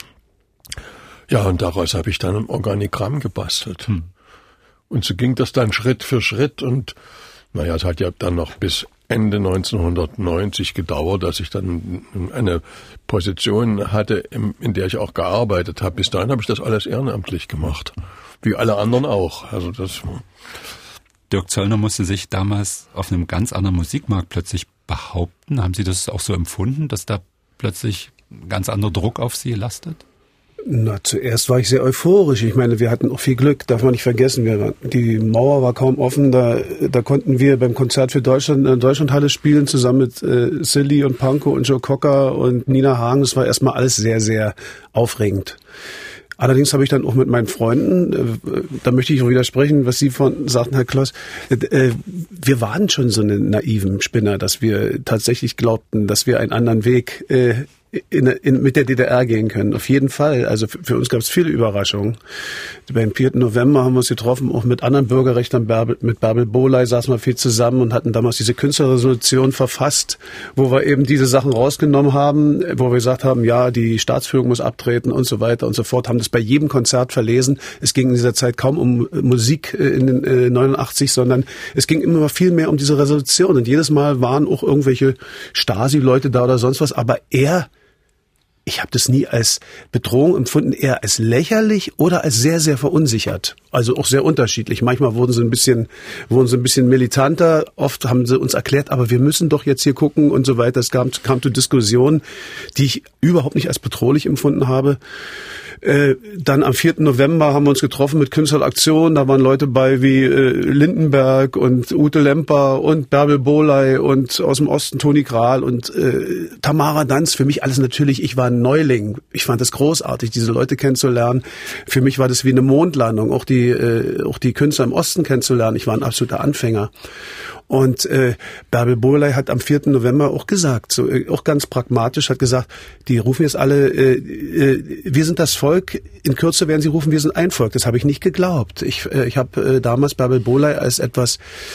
Ja, und daraus habe ich dann ein Organigramm gebastelt. Und so ging das dann Schritt für Schritt und naja, es hat ja dann noch bis Ende 1990 gedauert, dass ich dann eine Position hatte, in der ich auch gearbeitet habe. Bis dahin habe ich das alles ehrenamtlich gemacht, wie alle anderen auch. Also das. Dirk Zöllner musste sich damals auf einem ganz anderen Musikmarkt plötzlich behaupten. Haben Sie das auch so empfunden, dass da plötzlich ein ganz anderer Druck auf Sie lastet? Na, zuerst war ich sehr euphorisch. Ich meine, wir hatten auch viel Glück, darf man nicht vergessen. Die Mauer war kaum offen, da konnten wir beim Konzert für Deutschland in der Deutschlandhalle spielen, zusammen mit Silly und Pankow und Joe Cocker und Nina Hagen. Das war erstmal alles sehr, sehr aufregend. Allerdings habe ich dann auch mit meinen Freunden, da möchte ich auch widersprechen, was Sie von sagten, Herr Kloss, wir waren schon so eine naiven Spinner, dass wir tatsächlich glaubten, dass wir einen anderen Weg mit der DDR gehen können. Auf jeden Fall. Also für uns gab es viele Überraschungen. Beim 4. November haben wir uns getroffen, auch mit anderen Bürgerrechtlern, mit Bärbel Bohley saßen wir viel zusammen und hatten damals diese Künstlerresolution verfasst, wo wir eben diese Sachen rausgenommen haben, wo wir gesagt haben, ja, die Staatsführung muss abtreten und so weiter und so fort, haben das bei jedem Konzert verlesen. Es ging in dieser Zeit kaum um Musik in den 89, sondern es ging immer viel mehr um diese Resolution. Und jedes Mal waren auch irgendwelche Stasi-Leute da oder sonst was, aber ich habe das nie als Bedrohung empfunden, eher als lächerlich oder als sehr, sehr verunsichert. Also auch sehr unterschiedlich. Manchmal wurden sie ein bisschen militanter. Oft haben sie uns erklärt, aber wir müssen doch jetzt hier gucken und so weiter. Es kam zu Diskussionen, die ich überhaupt nicht als bedrohlich empfunden habe. Dann am 4. November haben wir uns getroffen mit Künstleraktion. Da waren Leute bei wie Lindenberg und Ute Lemper und Bärbel Bohley und aus dem Osten Toni Kral und Tamara Danz. Für mich alles natürlich, ich war ein Neuling. Ich fand es großartig, diese Leute kennenzulernen. Für mich war das wie eine Mondlandung, auch die Künstler im Osten kennenzulernen. Ich war ein absoluter Anfänger. Und Bärbel Bohley hat am 4. November auch gesagt, so auch ganz pragmatisch, hat gesagt, die rufen jetzt alle, wir sind das Volk, in Kürze werden sie rufen, wir sind ein Volk. Das habe ich nicht geglaubt. Ich habe damals Bärbel Bohley als etwas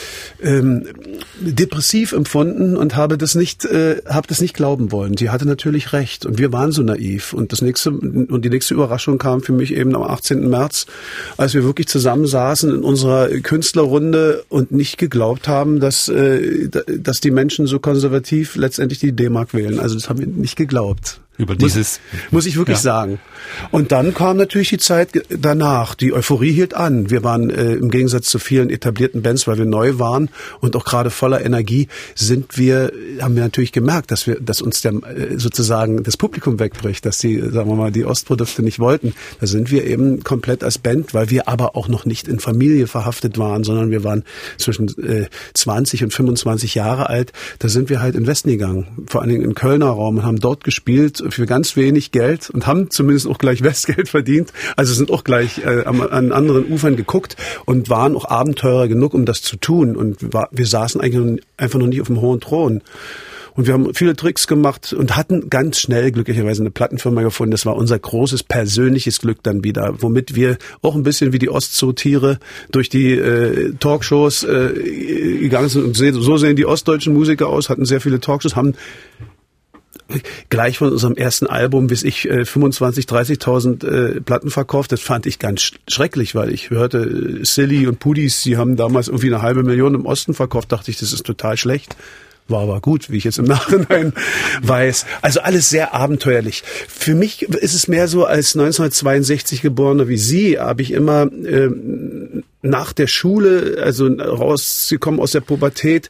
depressiv empfunden und habe das nicht glauben wollen. Sie hatte natürlich recht und wir waren so naiv. Und die nächste Überraschung kam für mich eben am 18. März, als wir wirklich zusammensaßen in unserer Künstlerrunde und nicht geglaubt haben, dass die Menschen so konservativ letztendlich die D-Mark wählen. Also das haben wir nicht geglaubt. Muss ich wirklich sagen. Und dann kam natürlich die Zeit danach. Die Euphorie hielt an. Wir waren im Gegensatz zu vielen etablierten Bands, weil wir neu waren und auch gerade voller Energie, haben wir natürlich gemerkt, dass uns sozusagen das Publikum wegbricht, dass die Ostprodukte nicht wollten. Da sind wir eben komplett als Band, weil wir aber auch noch nicht in Familie verhaftet waren, sondern wir waren zwischen 20 und 25 Jahre alt. Da sind wir halt in den Westen gegangen, vor allen Dingen im Kölner Raum und haben dort gespielt für ganz wenig Geld und haben zumindest auch gleich Westgeld verdient. Also sind auch gleich an anderen Ufern geguckt und waren auch Abenteurer genug, um das zu tun. Und wir saßen eigentlich einfach noch nicht auf dem hohen Thron. Und wir haben viele Tricks gemacht und hatten ganz schnell glücklicherweise eine Plattenfirma gefunden. Das war unser großes persönliches Glück dann wieder, womit wir auch ein bisschen wie die Ostzoo-Tiere durch die Talkshows gegangen sind. Und so sehen die ostdeutschen Musiker aus, hatten sehr viele Talkshows, haben gleich von unserem ersten Album, bis ich 25.000, 30.000 Platten verkauft. Das fand ich ganz schrecklich, weil ich hörte Silly und Pudis, sie haben damals irgendwie 500.000 im Osten verkauft. Dachte ich, das ist total schlecht. War aber gut, wie ich jetzt im Nachhinein weiß. Also alles sehr abenteuerlich. Für mich ist es mehr so, als 1962 Geborener wie Sie, habe ich immer nach der Schule, also rausgekommen aus der Pubertät,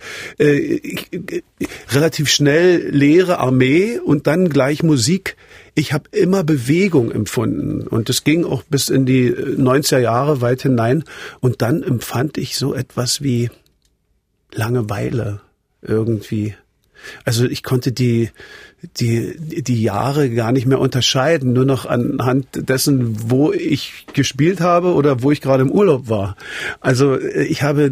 relativ schnell Lehre, Armee und dann gleich Musik. Ich habe immer Bewegung empfunden und das ging auch bis in die 90er Jahre weit hinein. Und dann empfand ich so etwas wie Langeweile. Irgendwie. Also ich konnte die Jahre gar nicht mehr unterscheiden, nur noch anhand dessen, wo ich gespielt habe oder wo ich gerade im Urlaub war. Also ich habe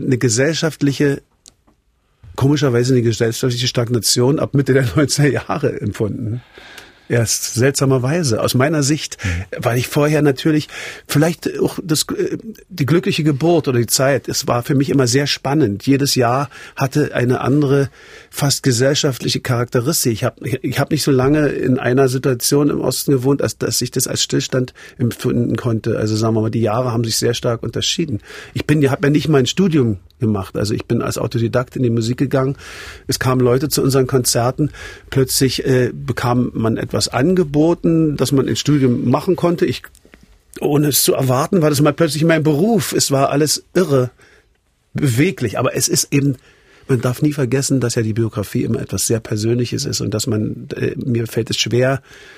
komischerweise eine gesellschaftliche Stagnation ab Mitte der 90er Jahre empfunden. erst, seltsamerweise, aus meiner Sicht, weil ich vorher natürlich, vielleicht auch die glückliche Geburt oder die Zeit, es war für mich immer sehr spannend. Jedes Jahr hatte eine andere, fast gesellschaftliche Charakteristik. Ich hab nicht so lange in einer Situation im Osten gewohnt, als dass ich das als Stillstand empfinden konnte. Also sagen wir mal, die Jahre haben sich sehr stark unterschieden. Habe ja nicht mein Studium gemacht. Also ich bin als Autodidakt in die Musik gegangen. Es kamen Leute zu unseren Konzerten. Plötzlich bekam man etwas angeboten, das man ins Studium machen konnte. Ohne es zu erwarten, war das mal plötzlich mein Beruf. Es war alles irre, beweglich. Aber es ist eben, man darf nie vergessen, dass ja die Biografie immer etwas sehr Persönliches ist und dass mir fällt es schwer,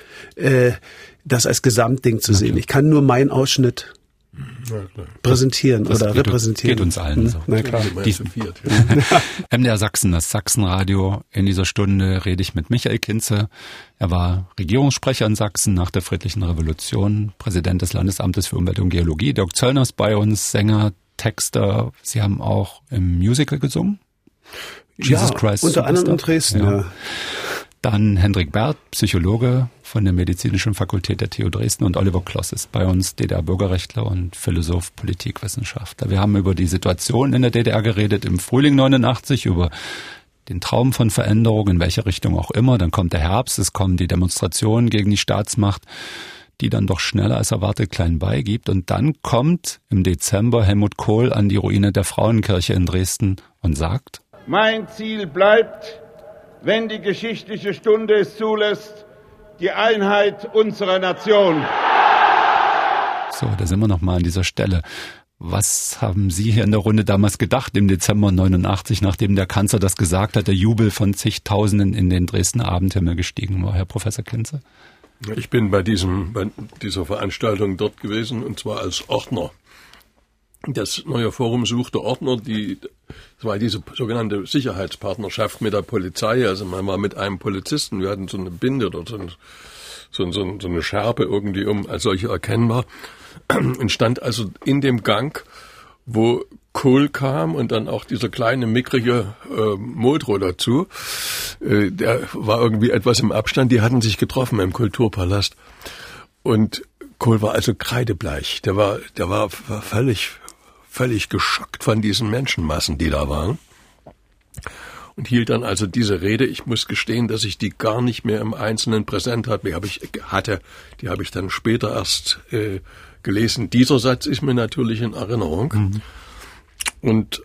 das als Gesamtding zu sehen. Ich kann nur meinen Ausschnitt präsentieren das oder repräsentieren. Geht uns allen so. Na klar. MDR Sachsen, das Sachsenradio. In dieser Stunde rede ich mit Michael Kinze. Er war Regierungssprecher in Sachsen nach der Friedlichen Revolution, Präsident des Landesamtes für Umwelt und Geologie. Dirk Zöllner ist bei uns, Sänger, Texter. Sie haben auch im Musical gesungen? Jesus Christ unter anderem in Dresden. Ja. Dann Hendrik Bert, Psychologe von der Medizinischen Fakultät der TU Dresden, und Oliver Kloss ist bei uns, DDR-Bürgerrechtler und Philosoph, Politikwissenschaftler. Wir haben über die Situation in der DDR geredet im Frühling 89, über den Traum von Veränderung, in welche Richtung auch immer. Dann kommt der Herbst, es kommen die Demonstrationen gegen die Staatsmacht, die dann doch schneller als erwartet klein beigibt. Und dann kommt im Dezember Helmut Kohl an die Ruine der Frauenkirche in Dresden und sagt: Mein Ziel bleibt, wenn die geschichtliche Stunde es zulässt, die Einheit unserer Nation. So, da sind wir nochmal an dieser Stelle. Was haben Sie hier in der Runde damals gedacht im Dezember 89, nachdem der Kanzler das gesagt hat, der Jubel von zigtausenden in den Dresdner Abendhimmel gestiegen war, Herr Professor Kinze? Ich bin bei dieser Veranstaltung dort gewesen, und zwar als Ordner. Das neue Forum suchte Ordner, das war diese sogenannte Sicherheitspartnerschaft mit der Polizei. Also man war mit einem Polizisten, wir hatten so eine Binde oder so eine Schärpe irgendwie als solche erkennbar, und stand also in dem Gang, wo Kohl kam und dann auch dieser kleine, mickrige Modrow dazu. Der war irgendwie etwas im Abstand, die hatten sich getroffen im Kulturpalast. Und Kohl war also kreidebleich. Der war völlig geschockt von diesen Menschenmassen, die da waren. Und hielt dann also diese Rede. Ich muss gestehen, dass ich die gar nicht mehr im Einzelnen präsent hatte. Die habe ich dann später erst gelesen. Dieser Satz ist mir natürlich in Erinnerung. Mhm. Und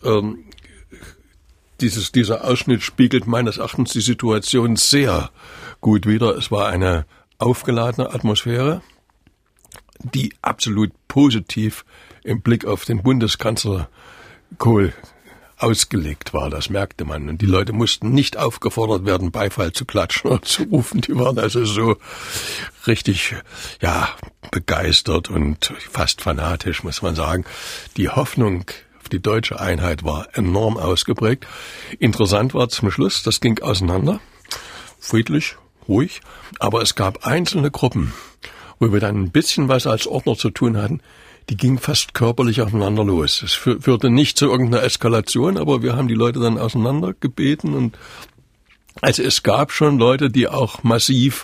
dieser Ausschnitt spiegelt meines Erachtens die Situation sehr gut wider. Es war eine aufgeladene Atmosphäre, die absolut positiv im Blick auf den Bundeskanzler Kohl ausgelegt war. Das merkte man. Und die Leute mussten nicht aufgefordert werden, Beifall zu klatschen oder zu rufen. Die waren also so richtig, begeistert und fast fanatisch, muss man sagen. Die Hoffnung auf die deutsche Einheit war enorm ausgeprägt. Interessant war zum Schluss, das ging auseinander. Friedlich, ruhig. Aber es gab einzelne Gruppen, wo wir dann ein bisschen was als Ordner zu tun hatten, die gingen fast körperlich aufeinander los. Es führte nicht zu irgendeiner Eskalation, aber wir haben die Leute dann auseinandergebeten. Und also es gab schon Leute, die auch massiv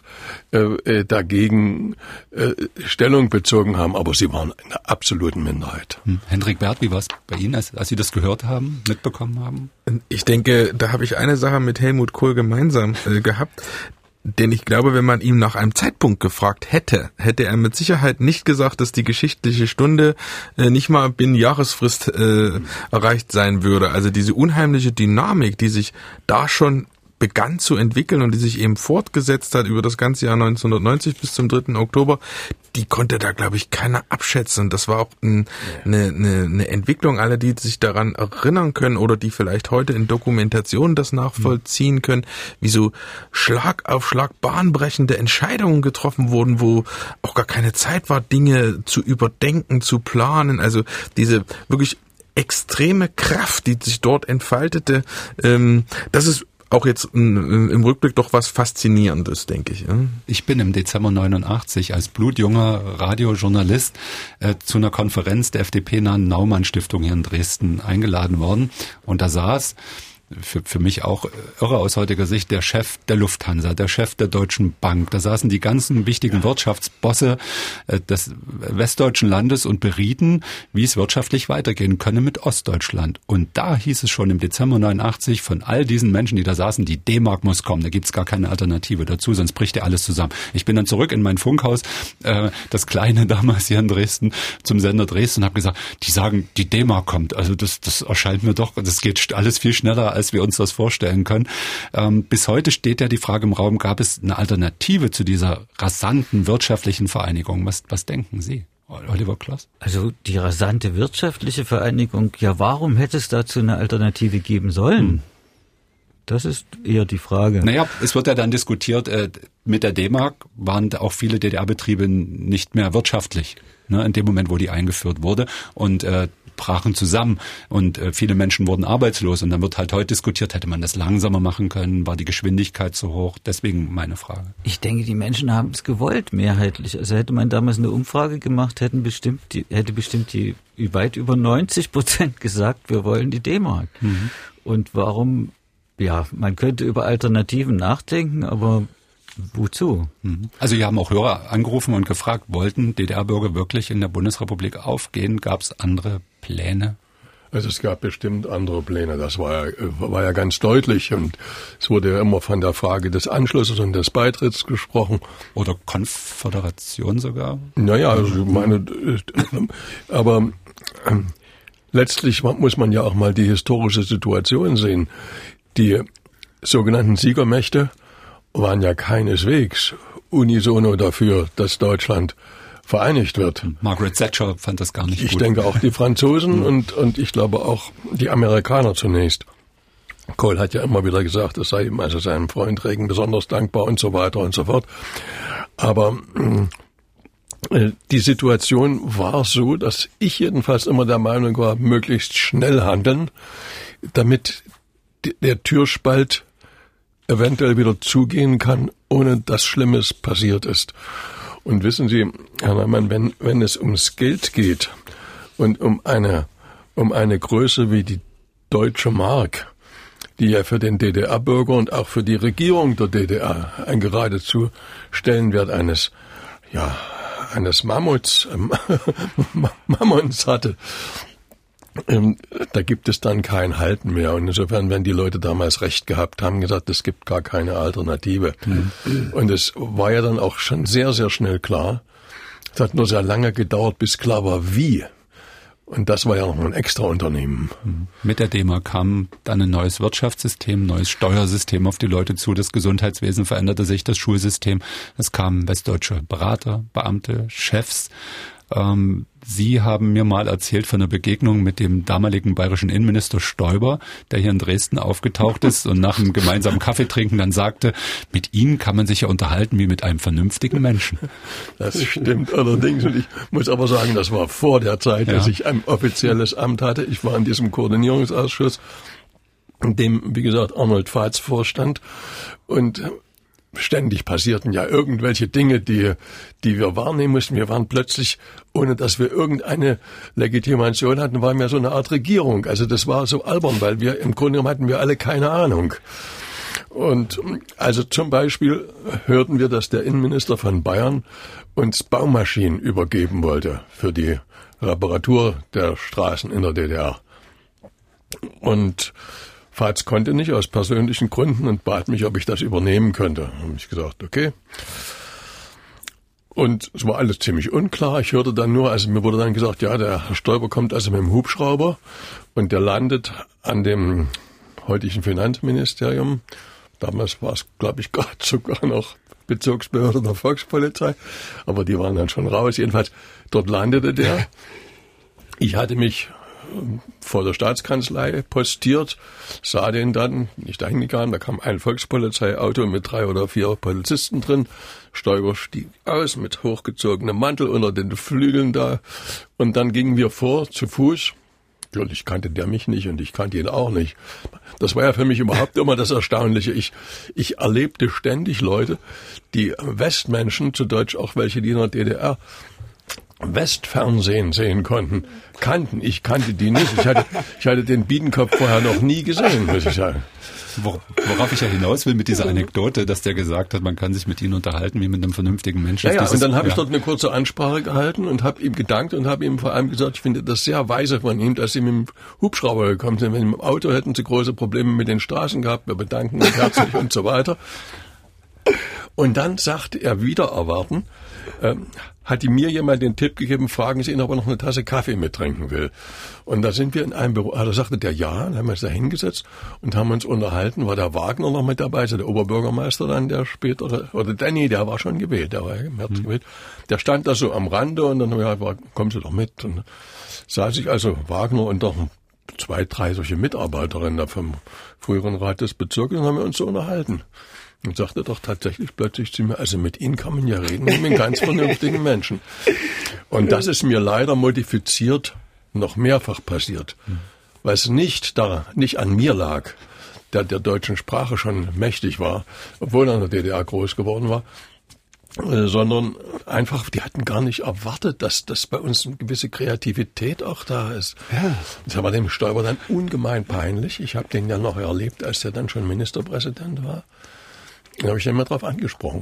dagegen Stellung bezogen haben, aber sie waren in der absoluten Minderheit. Hendrik Bert, wie war es bei Ihnen, als Sie das gehört haben, mitbekommen haben? Ich denke, da habe ich eine Sache mit Helmut Kohl gemeinsam gehabt. Denn ich glaube, wenn man ihm nach einem Zeitpunkt gefragt hätte er mit Sicherheit nicht gesagt, dass die geschichtliche Stunde nicht mal binnen Jahresfrist erreicht sein würde. Also diese unheimliche Dynamik, die sich da schon begann zu entwickeln und die sich eben fortgesetzt hat über das ganze Jahr 1990 bis zum 3. Oktober, die konnte da, glaube ich, keiner abschätzen. Das war auch eine Entwicklung, alle, die sich daran erinnern können oder die vielleicht heute in Dokumentationen das nachvollziehen können, wie so Schlag auf Schlag bahnbrechende Entscheidungen getroffen wurden, wo auch gar keine Zeit war, Dinge zu überdenken, zu planen. Also diese wirklich extreme Kraft, die sich dort entfaltete, das ist auch jetzt im Rückblick doch was Faszinierendes, denke ich. Ich bin im Dezember 89 als blutjunger Radiojournalist zu einer Konferenz der FDP-nahen Naumann-Stiftung hier in Dresden eingeladen worden. Und da saß für mich auch irre aus heutiger Sicht, der Chef der Lufthansa, der Chef der Deutschen Bank. Da saßen die ganzen wichtigen Wirtschaftsbosse des westdeutschen Landes und berieten, wie es wirtschaftlich weitergehen könne mit Ostdeutschland. Und da hieß es schon im Dezember 89 von all diesen Menschen, die da saßen, die D-Mark muss kommen, da gibt's gar keine Alternative dazu, sonst bricht ja alles zusammen. Ich bin dann zurück in mein Funkhaus, das kleine damals hier in Dresden, zum Sender Dresden und habe gesagt, die sagen, die D-Mark kommt. Also das erscheint mir doch, das geht alles viel schneller, als wir uns das vorstellen können. Bis heute steht ja die Frage im Raum, gab es eine Alternative zu dieser rasanten wirtschaftlichen Vereinigung? Was denken Sie, Oliver Kloss? Also die rasante wirtschaftliche Vereinigung, ja, warum hätte es dazu eine Alternative geben sollen? Das ist eher die Frage. Naja, es wird ja dann diskutiert, mit der D-Mark waren auch viele DDR-Betriebe nicht mehr wirtschaftlich, ne, in dem Moment, wo die eingeführt wurde und brachen zusammen und viele Menschen wurden arbeitslos und dann wird halt heute diskutiert, hätte man das langsamer machen können, war die Geschwindigkeit zu hoch, deswegen meine Frage. Ich denke, die Menschen haben es gewollt, mehrheitlich. Also hätte man damals eine Umfrage gemacht, hätte bestimmt die weit über 90% gesagt, wir wollen die D-Mark. Mhm. Und warum, ja, man könnte über Alternativen nachdenken, aber wozu? Also hier haben auch Hörer angerufen und gefragt, wollten DDR-Bürger wirklich in der Bundesrepublik aufgehen? Gab es andere Pläne? Also es gab bestimmt andere Pläne, das war ja ganz deutlich und es wurde ja immer von der Frage des Anschlusses und des Beitritts gesprochen. Oder Konföderation sogar? Naja, also ich meine, aber letztlich muss man ja auch mal die historische Situation sehen. Die sogenannten Siegermächte waren ja keineswegs unisono dafür, dass Deutschland vereinigt wird. Margaret Thatcher fand das gar nicht gut. Ich denke auch die Franzosen und ich glaube auch die Amerikaner zunächst. Kohl hat ja immer wieder gesagt, es sei ihm also seinem Freund Reagan besonders dankbar und so weiter und so fort. Aber die Situation war so, dass ich jedenfalls immer der Meinung war, möglichst schnell handeln, damit der Türspalt eventuell wieder zugehen kann, ohne dass Schlimmes passiert ist. Und wissen Sie, Herr Neumann, wenn es ums Geld geht und um eine Größe wie die Deutsche Mark, die ja für den DDR-Bürger und auch für die Regierung der DDR ein geradezu Stellenwert eines Mammons hatte, da gibt es dann kein Halten mehr. Und insofern, wenn die Leute damals recht gehabt haben, gesagt, es gibt gar keine Alternative. Mhm. Und es war ja dann auch schon sehr, sehr schnell klar. Es hat nur sehr lange gedauert, bis klar war, wie. Und das war ja noch ein extra Unternehmen. Mit der D-Mark kam dann ein neues Wirtschaftssystem, neues Steuersystem auf die Leute zu. Das Gesundheitswesen veränderte sich, das Schulsystem. Es kamen westdeutsche Berater, Beamte, Chefs. Sie haben mir mal erzählt von einer Begegnung mit dem damaligen bayerischen Innenminister Stoiber, der hier in Dresden aufgetaucht ist und nach einem gemeinsamen Kaffeetrinken dann sagte, mit Ihnen kann man sich ja unterhalten wie mit einem vernünftigen Menschen. Das stimmt allerdings und ich muss aber sagen, das war vor der Zeit, dass ich ein offizielles Amt hatte. Ich war in diesem Koordinierungsausschuss, in dem, wie gesagt, Arnold Pfalz vorstand und ständig passierten ja irgendwelche Dinge, die wir wahrnehmen mussten. Wir waren plötzlich, ohne dass wir irgendeine Legitimation hatten, waren wir so eine Art Regierung. Also das war so albern, weil wir im Grunde genommen hatten wir alle keine Ahnung. Und also zum Beispiel hörten wir, dass der Innenminister von Bayern uns Baumaschinen übergeben wollte für die Reparatur der Straßen in der DDR. Und Pfalz konnte nicht aus persönlichen Gründen und bat mich, ob ich das übernehmen könnte. Da habe ich gesagt, okay. Und es war alles ziemlich unklar. Ich hörte dann nur, also mir wurde dann gesagt, ja, der Herr Stoiber kommt also mit dem Hubschrauber und der landet an dem heutigen Finanzministerium. Damals war es, glaube ich, gerade sogar noch Bezirksbehörde der Volkspolizei, aber die waren dann schon raus. Jedenfalls, dort landete der. Ich hatte mich vor der Staatskanzlei postiert, sah den dann, nicht eingegangen, da kam ein Volkspolizeiauto mit 3 oder 4 Polizisten drin. Stoiber stieg aus mit hochgezogenem Mantel unter den Flügeln da und dann gingen wir vor zu Fuß. Natürlich kannte der mich nicht und ich kannte ihn auch nicht. Das war ja für mich überhaupt immer das Erstaunliche. Ich erlebte ständig Leute, die Westmenschen, zu Deutsch auch welche, die in der DDR Westfernsehen sehen kannten. Ich kannte die nicht. Ich hatte den Biedenkopf vorher noch nie gesehen, muss ich sagen. Worauf ich ja hinaus will mit dieser Anekdote, dass der gesagt hat, man kann sich mit ihnen unterhalten wie mit einem vernünftigen Menschen. Ja, und dann habe ich dort eine kurze Ansprache gehalten und habe ihm gedankt und habe ihm vor allem gesagt, ich finde das sehr weise von ihm, dass sie mit dem Hubschrauber gekommen sind. Wenn im Auto hätten sie große Probleme mit den Straßen gehabt, wir bedanken uns herzlich und so weiter. Und dann sagte er wieder erwarten, hatte mir jemand den Tipp gegeben, fragen Sie ihn, ob er noch eine Tasse Kaffee mittrinken will. Und da sind wir in einem Büro, da sagte der ja, dann haben wir uns da hingesetzt und haben uns unterhalten, war der Wagner noch mit dabei, also der Oberbürgermeister dann, der später, oder Danny, der war schon gewählt, der war im März gewählt. Der stand da so am Rande und dann, ja, kommen Sie doch mit. Und saß ich also Wagner und doch 2, 3 solche Mitarbeiterinnen da vom früheren Rat des Bezirkes und haben wir uns so unterhalten. Und sagte doch tatsächlich plötzlich zu mir, also mit Ihnen kann man ja reden, wie mit einem ganz vernünftigen Menschen. Und das ist mir leider modifiziert noch mehrfach passiert, weil es nicht an mir lag, der deutschen Sprache schon mächtig war, obwohl er in der DDR groß geworden war, sondern einfach, die hatten gar nicht erwartet, dass bei uns eine gewisse Kreativität auch da ist. Ja. Das war dem Stoiber dann ungemein peinlich. Ich habe den ja noch erlebt, als er dann schon Ministerpräsident war. Da habe ich ihn mal drauf angesprochen.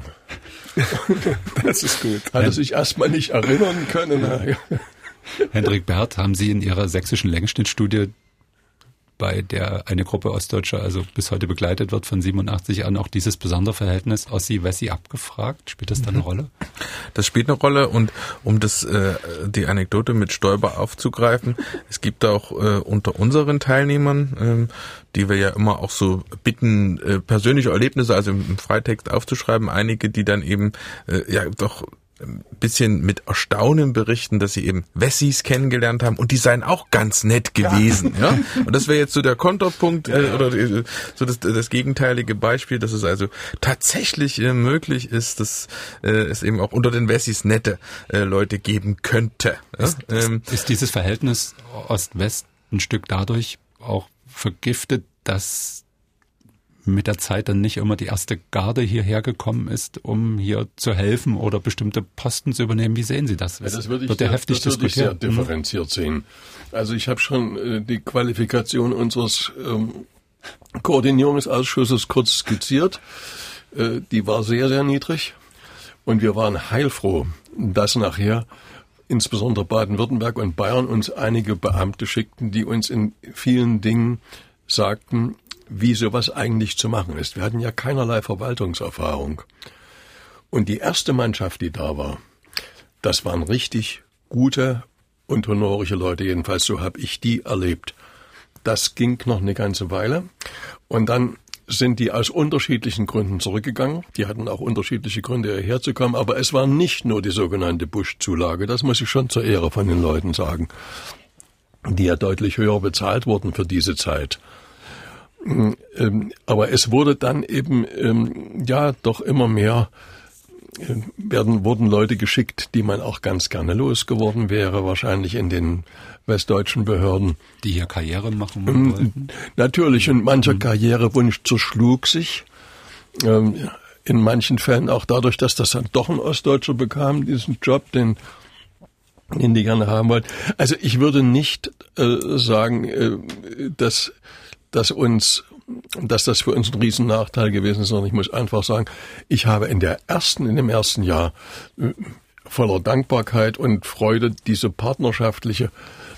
Das ist gut. Hat er sich erstmal nicht erinnern können. Ja. Hendrik Bert, haben Sie in Ihrer sächsischen Längsschnittstudie, bei der eine Gruppe Ostdeutscher also bis heute begleitet wird von 87 an, auch dieses besondere Verhältnis Ossi-Wessi abgefragt? Spielt das da eine Rolle? Das spielt eine Rolle und um die Anekdote mit Stoiber aufzugreifen, es gibt auch unter unseren Teilnehmern, die wir ja immer auch so bitten, persönliche Erlebnisse, also im Freitext aufzuschreiben, einige, die dann eben doch ein bisschen mit Erstaunen berichten, dass sie eben Wessis kennengelernt haben und die seien auch ganz nett gewesen. Ja? Und das wäre jetzt so der Konterpunkt oder so das gegenteilige Beispiel, dass es also tatsächlich möglich ist, dass es eben auch unter den Wessis nette Leute geben könnte. Ja? Ist dieses Verhältnis Ost-West ein Stück dadurch auch vergiftet, dass mit der Zeit dann nicht immer die erste Garde hierher gekommen ist, um hier zu helfen oder bestimmte Posten zu übernehmen? Wie sehen Sie das? Ja, das würde ich sehr differenziert sehen. Also ich habe schon die Qualifikation unseres Koordinierungsausschusses kurz skizziert. Die war sehr, sehr niedrig. Und wir waren heilfroh, dass nachher insbesondere Baden-Württemberg und Bayern uns einige Beamte schickten, die uns in vielen Dingen sagten, wie sowas eigentlich zu machen ist. Wir hatten ja keinerlei Verwaltungserfahrung. Und die erste Mannschaft, die da war, das waren richtig gute und honorische Leute, jedenfalls so habe ich die erlebt. Das ging noch eine ganze Weile. Und dann sind die aus unterschiedlichen Gründen zurückgegangen. Die hatten auch unterschiedliche Gründe, hierher zu kommen. Aber es war nicht nur die sogenannte Bush-Zulage. Das muss ich schon zur Ehre von den Leuten sagen, die ja deutlich höher bezahlt wurden für diese Zeit. Aber es wurde dann eben, doch immer mehr, wurden Leute geschickt, die man auch ganz gerne losgeworden wäre, wahrscheinlich in den westdeutschen Behörden. Die hier Karriere machen wollten? Natürlich, und mancher Karrierewunsch zerschlug sich. In manchen Fällen auch dadurch, dass das dann doch ein Ostdeutscher bekam, diesen Job, den die gerne haben wollten. Also ich würde nicht sagen, dass das für uns ein Riesennachteil gewesen ist, sondern ich muss einfach sagen, ich habe in dem ersten Jahr voller Dankbarkeit und Freude diese partnerschaftliche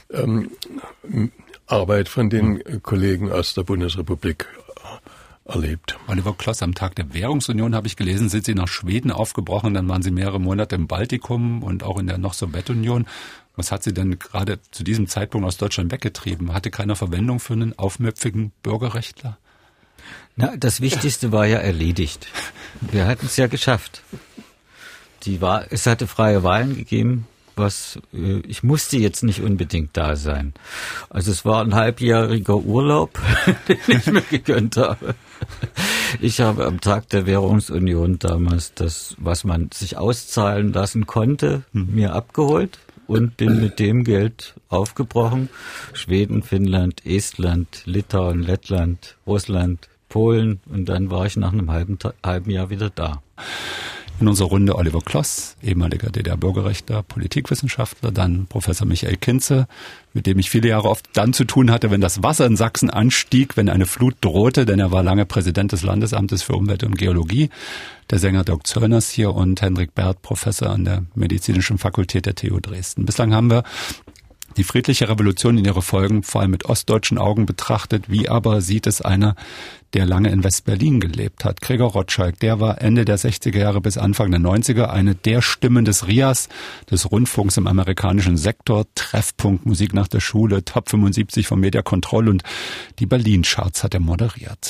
Arbeit von den Kollegen aus der Bundesrepublik erlebt. Oliver Kloss, am Tag der Währungsunion habe ich gelesen, sind Sie nach Schweden aufgebrochen, dann waren Sie mehrere Monate im Baltikum und auch in der noch-Sowjetunion. Was hat Sie denn gerade zu diesem Zeitpunkt aus Deutschland weggetrieben? Hatte keiner Verwendung für einen aufmüpfigen Bürgerrechtler? Na, das Wichtigste war ja erledigt. Wir hatten es ja geschafft. Es hatte freie Wahlen gegeben. Ich musste jetzt nicht unbedingt da sein. Also es war ein halbjähriger Urlaub, den ich mir gegönnt habe. Ich habe am Tag der Währungsunion damals das, was man sich auszahlen lassen konnte, mir abgeholt und bin mit dem Geld aufgebrochen. Schweden, Finnland, Estland, Litauen, Lettland, Russland, Polen und dann war ich nach einem halben Jahr wieder da. In unserer Runde Oliver Kloss, ehemaliger DDR-Bürgerrechtler, Politikwissenschaftler, dann Professor Michael Kinze, mit dem ich viele Jahre oft dann zu tun hatte, wenn das Wasser in Sachsen anstieg, wenn eine Flut drohte, denn er war lange Präsident des Landesamtes für Umwelt und Geologie. Der Sänger Dirk Zöllners hier und Hendrik Bert, Professor an der Medizinischen Fakultät der TU Dresden. Bislang haben wir die friedliche Revolution in ihre Folgen vor allem mit ostdeutschen Augen betrachtet. Wie aber sieht es einer, der lange in West-Berlin gelebt hat? Gregor Rotschalk, der war Ende der 60er Jahre bis Anfang der 90er eine der Stimmen des RIAS, des Rundfunks im amerikanischen Sektor, Treffpunkt Musik nach der Schule, Top 75 von Media Control und die Berlin-Charts hat er moderiert.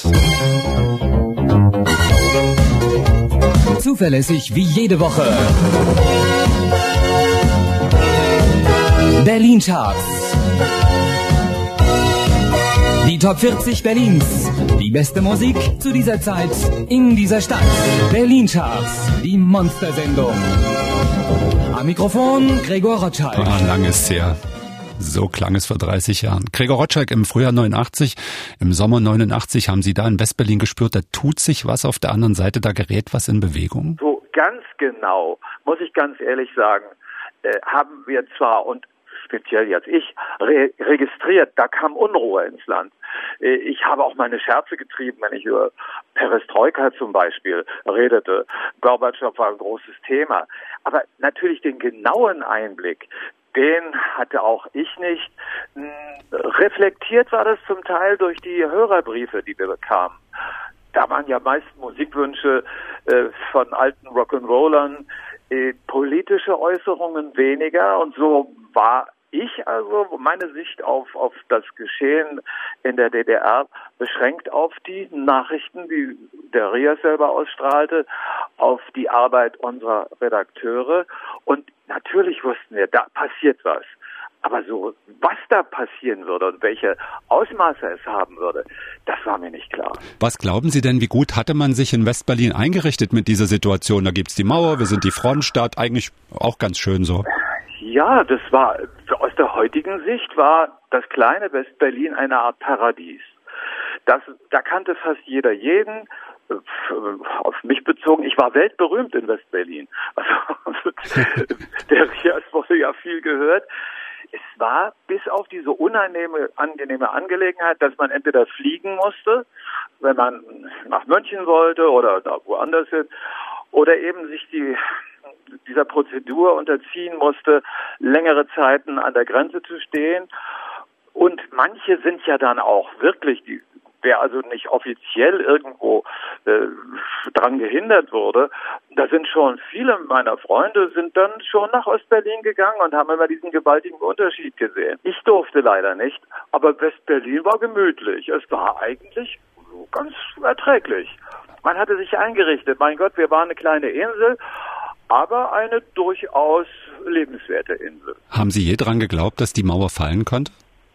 Zuverlässig wie jede Woche. Berlin Charts. Die Top 40 Berlins. Die beste Musik zu dieser Zeit in dieser Stadt. Berlin Charts. Die Monstersendung. Am Mikrofon Gregor Rotschalk. Lang ist her. So klang es vor 30 Jahren. Gregor Rotschalk im Frühjahr 89, im Sommer 89 haben Sie da in Westberlin gespürt, da tut sich was auf der anderen Seite, da gerät was in Bewegung? So ganz genau, muss ich ganz ehrlich sagen, haben wir zwar und speziell jetzt ich, registriert, da kam Unruhe ins Land. Ich habe auch meine Scherze getrieben, wenn ich über Perestroika zum Beispiel redete. Gorbatschow war ein großes Thema. Aber natürlich den genauen Einblick, den hatte auch ich nicht. Reflektiert war das zum Teil durch die Hörerbriefe, die wir bekamen. Da waren ja meist Musikwünsche von alten Rock'n'Rollern, politische Äußerungen weniger, und so war ich also meine Sicht auf das Geschehen in der DDR beschränkt auf die Nachrichten, die der RIAS selber ausstrahlte, auf die Arbeit unserer Redakteure, und natürlich wussten wir, da passiert was. Aber so, was da passieren würde und welche Ausmaße es haben würde, das war mir nicht klar. Was glauben Sie denn, wie gut hatte man sich in Westberlin eingerichtet mit dieser Situation? Da gibt's die Mauer, wir sind die Frontstadt, eigentlich auch ganz schön so. Ja, das war, aus der heutigen Sicht war das kleine Westberlin eine Art Paradies. Da kannte fast jeder jeden. Auf mich bezogen, ich war weltberühmt in Westberlin. Also der RIAS wurde ja viel gehört. Es war bis auf diese unangenehme Angelegenheit, dass man entweder fliegen musste, wenn man nach München wollte oder da woanders hin, oder eben sich dieser Prozedur unterziehen musste, längere Zeiten an der Grenze zu stehen. Und manche sind ja dann auch wirklich, wer also nicht offiziell irgendwo dran gehindert wurde, da sind schon viele meiner Freunde sind dann schon nach Ostberlin gegangen und haben immer diesen gewaltigen Unterschied gesehen. Ich durfte leider nicht, aber Westberlin war gemütlich. Es war eigentlich ganz erträglich. Man hatte sich eingerichtet. Mein Gott, wir waren eine kleine Insel, aber eine durchaus lebenswerte Insel. Haben Sie je dran geglaubt, dass die Mauer fallen könnte?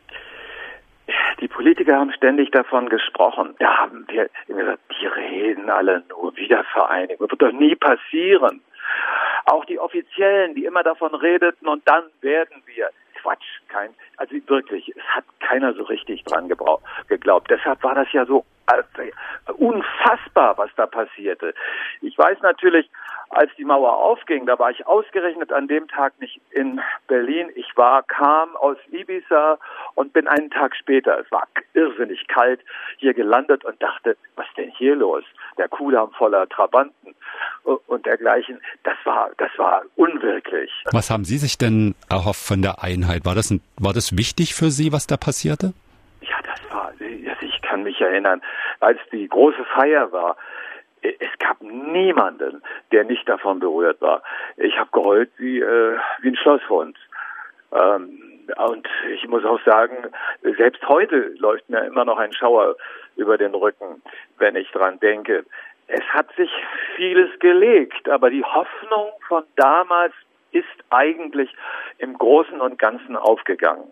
Die Politiker haben ständig davon gesprochen. Da haben wir gesagt, die reden alle nur Wiedervereinigung. Das wird doch nie passieren. Auch die Offiziellen, die immer davon redeten, und dann werden wir. Quatsch, also wirklich, es hat keiner so richtig dran geglaubt. Deshalb war das ja so unfassbar, was da passierte. Ich weiß natürlich, als die Mauer aufging, da war ich ausgerechnet an dem Tag nicht in Berlin. Ich kam aus Ibiza und bin einen Tag später, es war irrsinnig kalt, hier gelandet und dachte, was ist denn hier los? Der Kudamm voller Trabanten und dergleichen. Das war unwirklich. Was haben Sie sich denn erhofft von der Einheit? War das wichtig für Sie, was da passierte? Ja, ich kann mich erinnern, als die große Feier war, es gab niemanden, der nicht davon berührt war. Ich habe geheult wie ein Schlosshund. Und ich muss auch sagen, selbst heute läuft mir immer noch ein Schauer über den Rücken, wenn ich dran denke. Es hat sich vieles gelegt, aber die Hoffnung von damals ist eigentlich im Großen und Ganzen aufgegangen.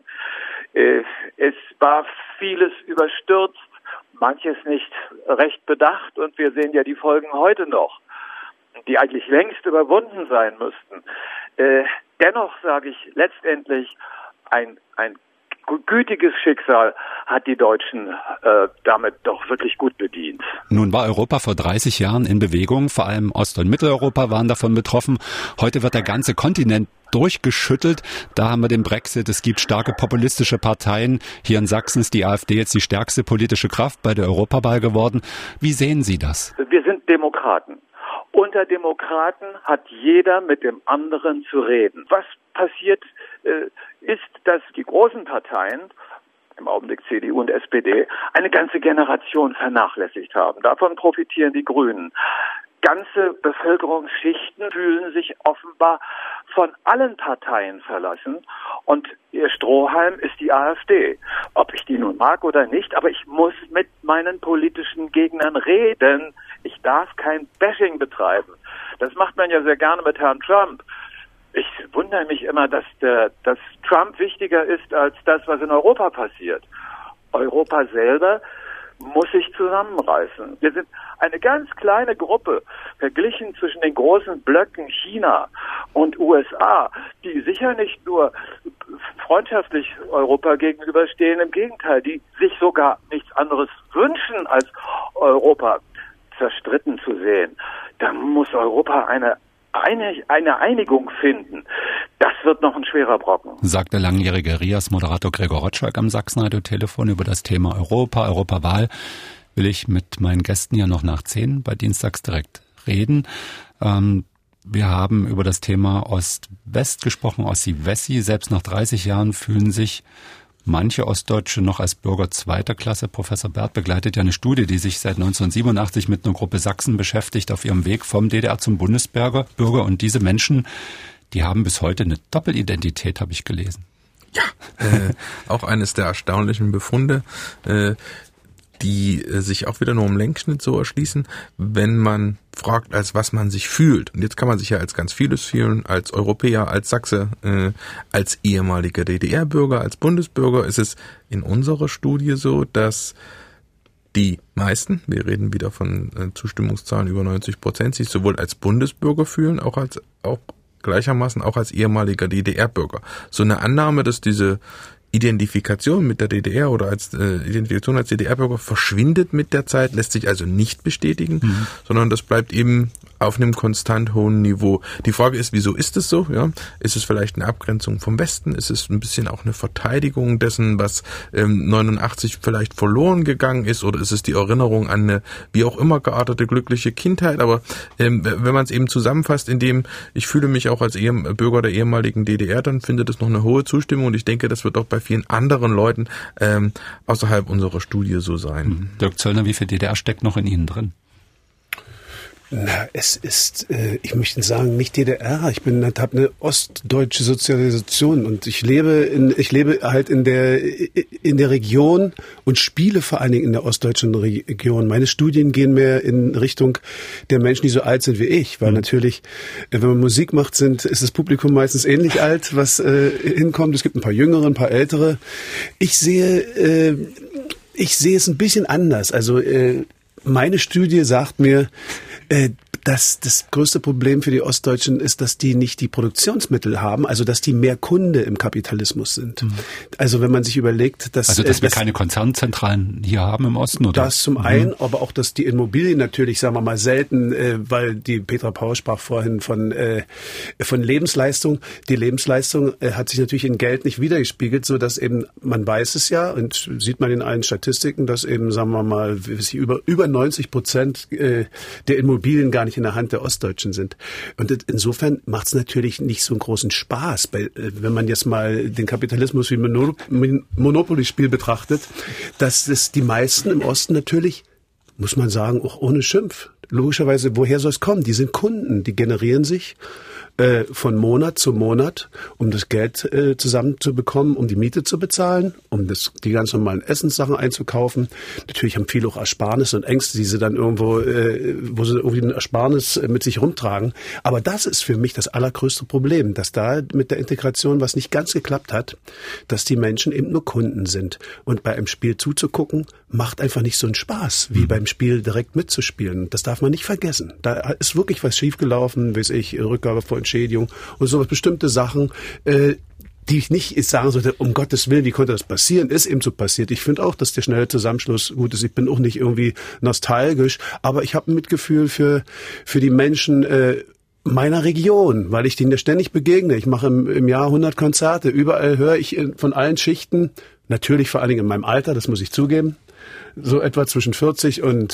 Es war vieles überstürzt, manches nicht recht bedacht, und wir sehen ja die Folgen heute noch, die eigentlich längst überwunden sein müssten. Dennoch sage ich letztendlich ein gütiges Schicksal hat die Deutschen damit doch wirklich gut bedient. Nun war Europa vor 30 Jahren in Bewegung, vor allem Ost- und Mitteleuropa waren davon betroffen. Heute wird der ganze Kontinent durchgeschüttelt. Da haben wir den Brexit, es gibt starke populistische Parteien. Hier in Sachsen ist die AfD jetzt die stärkste politische Kraft bei der Europawahl geworden. Wie sehen Sie das? Wir sind Demokraten. Unter Demokraten hat jeder mit dem anderen zu reden. Was passiert ist, dass die großen Parteien, im Augenblick CDU und SPD, eine ganze Generation vernachlässigt haben. Davon profitieren die Grünen. Ganze Bevölkerungsschichten fühlen sich offenbar von allen Parteien verlassen und ihr Strohhalm ist die AfD. Ob ich die nun mag oder nicht, aber ich muss mit meinen politischen Gegnern reden. Ich darf kein Bashing betreiben. Das macht man ja sehr gerne mit Herrn Trump. Ich wundere mich immer, dass Trump wichtiger ist als das, was in Europa passiert. Europa selber muss sich zusammenreißen. Wir sind eine ganz kleine Gruppe, verglichen zwischen den großen Blöcken China und USA, die sicher nicht nur freundschaftlich Europa gegenüberstehen, im Gegenteil, die sich sogar nichts anderes wünschen, als Europa zerstritten zu sehen. Da muss Europa eine Einigung finden. Das wird noch ein schwerer Brocken. Sagt der langjährige RIAS-Moderator Gregor Rotschalk am Sachsenradio-Telefon über das Thema Europawahl. Will ich mit meinen Gästen ja noch nach 10 bei Dienstags direkt reden. Wir haben über das Thema Ost-West gesprochen, Ossi-Wessi. Selbst nach 30 Jahren fühlen sich manche Ostdeutsche noch als Bürger zweiter Klasse. Professor Bert begleitet ja eine Studie, die sich seit 1987 mit einer Gruppe Sachsen beschäftigt, auf ihrem Weg vom DDR zum Bundesbürger. Und diese Menschen, die haben bis heute eine Doppelidentität, habe ich gelesen. Ja, auch eines der erstaunlichen Befunde, die sich auch wieder nur im Längsschnitt so erschließen, wenn man fragt, als was man sich fühlt. Und jetzt kann man sich ja als ganz vieles fühlen, als Europäer, als Sachse, als ehemaliger DDR-Bürger, als Bundesbürger. Ist es in unserer Studie so, dass die meisten, wir reden wieder von Zustimmungszahlen über 90%, sich sowohl als Bundesbürger fühlen, auch gleichermaßen auch als ehemaliger DDR-Bürger. So eine Annahme, dass diese Identifikation mit der DDR oder als Identifikation als DDR-Bürger verschwindet mit der Zeit, lässt sich also nicht bestätigen, sondern das bleibt eben auf einem konstant hohen Niveau. Die Frage ist, wieso ist es so? Ja? Ist es vielleicht eine Abgrenzung vom Westen? Ist es ein bisschen auch eine Verteidigung dessen, was 89 vielleicht verloren gegangen ist? Oder ist es die Erinnerung an eine wie auch immer geartete glückliche Kindheit? Aber wenn man es eben zusammenfasst, indem ich fühle mich auch als Bürger der ehemaligen DDR, dann findet es noch eine hohe Zustimmung und ich denke, das wird auch bei vielen anderen Leuten außerhalb unserer Studie so sein. Dirk Zöllner, wie viel DDR steckt noch in Ihnen drin? Na, es ist, ich möchte sagen, nicht DDR. Ich habe eine ostdeutsche Sozialisation und ich lebe halt in der Region und spiele vor allen Dingen in der ostdeutschen Region. Meine Studien gehen mehr in Richtung der Menschen, die so alt sind wie ich, weil natürlich, wenn man Musik macht, ist das Publikum meistens ähnlich alt, was hinkommt. Es gibt ein paar Jüngere, ein paar ältere. Ich sehe es ein bisschen anders. Also meine Studie sagt mir, dass das größte Problem für die Ostdeutschen ist, dass die nicht die Produktionsmittel haben, also dass die mehr Kunde im Kapitalismus sind. Also wenn man sich überlegt, dass wir keine Konzernzentralen hier haben im Osten, oder? Das zum einen, aber auch, dass die Immobilien natürlich, sagen wir mal, selten, weil die Petra Paul sprach vorhin von Lebensleistung. Die Lebensleistung hat sich natürlich in Geld nicht wiedergespiegelt, so dass eben, man weiß es ja und sieht man in allen Statistiken, dass eben, sagen wir mal, über 90% der Immobilien gar nicht in der Hand der Ostdeutschen sind. Und insofern macht es natürlich nicht so einen großen Spaß, wenn man jetzt mal den Kapitalismus wie Monopoly-Spiel betrachtet, dass es die meisten im Osten natürlich, muss man sagen, auch ohne Schimpf. Logischerweise, woher soll es kommen? Die sind Kunden, die generieren sich von Monat zu Monat, um das Geld zusammenzubekommen, um die Miete zu bezahlen, um die ganz normalen Essenssachen einzukaufen. Natürlich haben viele auch Ersparnisse und Ängste, die sie dann irgendwo, wo sie irgendwie ein Ersparnis mit sich rumtragen. Aber das ist für mich das allergrößte Problem, dass da mit der Integration was nicht ganz geklappt hat, dass die Menschen eben nur Kunden sind. Und bei einem Spiel zuzugucken, macht einfach nicht so einen Spaß, wie beim Spiel direkt mitzuspielen. Das darf man nicht vergessen. Da ist wirklich was schiefgelaufen, weiß ich, Rückgabe vor Entschädigung und sowas, bestimmte Sachen, die ich nicht sagen sollte, um Gottes Willen, wie konnte das passieren, ist eben so passiert. Ich finde auch, dass der schnelle Zusammenschluss gut ist. Ich bin auch nicht irgendwie nostalgisch, aber ich habe ein Mitgefühl für die Menschen meiner Region, weil ich denen ja ständig begegne. Ich mache im Jahr 100 Konzerte. Überall höre ich von allen Schichten, natürlich vor allen Dingen in meinem Alter, das muss ich zugeben. So etwa zwischen 40 und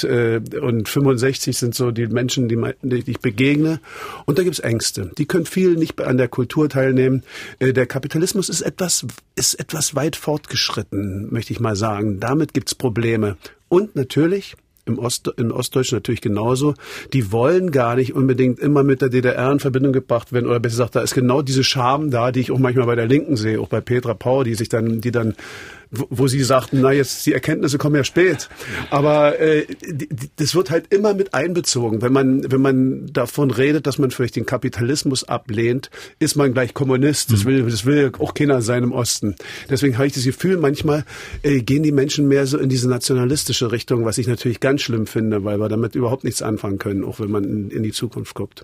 65 sind so die Menschen, die ich begegne. Und da gibt's Ängste. Die können viel nicht an der Kultur teilnehmen. Der Kapitalismus ist etwas weit fortgeschritten, möchte ich mal sagen. Damit gibt's Probleme. Und natürlich im Ostdeutschen natürlich genauso. Die wollen gar nicht unbedingt immer mit der DDR in Verbindung gebracht werden. Oder besser gesagt, da ist genau diese Scham da, die ich auch manchmal bei der Linken sehe, auch bei Petra Pau, die dann, wo sie sagten, na jetzt, die Erkenntnisse kommen ja spät. Aber das wird halt immer mit einbezogen. Wenn man davon redet, dass man vielleicht den Kapitalismus ablehnt, ist man gleich Kommunist. Das will auch keiner sein im Osten. Deswegen habe ich das Gefühl, manchmal gehen die Menschen mehr so in diese nationalistische Richtung, was ich natürlich ganz schlimm finde, weil wir damit überhaupt nichts anfangen können, auch wenn man in die Zukunft guckt.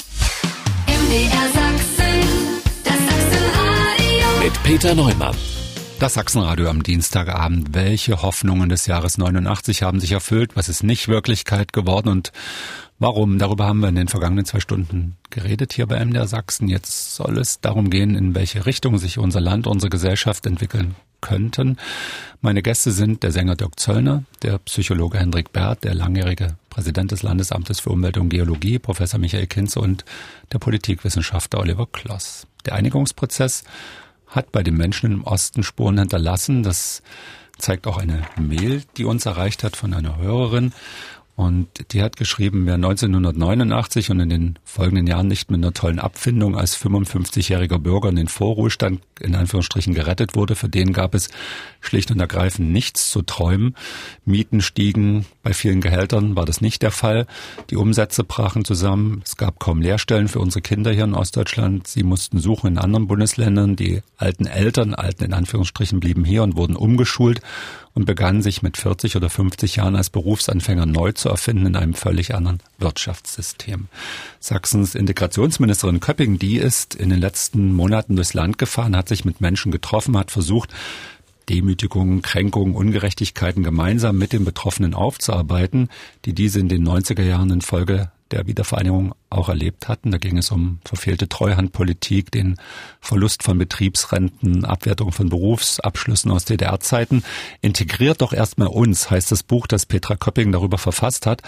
MDR Sachsen, das Sachsenradio. Mit Peter Neumann. Das Sachsenradio am Dienstagabend. Welche Hoffnungen des Jahres 89 haben sich erfüllt? Was ist nicht Wirklichkeit geworden und warum? Darüber haben wir in den vergangenen 2 Stunden geredet hier bei MDR Sachsen. Jetzt soll es darum gehen, in welche Richtung sich unser Land, unsere Gesellschaft entwickeln könnten. Meine Gäste sind der Sänger Dirk Zöllner, der Psychologe Hendrik Bert, der langjährige Präsident des Landesamtes für Umwelt und Geologie, Professor Michael Kinze und der Politikwissenschaftler Oliver Kloss. Der Einigungsprozess hat bei den Menschen im Osten Spuren hinterlassen. Das zeigt auch eine Mail, die uns erreicht hat von einer Hörerin. Und die hat geschrieben, wer 1989 und in den folgenden Jahren nicht mit einer tollen Abfindung als 55-jähriger Bürger in den Vorruhestand in Anführungsstrichen gerettet wurde, für den gab es schlicht und ergreifend nichts zu träumen. Mieten stiegen, bei vielen Gehältern war das nicht der Fall. Die Umsätze brachen zusammen. Es gab kaum Lehrstellen für unsere Kinder hier in Ostdeutschland. Sie mussten suchen in anderen Bundesländern. Die alten Eltern, alten in Anführungsstrichen, blieben hier und wurden umgeschult und begannen sich mit 40 oder 50 Jahren als Berufsanfänger neu zu erfinden in einem völlig anderen Wirtschaftssystem. Sachsens Integrationsministerin Köpping, die ist in den letzten Monaten durchs Land gefahren, hat sich mit Menschen getroffen, hat versucht, Demütigungen, Kränkungen, Ungerechtigkeiten gemeinsam mit den Betroffenen aufzuarbeiten, die diese in den 90er Jahren infolge der Wiedervereinigung auch erlebt hatten. Da ging es um verfehlte Treuhandpolitik, den Verlust von Betriebsrenten, Abwertung von Berufsabschlüssen aus DDR-Zeiten. Integriert doch erstmal uns, heißt das Buch, das Petra Köpping darüber verfasst hat.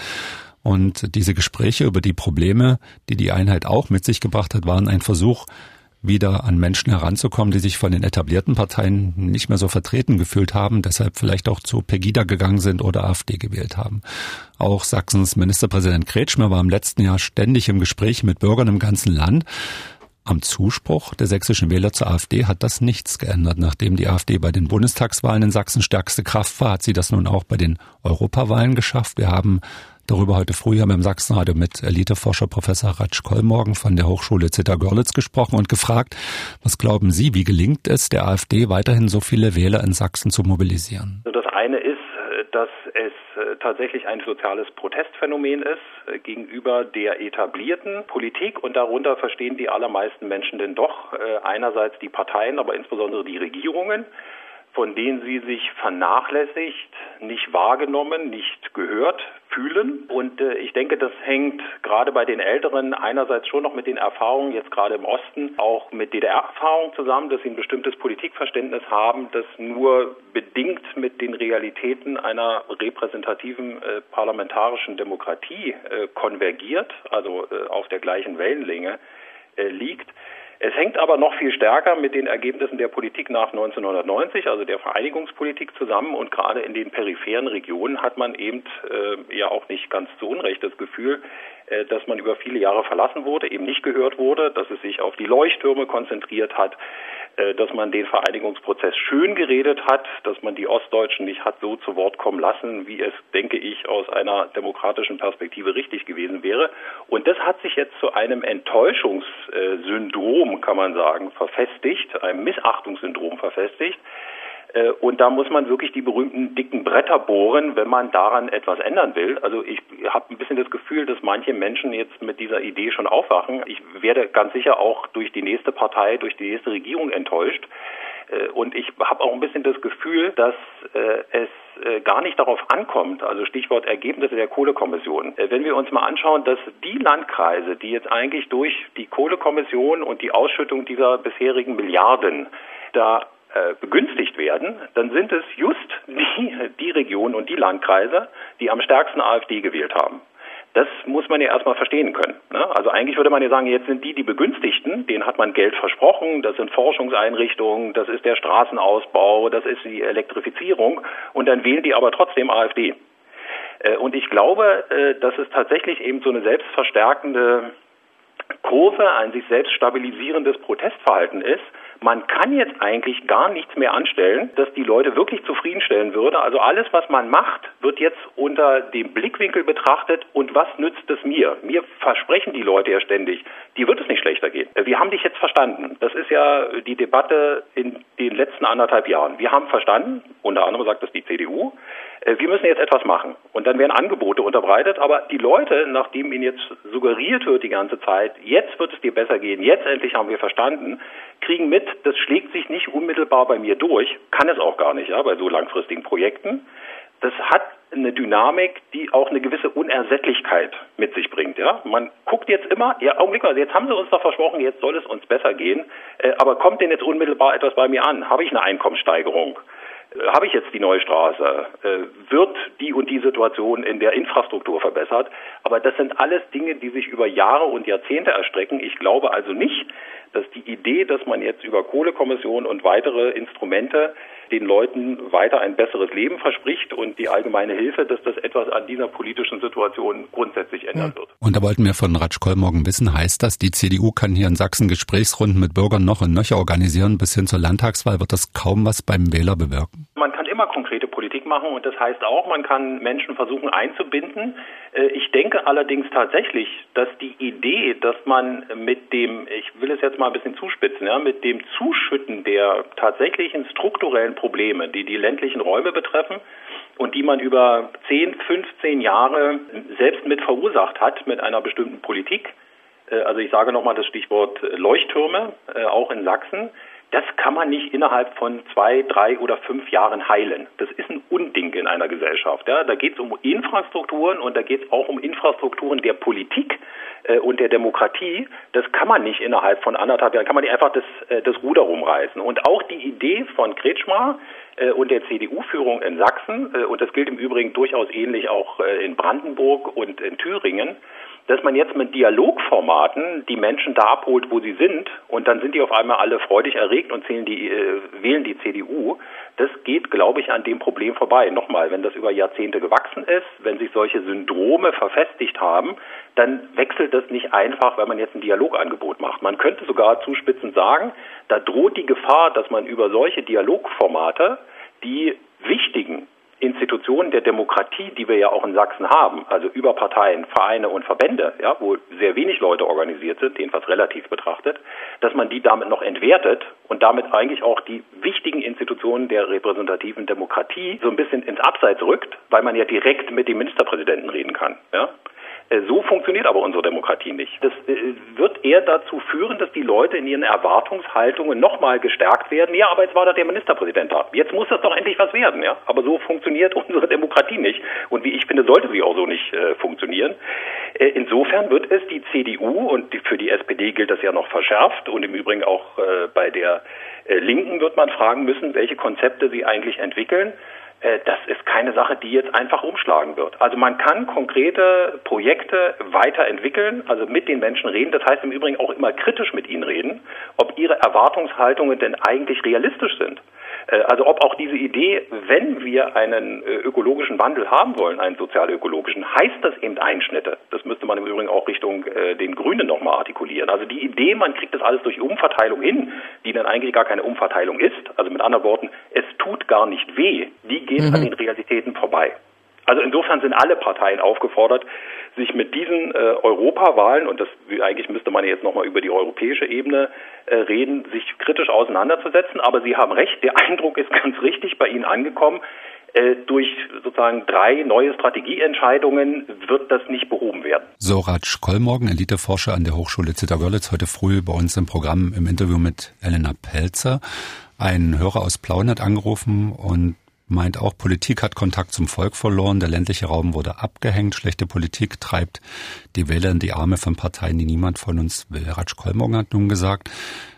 Und diese Gespräche über die Probleme, die die Einheit auch mit sich gebracht hat, waren ein Versuch, wieder an Menschen heranzukommen, die sich von den etablierten Parteien nicht mehr so vertreten gefühlt haben, deshalb vielleicht auch zu Pegida gegangen sind oder AfD gewählt haben. Auch Sachsens Ministerpräsident Kretschmer war im letzten Jahr ständig im Gespräch mit Bürgern im ganzen Land. Am Zuspruch der sächsischen Wähler zur AfD hat das nichts geändert. Nachdem die AfD bei den Bundestagswahlen in Sachsen stärkste Kraft war, hat sie das nun auch bei den Europawahlen geschafft. Wir haben darüber heute früh beim Sachsenradio mit Eliteforscher Professor Ratsch Kollmorgen von der Hochschule Zittau-Görlitz gesprochen und gefragt, was glauben Sie, wie gelingt es der AfD weiterhin so viele Wähler in Sachsen zu mobilisieren? Das eine ist, dass es tatsächlich ein soziales Protestphänomen ist gegenüber der etablierten Politik und darunter verstehen die allermeisten Menschen denn doch einerseits die Parteien, aber insbesondere die Regierungen, von denen sie sich vernachlässigt, nicht wahrgenommen, nicht gehört fühlen. Und ich denke, das hängt gerade bei den Älteren einerseits schon noch mit den Erfahrungen, jetzt gerade im Osten, auch mit DDR-Erfahrungen zusammen, dass sie ein bestimmtes Politikverständnis haben, das nur bedingt mit den Realitäten einer repräsentativen parlamentarischen Demokratie konvergiert, also auf der gleichen Wellenlänge liegt. Es hängt aber noch viel stärker mit den Ergebnissen der Politik nach 1990, also der Vereinigungspolitik zusammen. Und gerade in den peripheren Regionen hat man eben ja auch nicht ganz zu Unrecht das Gefühl, dass man über viele Jahre verlassen wurde, eben nicht gehört wurde, dass es sich auf die Leuchttürme konzentriert hat, dass man den Vereinigungsprozess schön geredet hat, dass man die Ostdeutschen nicht hat so zu Wort kommen lassen, wie es, denke ich, aus einer demokratischen Perspektive richtig gewesen wäre. Und das hat sich jetzt zu einem Enttäuschungssyndrom, kann man sagen, verfestigt, einem Missachtungssyndrom verfestigt. Und da muss man wirklich die berühmten dicken Bretter bohren, wenn man daran etwas ändern will. Also ich habe ein bisschen das Gefühl, dass manche Menschen jetzt mit dieser Idee schon aufwachen. Ich werde ganz sicher auch durch die nächste Partei, durch die nächste Regierung enttäuscht. Und ich habe auch ein bisschen das Gefühl, dass es gar nicht darauf ankommt, also Stichwort Ergebnisse der Kohlekommission. Wenn wir uns mal anschauen, dass die Landkreise, die jetzt eigentlich durch die Kohlekommission und die Ausschüttung dieser bisherigen Milliarden da begünstigt werden, dann sind es just die Regionen und die Landkreise, die am stärksten AfD gewählt haben. Das muss man ja erstmal verstehen können. Ne? Also eigentlich würde man ja sagen, jetzt sind die Begünstigten, denen hat man Geld versprochen, das sind Forschungseinrichtungen, das ist der Straßenausbau, das ist die Elektrifizierung und dann wählen die aber trotzdem AfD. Und ich glaube, dass es tatsächlich eben so eine selbstverstärkende Kurve, ein sich selbst stabilisierendes Protestverhalten ist. Man kann jetzt eigentlich gar nichts mehr anstellen, das die Leute wirklich zufriedenstellen würde. Also alles, was man macht, wird jetzt unter dem Blickwinkel betrachtet und was nützt es mir? Mir versprechen die Leute ja ständig, dir wird es nicht schlechter gehen. Wir haben dich jetzt verstanden. Das ist ja die Debatte in den letzten 1,5 Jahren. Wir haben verstanden, unter anderem sagt das die CDU, wir müssen jetzt etwas machen. Und dann werden Angebote unterbreitet, aber die Leute, nachdem ihnen jetzt suggeriert wird die ganze Zeit, jetzt wird es dir besser gehen, jetzt endlich haben wir verstanden, kriegen mit, das schlägt sich nicht unmittelbar bei mir durch, kann es auch gar nicht, ja, bei so langfristigen Projekten. Das hat eine Dynamik, die auch eine gewisse Unersättlichkeit mit sich bringt, ja. Man guckt jetzt immer, ja, Augenblick mal, jetzt haben sie uns doch versprochen, jetzt soll es uns besser gehen, aber kommt denn jetzt unmittelbar etwas bei mir an? Habe ich eine Einkommenssteigerung? Habe ich jetzt die neue Straße? Wird die und die Situation in der Infrastruktur verbessert? Aber das sind alles Dinge, die sich über Jahre und Jahrzehnte erstrecken. Ich glaube also nicht, dass die Idee, dass man jetzt über Kohlekommission und weitere Instrumente den Leuten weiter ein besseres Leben verspricht und die allgemeine Hilfe, dass das etwas an dieser politischen Situation grundsätzlich ändern wird. Und da wollten wir von Ratsch Kollmorgen wissen, heißt das, die CDU kann hier in Sachsen Gesprächsrunden mit Bürgern noch und nöcher organisieren bis hin zur Landtagswahl? Wird das kaum was beim Wähler bewirken? Man kann immer konkrete Politik machen und das heißt auch, man kann Menschen versuchen einzubinden. Ich denke allerdings tatsächlich, dass die Idee, dass man mit dem, ich will es jetzt mal ein bisschen zuspitzen, ja, mit dem Zuschütten der tatsächlichen strukturellen Probleme, die die ländlichen Räume betreffen und die man über 10, 15 Jahre selbst mit verursacht hat mit einer bestimmten Politik, also ich sage nochmal das Stichwort Leuchttürme, auch in Sachsen, das kann man nicht innerhalb von 2, 3 oder 5 Jahren heilen. Das ist ein Unding in einer Gesellschaft. Ja? Da geht es um Infrastrukturen und da geht es auch um Infrastrukturen der Politik und der Demokratie. Das kann man nicht innerhalb von 1,5 Jahren, kann man nicht einfach das Ruder rumreißen. Und auch die Idee von Kretschmer und der CDU-Führung in Sachsen, und das gilt im Übrigen durchaus ähnlich auch in Brandenburg und in Thüringen, dass man jetzt mit Dialogformaten die Menschen da abholt, wo sie sind, und dann sind die auf einmal alle freudig erregt und wählen die CDU. Das geht, glaube ich, an dem Problem vorbei. Nochmal, wenn das über Jahrzehnte gewachsen ist, wenn sich solche Syndrome verfestigt haben, dann wechselt das nicht einfach, wenn man jetzt ein Dialogangebot macht. Man könnte sogar zuspitzend sagen, da droht die Gefahr, dass man über solche Dialogformate die wichtigen Institutionen der Demokratie, die wir ja auch in Sachsen haben, also über Parteien, Vereine und Verbände, ja, wo sehr wenig Leute organisiert sind, jedenfalls relativ betrachtet, dass man die damit noch entwertet und damit eigentlich auch die wichtigen Institutionen der repräsentativen Demokratie so ein bisschen ins Abseits rückt, weil man ja direkt mit dem Ministerpräsidenten reden kann, ja. So funktioniert aber unsere Demokratie nicht. Das wird eher dazu führen, dass die Leute in ihren Erwartungshaltungen nochmal gestärkt werden. Ja, aber jetzt war doch der Ministerpräsident da. Jetzt muss das doch endlich was werden, ja. Aber so funktioniert unsere Demokratie nicht. Und wie ich finde, sollte sie auch so nicht funktionieren. Insofern wird es die CDU, und für die SPD gilt das ja noch verschärft, und im Übrigen auch bei der Linken wird man fragen müssen, welche Konzepte sie eigentlich entwickeln. Das ist keine Sache, die jetzt einfach umschlagen wird. Also man kann konkrete Projekte weiterentwickeln, also mit den Menschen reden. Das heißt im Übrigen auch immer kritisch mit ihnen reden, ob ihre Erwartungshaltungen denn eigentlich realistisch sind. Also ob auch diese Idee, wenn wir einen ökologischen Wandel haben wollen, einen sozial-ökologischen, heißt das eben Einschnitte. Das müsste man im Übrigen auch Richtung den Grünen nochmal artikulieren. Also die Idee, man kriegt das alles durch Umverteilung hin, die dann eigentlich gar keine Umverteilung ist. Also mit anderen Worten, es tut gar nicht weh. Die geht an den Realitäten vorbei. Also insofern sind alle Parteien aufgefordert, sich mit diesen Europawahlen, und das eigentlich müsste man jetzt nochmal über die europäische Ebene reden, sich kritisch auseinanderzusetzen. Aber Sie haben recht, der Eindruck ist ganz richtig bei Ihnen angekommen. Durch sozusagen 3 neue Strategieentscheidungen wird das nicht behoben werden. So, Ratsch Kollmorgen, Eliteforscher an der Hochschule Zittau-Görlitz, heute früh bei uns im Programm im Interview mit Elena Pelzer. Ein Hörer aus Plauen hat angerufen und meint auch, Politik hat Kontakt zum Volk verloren, der ländliche Raum wurde abgehängt, schlechte Politik treibt die Wähler in die Arme von Parteien, die niemand von uns will. Ratsch Kollmorgen hat nun gesagt,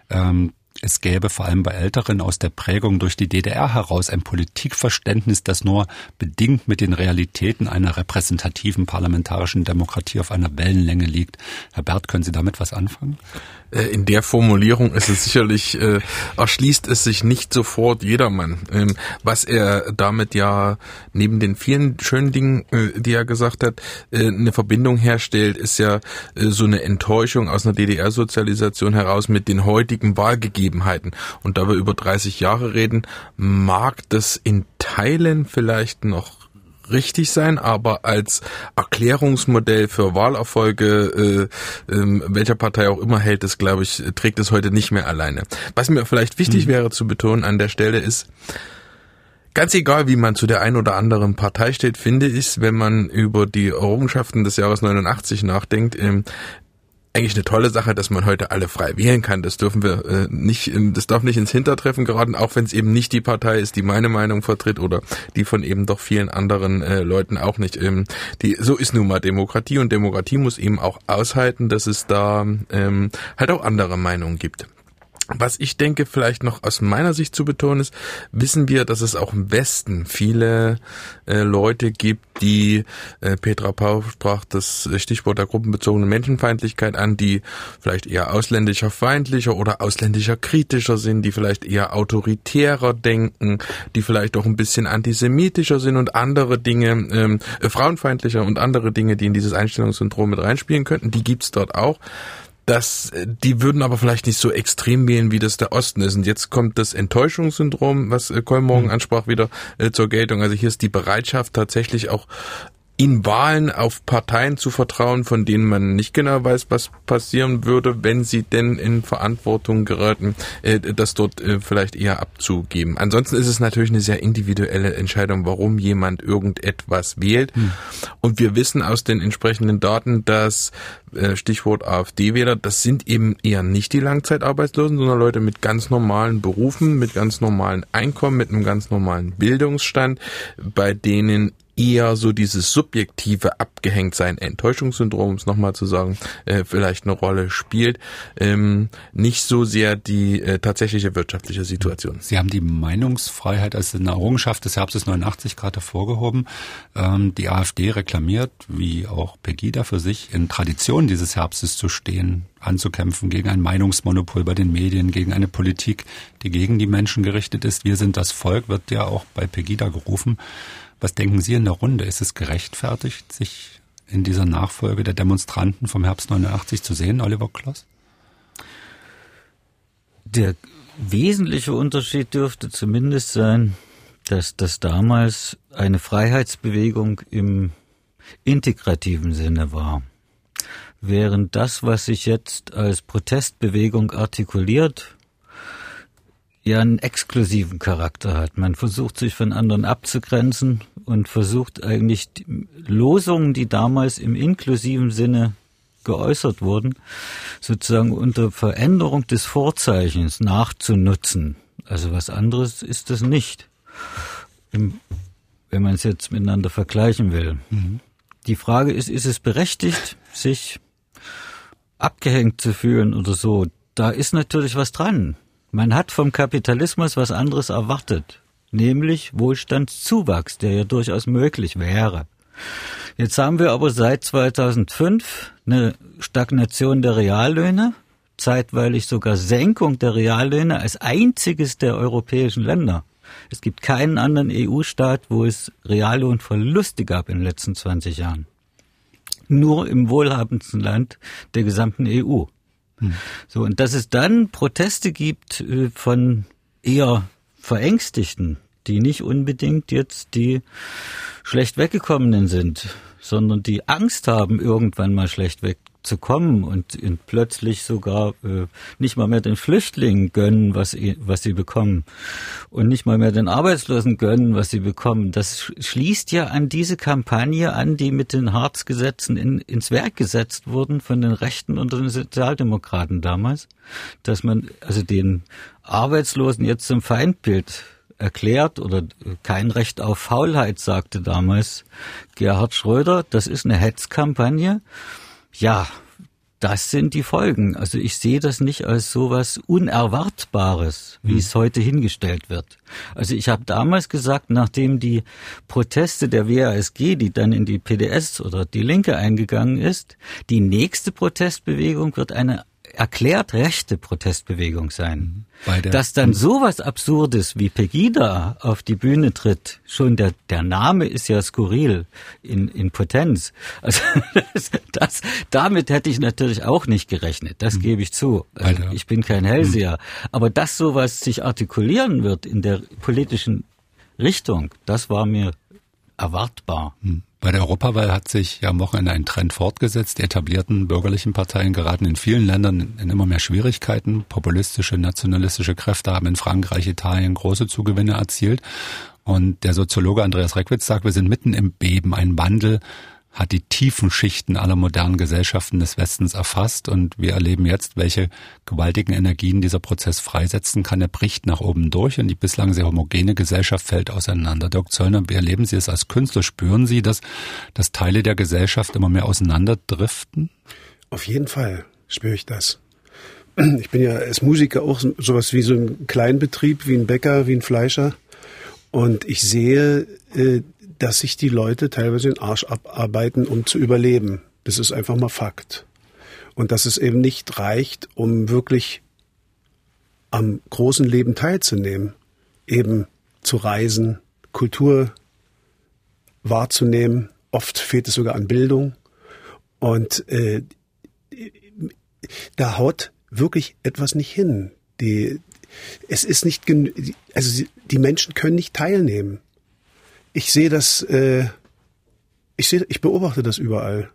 es gäbe vor allem bei Älteren aus der Prägung durch die DDR heraus ein Politikverständnis, das nur bedingt mit den Realitäten einer repräsentativen parlamentarischen Demokratie auf einer Wellenlänge liegt. Herr Bert, können Sie damit was anfangen? In der Formulierung ist es sicherlich, erschließt es sich nicht sofort jedermann. Was er damit ja neben den vielen schönen Dingen, die er gesagt hat, eine Verbindung herstellt, ist ja so eine Enttäuschung aus einer DDR-Sozialisation heraus mit den heutigen Wahlgegebenheiten. Und da wir über 30 Jahre reden, mag das in Teilen vielleicht noch richtig sein, aber als Erklärungsmodell für Wahlerfolge, welcher Partei auch immer hält es, glaube ich, trägt es heute nicht mehr alleine. Was mir vielleicht wichtig wäre zu betonen an der Stelle ist, ganz egal, wie man zu der einen oder anderen Partei steht, finde ich, wenn man über die Errungenschaften des Jahres 89 nachdenkt, eigentlich eine tolle Sache, dass man heute alle frei wählen kann. Das dürfen wir das darf nicht ins Hintertreffen geraten, auch wenn es eben nicht die Partei ist, die meine Meinung vertritt oder die von eben doch vielen anderen Leuten auch nicht. So ist nun mal Demokratie und Demokratie muss eben auch aushalten, dass es da halt auch andere Meinungen gibt. Was ich denke, vielleicht noch aus meiner Sicht zu betonen ist, wissen wir, dass es auch im Westen viele Leute gibt, die, Petra Pau sprach das Stichwort der gruppenbezogenen Menschenfeindlichkeit an, die vielleicht eher ausländischerfeindlicher oder ausländischerkritischer sind, die vielleicht eher autoritärer denken, die vielleicht auch ein bisschen antisemitischer sind und andere Dinge, frauenfeindlicher und andere Dinge, die in dieses Einstellungssyndrom mit reinspielen könnten, die gibt's dort auch. Die würden aber vielleicht nicht so extrem wählen, wie das der Osten ist. Und jetzt kommt das Enttäuschungssyndrom, was Kollmorgen ansprach, wieder zur Geltung. Also hier ist die Bereitschaft tatsächlich auch in Wahlen auf Parteien zu vertrauen, von denen man nicht genau weiß, was passieren würde, wenn sie denn in Verantwortung geraten, das dort vielleicht eher abzugeben. Ansonsten ist es natürlich eine sehr individuelle Entscheidung, warum jemand irgendetwas wählt. Und wir wissen aus den entsprechenden Daten, dass Stichwort AfD-Wähler, das sind eben eher nicht die Langzeitarbeitslosen, sondern Leute mit ganz normalen Berufen, mit ganz normalen Einkommen, mit einem ganz normalen Bildungsstand, bei denen eher so dieses subjektive Abgehängtsein, Enttäuschungssyndrom, um es nochmal zu sagen, vielleicht eine Rolle spielt, nicht so sehr die tatsächliche wirtschaftliche Situation. Sie haben die Meinungsfreiheit als eine Errungenschaft des Herbstes 89 gerade hervorgehoben. Die AfD reklamiert, wie auch Pegida für sich, in Tradition dieses Herbstes zu stehen, anzukämpfen gegen ein Meinungsmonopol bei den Medien, gegen eine Politik, die gegen die Menschen gerichtet ist. Wir sind das Volk, wird ja auch bei Pegida gerufen. Was denken Sie in der Runde? Ist es gerechtfertigt, sich in dieser Nachfolge der Demonstranten vom Herbst 89 zu sehen, Oliver Kloss? Der wesentliche Unterschied dürfte zumindest sein, dass das damals eine Freiheitsbewegung im integrativen Sinne war. Während das, was sich jetzt als Protestbewegung artikuliert, ja einen exklusiven Charakter hat. Man versucht sich von anderen abzugrenzen und versucht eigentlich die Losungen, die damals im inklusiven Sinne geäußert wurden, sozusagen unter Veränderung des Vorzeichens nachzunutzen. Also was anderes ist das nicht, wenn man es jetzt miteinander vergleichen will. Die Frage ist es berechtigt, sich abgehängt zu fühlen oder so? Da ist natürlich was dran. Man hat vom Kapitalismus was anderes erwartet, nämlich Wohlstandszuwachs, der ja durchaus möglich wäre. Jetzt haben wir aber seit 2005 eine Stagnation der Reallöhne, zeitweilig sogar Senkung der Reallöhne als einziges der europäischen Länder. Es gibt keinen anderen EU-Staat, wo es Reallohnverluste gab in den letzten 20 Jahren. Nur im wohlhabendsten Land der gesamten EU. So, und dass es dann Proteste gibt von eher Verängstigten, die nicht unbedingt jetzt die schlecht weggekommenen sind, sondern die Angst haben, irgendwann mal schlecht zu kommen und plötzlich sogar nicht mal mehr den Flüchtlingen gönnen, was sie bekommen und nicht mal mehr den Arbeitslosen gönnen, was sie bekommen. Das schließt ja an diese Kampagne an, die mit den Hartz-Gesetzen ins Werk gesetzt wurden von den Rechten und den Sozialdemokraten damals, dass man also den Arbeitslosen jetzt zum Feindbild erklärt oder kein Recht auf Faulheit, sagte damals Gerhard Schröder. Das ist eine Hetzkampagne. Ja, das sind die Folgen. Also ich sehe das nicht als sowas Unerwartbares, wie es heute hingestellt wird. Also ich habe damals gesagt, nachdem die Proteste der WASG, die dann in die PDS oder die Linke eingegangen ist, die nächste Protestbewegung wird eine erklärt rechte Protestbewegung sein. Dass dann sowas Absurdes wie Pegida auf die Bühne tritt, schon der Name ist ja skurril in Potenz. Also damit hätte ich natürlich auch nicht gerechnet, das gebe ich zu. Also ich bin kein Hellseher. Aber dass sowas sich artikulieren wird in der politischen Richtung, das war mir erwartbar. Bei der Europawahl hat sich ja am Wochenende ein Trend fortgesetzt. Die etablierten bürgerlichen Parteien geraten in vielen Ländern in immer mehr Schwierigkeiten. Populistische, nationalistische Kräfte haben in Frankreich, Italien große Zugewinne erzielt. Und der Soziologe Andreas Reckwitz sagt, wir sind mitten im Beben. Ein Wandel hat die tiefen Schichten aller modernen Gesellschaften des Westens erfasst. Und wir erleben jetzt, welche gewaltigen Energien dieser Prozess freisetzen kann. Er bricht nach oben durch und die bislang sehr homogene Gesellschaft fällt auseinander. Dirk Zöllner, wie erleben Sie es als Künstler? Spüren Sie, dass Teile der Gesellschaft immer mehr auseinanderdriften? Auf jeden Fall spüre ich das. Ich bin ja als Musiker auch sowas wie so ein Kleinbetrieb, wie ein Bäcker, wie ein Fleischer. Und ich sehe, dass sich die Leute teilweise den Arsch abarbeiten, um zu überleben. Das ist einfach mal Fakt. Und dass es eben nicht reicht, um wirklich am großen Leben teilzunehmen. Eben zu reisen, Kultur wahrzunehmen. Oft fehlt es sogar an Bildung. Und da haut wirklich etwas nicht hin. Es ist nicht also die Menschen können nicht teilnehmen. Ich sehe das, ich beobachte das überall.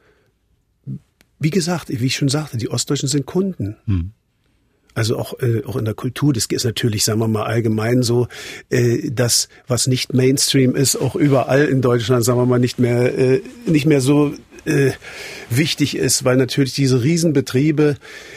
Wie gesagt, wie ich schon sagte, die Ostdeutschen sind Kunden. Also auch in der Kultur, das ist natürlich, sagen wir mal, allgemein so, das, was nicht Mainstream ist, auch überall in Deutschland, sagen wir mal, nicht mehr so wichtig ist, weil natürlich diese Riesenbetriebe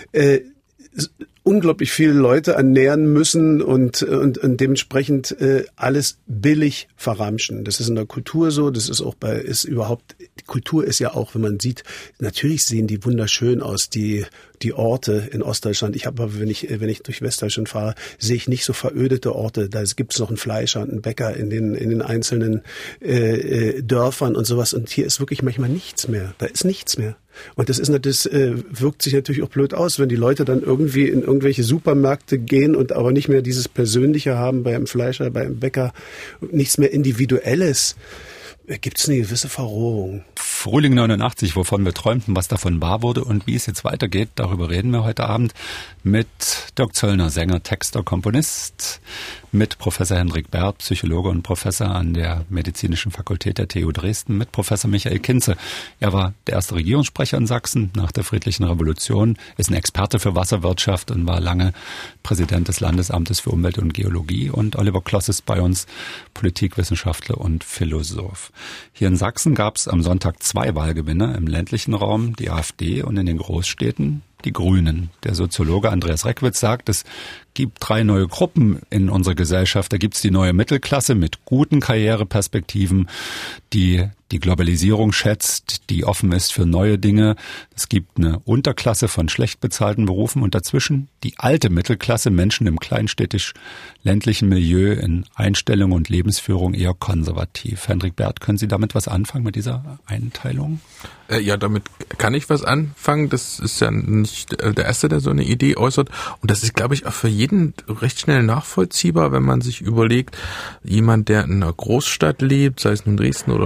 unglaublich viele Leute ernähren müssen und dementsprechend alles billig verramschen. Das ist in der Kultur so, das ist auch die Kultur ist ja auch, wenn man sieht, natürlich sehen die wunderschön aus, die Orte in Ostdeutschland. Ich habe aber, wenn ich durch Westdeutschland fahre, sehe ich nicht so verödete Orte. Da gibt es noch einen Fleischer und einen Bäcker in den einzelnen Dörfern und sowas. Und hier ist wirklich manchmal nichts mehr. Da ist nichts mehr. Und das wirkt sich natürlich auch blöd aus, wenn die Leute dann irgendwie in irgendwelche Supermärkte gehen und aber nicht mehr dieses Persönliche haben beim Fleischer, beim Bäcker, nichts mehr Individuelles. Gibt es eine gewisse Verrohung. Frühling 89, wovon wir träumten, was davon wahr wurde und wie es jetzt weitergeht, darüber reden wir heute Abend mit Dirk Zöllner, Sänger, Texter, Komponist, mit Professor Hendrik Bert, Psychologe und Professor an der Medizinischen Fakultät der TU Dresden, mit Professor Michael Kinze. Er war der erste Regierungssprecher in Sachsen nach der Friedlichen Revolution, ist ein Experte für Wasserwirtschaft und war lange Präsident des Landesamtes für Umwelt und Geologie. Und Oliver Kloss ist bei uns Politikwissenschaftler und Philosoph. Hier in Sachsen gab es am Sonntag 2 Wahlgewinner, im ländlichen Raum die AfD und in den Großstädten die Grünen. Der Soziologe Andreas Reckwitz sagt, es gibt 3 neue Gruppen in unserer Gesellschaft. Da gibt's die neue Mittelklasse mit guten Karriereperspektiven, die die Globalisierung schätzt, die offen ist für neue Dinge. Es gibt eine Unterklasse von schlecht bezahlten Berufen und dazwischen die alte Mittelklasse, Menschen im kleinstädtisch-ländlichen Milieu in Einstellung und Lebensführung eher konservativ. Hendrik Bert, können Sie damit was anfangen mit dieser Einteilung? Ja, damit kann ich was anfangen. Das ist ja nicht der Erste, der so eine Idee äußert. Und das ist, glaube ich, auch für jeden recht schnell nachvollziehbar, wenn man sich überlegt, jemand, der in einer Großstadt lebt, sei es nun Dresden oder eine andere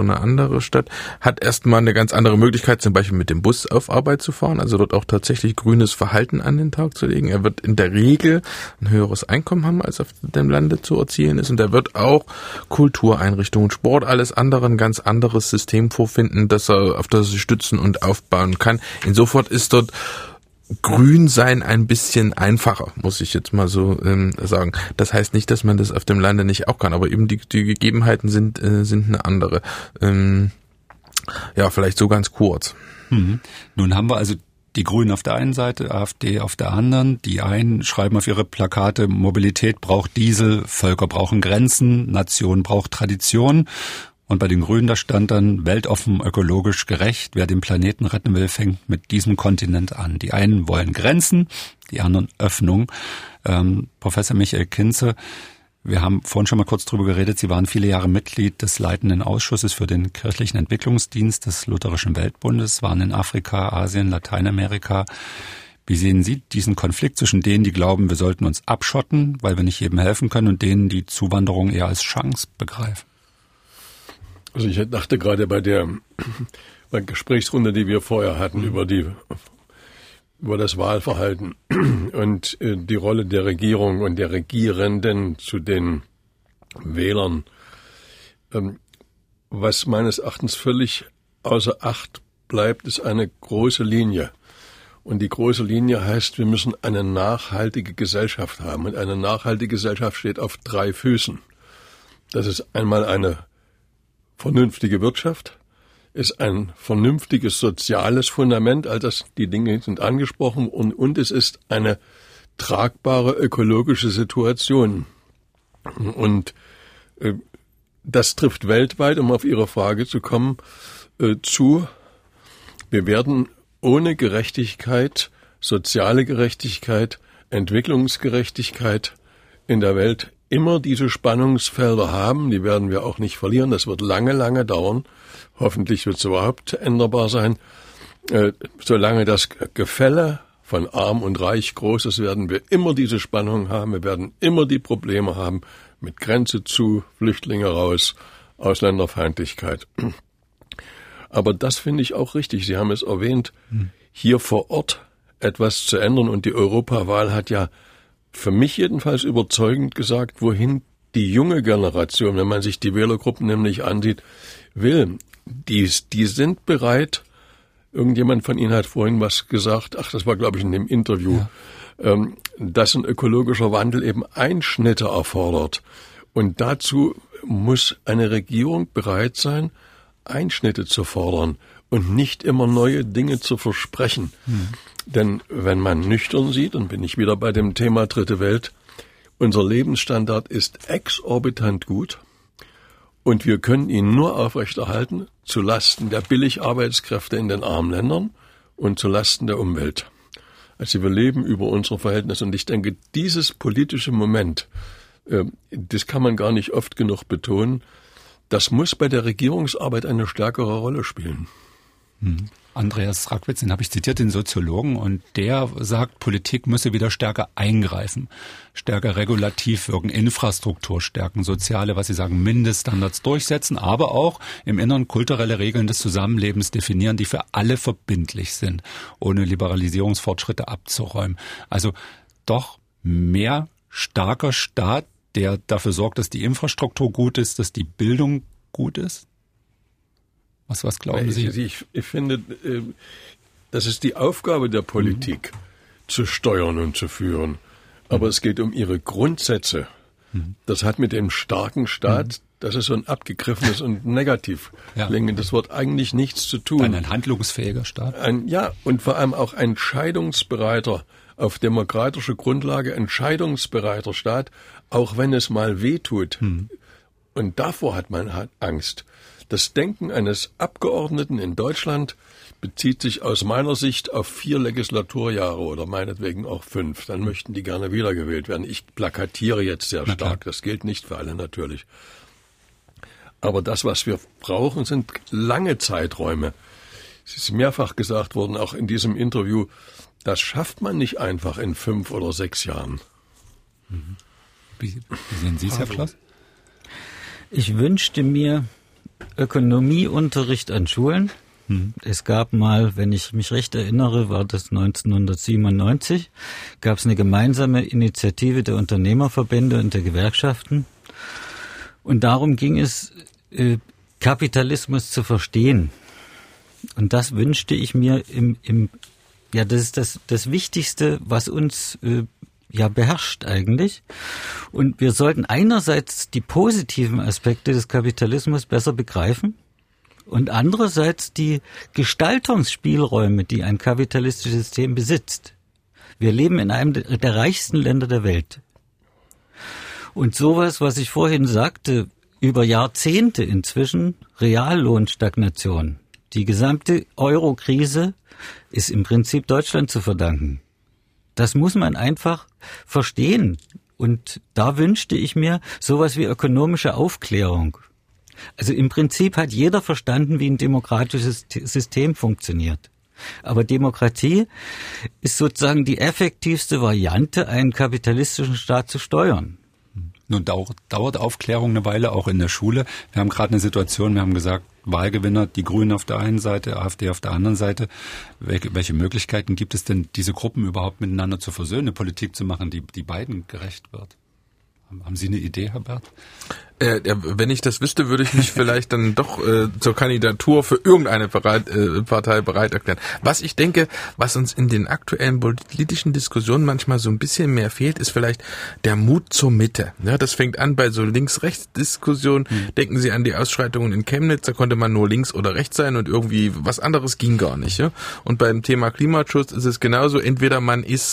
kleinere Stadt, hat erstmal eine ganz andere Möglichkeit, zum Beispiel mit dem Bus auf Arbeit zu fahren, also dort auch tatsächlich grünes Verhalten an den Tag zu legen. Er wird in der Regel ein höheres Einkommen haben, als auf dem Lande zu erzielen ist, und er wird auch Kultureinrichtungen, Sport, alles andere, ein ganz anderes System vorfinden, auf das er sich stützen und aufbauen kann. Insofern ist dort Grün sein ein bisschen einfacher, muss ich jetzt mal so sagen. Das heißt nicht, dass man das auf dem Lande nicht auch kann, aber eben die Gegebenheiten sind eine andere. Vielleicht so ganz kurz. Nun haben wir also die Grünen auf der einen Seite, AfD auf der anderen. Die einen schreiben auf ihre Plakate, Mobilität braucht Diesel, Völker brauchen Grenzen, Nation braucht Tradition. Und bei den Grünen, da stand dann weltoffen, ökologisch gerecht. Wer den Planeten retten will, fängt mit diesem Kontinent an. Die einen wollen Grenzen, die anderen Öffnung. Professor Michael Kinze, wir haben vorhin schon mal kurz drüber geredet. Sie waren viele Jahre Mitglied des leitenden Ausschusses für den kirchlichen Entwicklungsdienst des Lutherischen Weltbundes, waren in Afrika, Asien, Lateinamerika. Wie sehen Sie diesen Konflikt zwischen denen, die glauben, wir sollten uns abschotten, weil wir nicht jedem helfen können, und denen, die Zuwanderung eher als Chance begreifen? Also ich dachte gerade bei der Gesprächsrunde, die wir vorher hatten, über das Wahlverhalten und die Rolle der Regierung und der Regierenden zu den Wählern, was meines Erachtens völlig außer Acht bleibt, ist eine große Linie. Und die große Linie heißt, wir müssen eine nachhaltige Gesellschaft haben. Und eine nachhaltige Gesellschaft steht auf 3 Füßen. Das ist einmal eine vernünftige Wirtschaft, ist ein vernünftiges soziales Fundament, all das, die Dinge sind angesprochen, und es ist eine tragbare ökologische Situation. Und das trifft weltweit, um auf Ihre Frage zu kommen, zu. Wir werden ohne Gerechtigkeit, soziale Gerechtigkeit, Entwicklungsgerechtigkeit in der Welt immer diese Spannungsfelder haben, die werden wir auch nicht verlieren. Das wird lange, lange dauern. Hoffentlich wird es überhaupt änderbar sein. Solange das Gefälle von Arm und Reich groß ist, werden wir immer diese Spannung haben. Wir werden immer die Probleme haben mit Grenze zu, Flüchtlinge raus, Ausländerfeindlichkeit. Aber das finde ich auch richtig. Sie haben es erwähnt, hier vor Ort etwas zu ändern. Und die Europawahl hat ja für mich jedenfalls überzeugend gesagt, wohin die junge Generation, wenn man sich die Wählergruppen nämlich ansieht, will. Die sind bereit, irgendjemand von Ihnen hat vorhin was gesagt, das war glaube ich in dem Interview, dass ein ökologischer Wandel eben Einschnitte erfordert. Und dazu muss eine Regierung bereit sein, Einschnitte zu fordern und nicht immer neue Dinge zu versprechen. Denn wenn man nüchtern sieht, und bin ich wieder bei dem Thema Dritte Welt, unser Lebensstandard ist exorbitant gut und wir können ihn nur aufrechterhalten zu Lasten der Billigarbeitskräfte in den armen Ländern und zu Lasten der Umwelt. Also wir leben über unsere Verhältnisse, und ich denke, dieses politische Moment, das kann man gar nicht oft genug betonen, das muss bei der Regierungsarbeit eine stärkere Rolle spielen. Andreas Rackwitz, den habe ich zitiert, den Soziologen, und der sagt, Politik müsse wieder stärker eingreifen, stärker regulativ wirken, Infrastruktur stärken, soziale, was Sie sagen, Mindeststandards durchsetzen, aber auch im Inneren kulturelle Regeln des Zusammenlebens definieren, die für alle verbindlich sind, ohne Liberalisierungsfortschritte abzuräumen. Also doch mehr starker Staat, der dafür sorgt, dass die Infrastruktur gut ist, dass die Bildung gut ist? Was glauben Sie? Ich finde, das ist die Aufgabe der Politik, zu steuern und zu führen. Aber es geht um ihre Grundsätze. Das hat mit dem starken Staat, das ist so ein abgegriffenes und negativ klingendes Wort, eigentlich nichts zu tun. Ein handlungsfähiger Staat? Und vor allem auch ein entscheidungsbereiter, auf demokratischer Grundlage entscheidungsbereiter Staat, auch wenn es mal wehtut. Und davor hat man Angst. Das Denken eines Abgeordneten in Deutschland bezieht sich aus meiner Sicht auf 4 Legislaturjahre oder meinetwegen auch 5. Dann möchten die gerne wiedergewählt werden. Ich plakatiere jetzt sehr stark. Das gilt nicht für alle natürlich. Aber das, was wir brauchen, sind lange Zeiträume. Es ist mehrfach gesagt worden, auch in diesem Interview, das schafft man nicht einfach in 5 oder 6 Jahren. Wie sehen Sie es, Herr Schloss? Ich wünschte mir, Ökonomieunterricht an Schulen. Es gab mal, wenn ich mich recht erinnere, war das 1997, gab es eine gemeinsame Initiative der Unternehmerverbände und der Gewerkschaften. Und darum ging es, Kapitalismus zu verstehen. Und das wünschte ich mir das ist das Wichtigste, was uns beherrscht eigentlich. Und wir sollten einerseits die positiven Aspekte des Kapitalismus besser begreifen und andererseits die Gestaltungsspielräume, die ein kapitalistisches System besitzt. Wir leben in einem der reichsten Länder der Welt. Und sowas, was ich vorhin sagte, über Jahrzehnte inzwischen Reallohnstagnation. Die gesamte Euro-Krise ist im Prinzip Deutschland zu verdanken. Das muss man einfach verstehen. Und da wünschte ich mir sowas wie ökonomische Aufklärung. Also im Prinzip hat jeder verstanden, wie ein demokratisches System funktioniert. Aber Demokratie ist sozusagen die effektivste Variante, einen kapitalistischen Staat zu steuern. Nun dauert Aufklärung eine Weile, auch in der Schule. Wir haben gerade eine Situation, wir haben gesagt, Wahlgewinner, die Grünen auf der einen Seite, AfD auf der anderen Seite. Welche Möglichkeiten gibt es denn, diese Gruppen überhaupt miteinander zu versöhnen, eine Politik zu machen, die beiden gerecht wird? Haben Sie eine Idee, Herr Bert? Wenn ich das wüsste, würde ich mich vielleicht dann doch zur Kandidatur für irgendeine Partei bereit erklären. Was ich denke, was uns in den aktuellen politischen Diskussionen manchmal so ein bisschen mehr fehlt, ist vielleicht der Mut zur Mitte. Ja, das fängt an bei so Links-Rechts-Diskussionen. Denken Sie an die Ausschreitungen in Chemnitz, da konnte man nur links oder rechts sein und irgendwie was anderes ging gar nicht. Ja? Und beim Thema Klimaschutz ist es genauso. Entweder man ist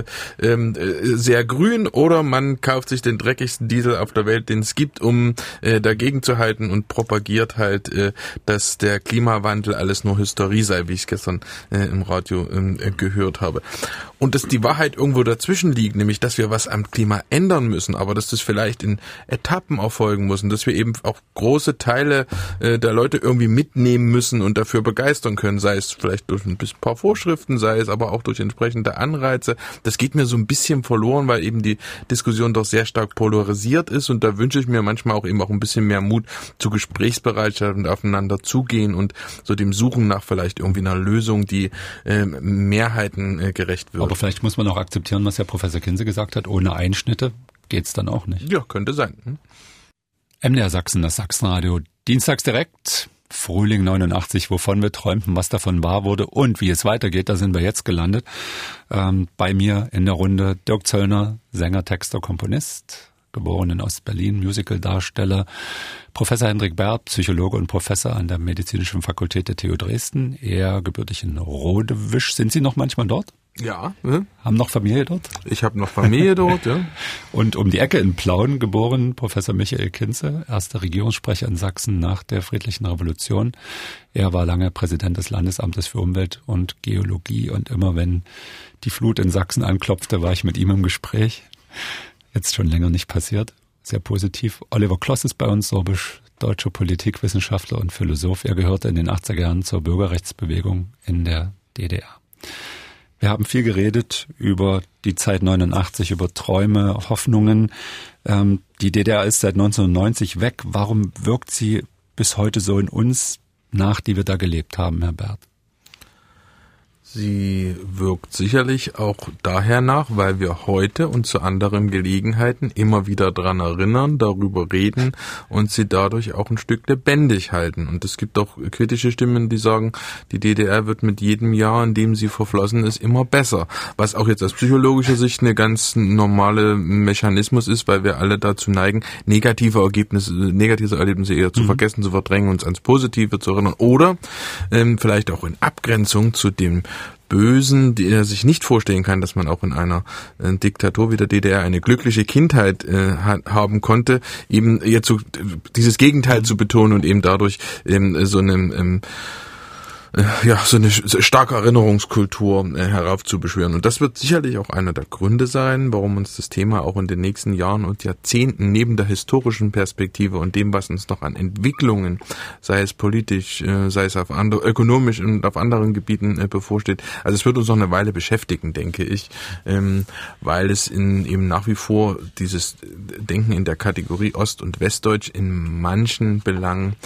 sehr grün oder man kauft sich den dreckigsten Diesel auf der Welt, den es gibt, um dagegen zu halten und propagiert halt, dass der Klimawandel alles nur Hysterie sei, wie ich gestern im Radio gehört habe. Und dass die Wahrheit irgendwo dazwischen liegt, nämlich, dass wir was am Klima ändern müssen, aber dass das vielleicht in Etappen erfolgen muss und dass wir eben auch große Teile der Leute irgendwie mitnehmen müssen und dafür begeistern können, sei es vielleicht durch ein paar Vorschriften, sei es aber auch durch entsprechende Anreize. Das geht mir so ein bisschen verloren, weil eben die Diskussion doch sehr stark polarisiert ist und da wünsche ich mir manchmal auch eben auch ein bisschen mehr Mut zu Gesprächsbereitschaft und aufeinander zugehen und so dem Suchen nach vielleicht irgendwie einer Lösung, die Mehrheiten gerecht wird. Aber vielleicht muss man auch akzeptieren, was Herr Professor Kinse gesagt hat, ohne Einschnitte geht's dann auch nicht. Ja, könnte sein. MDR Sachsen, das Sachsenradio, dienstags direkt, Frühling 89, wovon wir träumten, was davon wahr wurde und wie es weitergeht, da sind wir jetzt gelandet. Bei mir in der Runde Dirk Zöllner, Sänger, Texter, Komponist, geboren in Ostberlin, Musicaldarsteller, Professor Hendrik Bert, Psychologe und Professor an der Medizinischen Fakultät der TU Dresden, er gebürtig in Rodewisch. Sind Sie noch manchmal dort? Ja. Haben noch Familie dort? Ich habe noch Familie dort, ja. Und um die Ecke in Plauen geboren, Professor Michael Kinze, erster Regierungssprecher in Sachsen nach der Friedlichen Revolution. Er war lange Präsident des Landesamtes für Umwelt und Geologie und immer wenn die Flut in Sachsen anklopfte, war ich mit ihm im Gespräch. Jetzt schon länger nicht passiert. Sehr positiv. Oliver Kloss ist bei uns, sorbisch deutscher Politikwissenschaftler und Philosoph. Er gehörte in den 80er Jahren zur Bürgerrechtsbewegung in der DDR. Wir haben viel geredet über die Zeit 89, über Träume, Hoffnungen. Die DDR ist seit 1990 weg. Warum wirkt sie bis heute so in uns nach, die wir da gelebt haben, Herr Bert? Sie wirkt sicherlich auch daher nach, weil wir heute und zu anderen Gelegenheiten immer wieder dran erinnern, darüber reden und sie dadurch auch ein Stück lebendig halten. Und es gibt auch kritische Stimmen, die sagen, die DDR wird mit jedem Jahr, in dem sie verflossen ist, immer besser. Was auch jetzt aus psychologischer Sicht eine ganz normale Mechanismus ist, weil wir alle dazu neigen, negative Erlebnisse eher zu vergessen, zu verdrängen, uns ans Positive zu erinnern. Oder vielleicht auch in Abgrenzung zu dem Bösen, die er sich nicht vorstellen kann, dass man auch in einer Diktatur wie der DDR eine glückliche Kindheit haben konnte, eben jetzt so dieses Gegenteil zu betonen und eben dadurch so eine starke Erinnerungskultur heraufzubeschwören. Und das wird sicherlich auch einer der Gründe sein, warum uns das Thema auch in den nächsten Jahren und Jahrzehnten neben der historischen Perspektive und dem, was uns noch an Entwicklungen, sei es politisch, sei es auf ökonomisch und auf anderen Gebieten bevorsteht. Also es wird uns noch eine Weile beschäftigen, denke ich, weil es eben nach wie vor dieses Denken in der Kategorie Ost- und Westdeutsch in manchen Belangen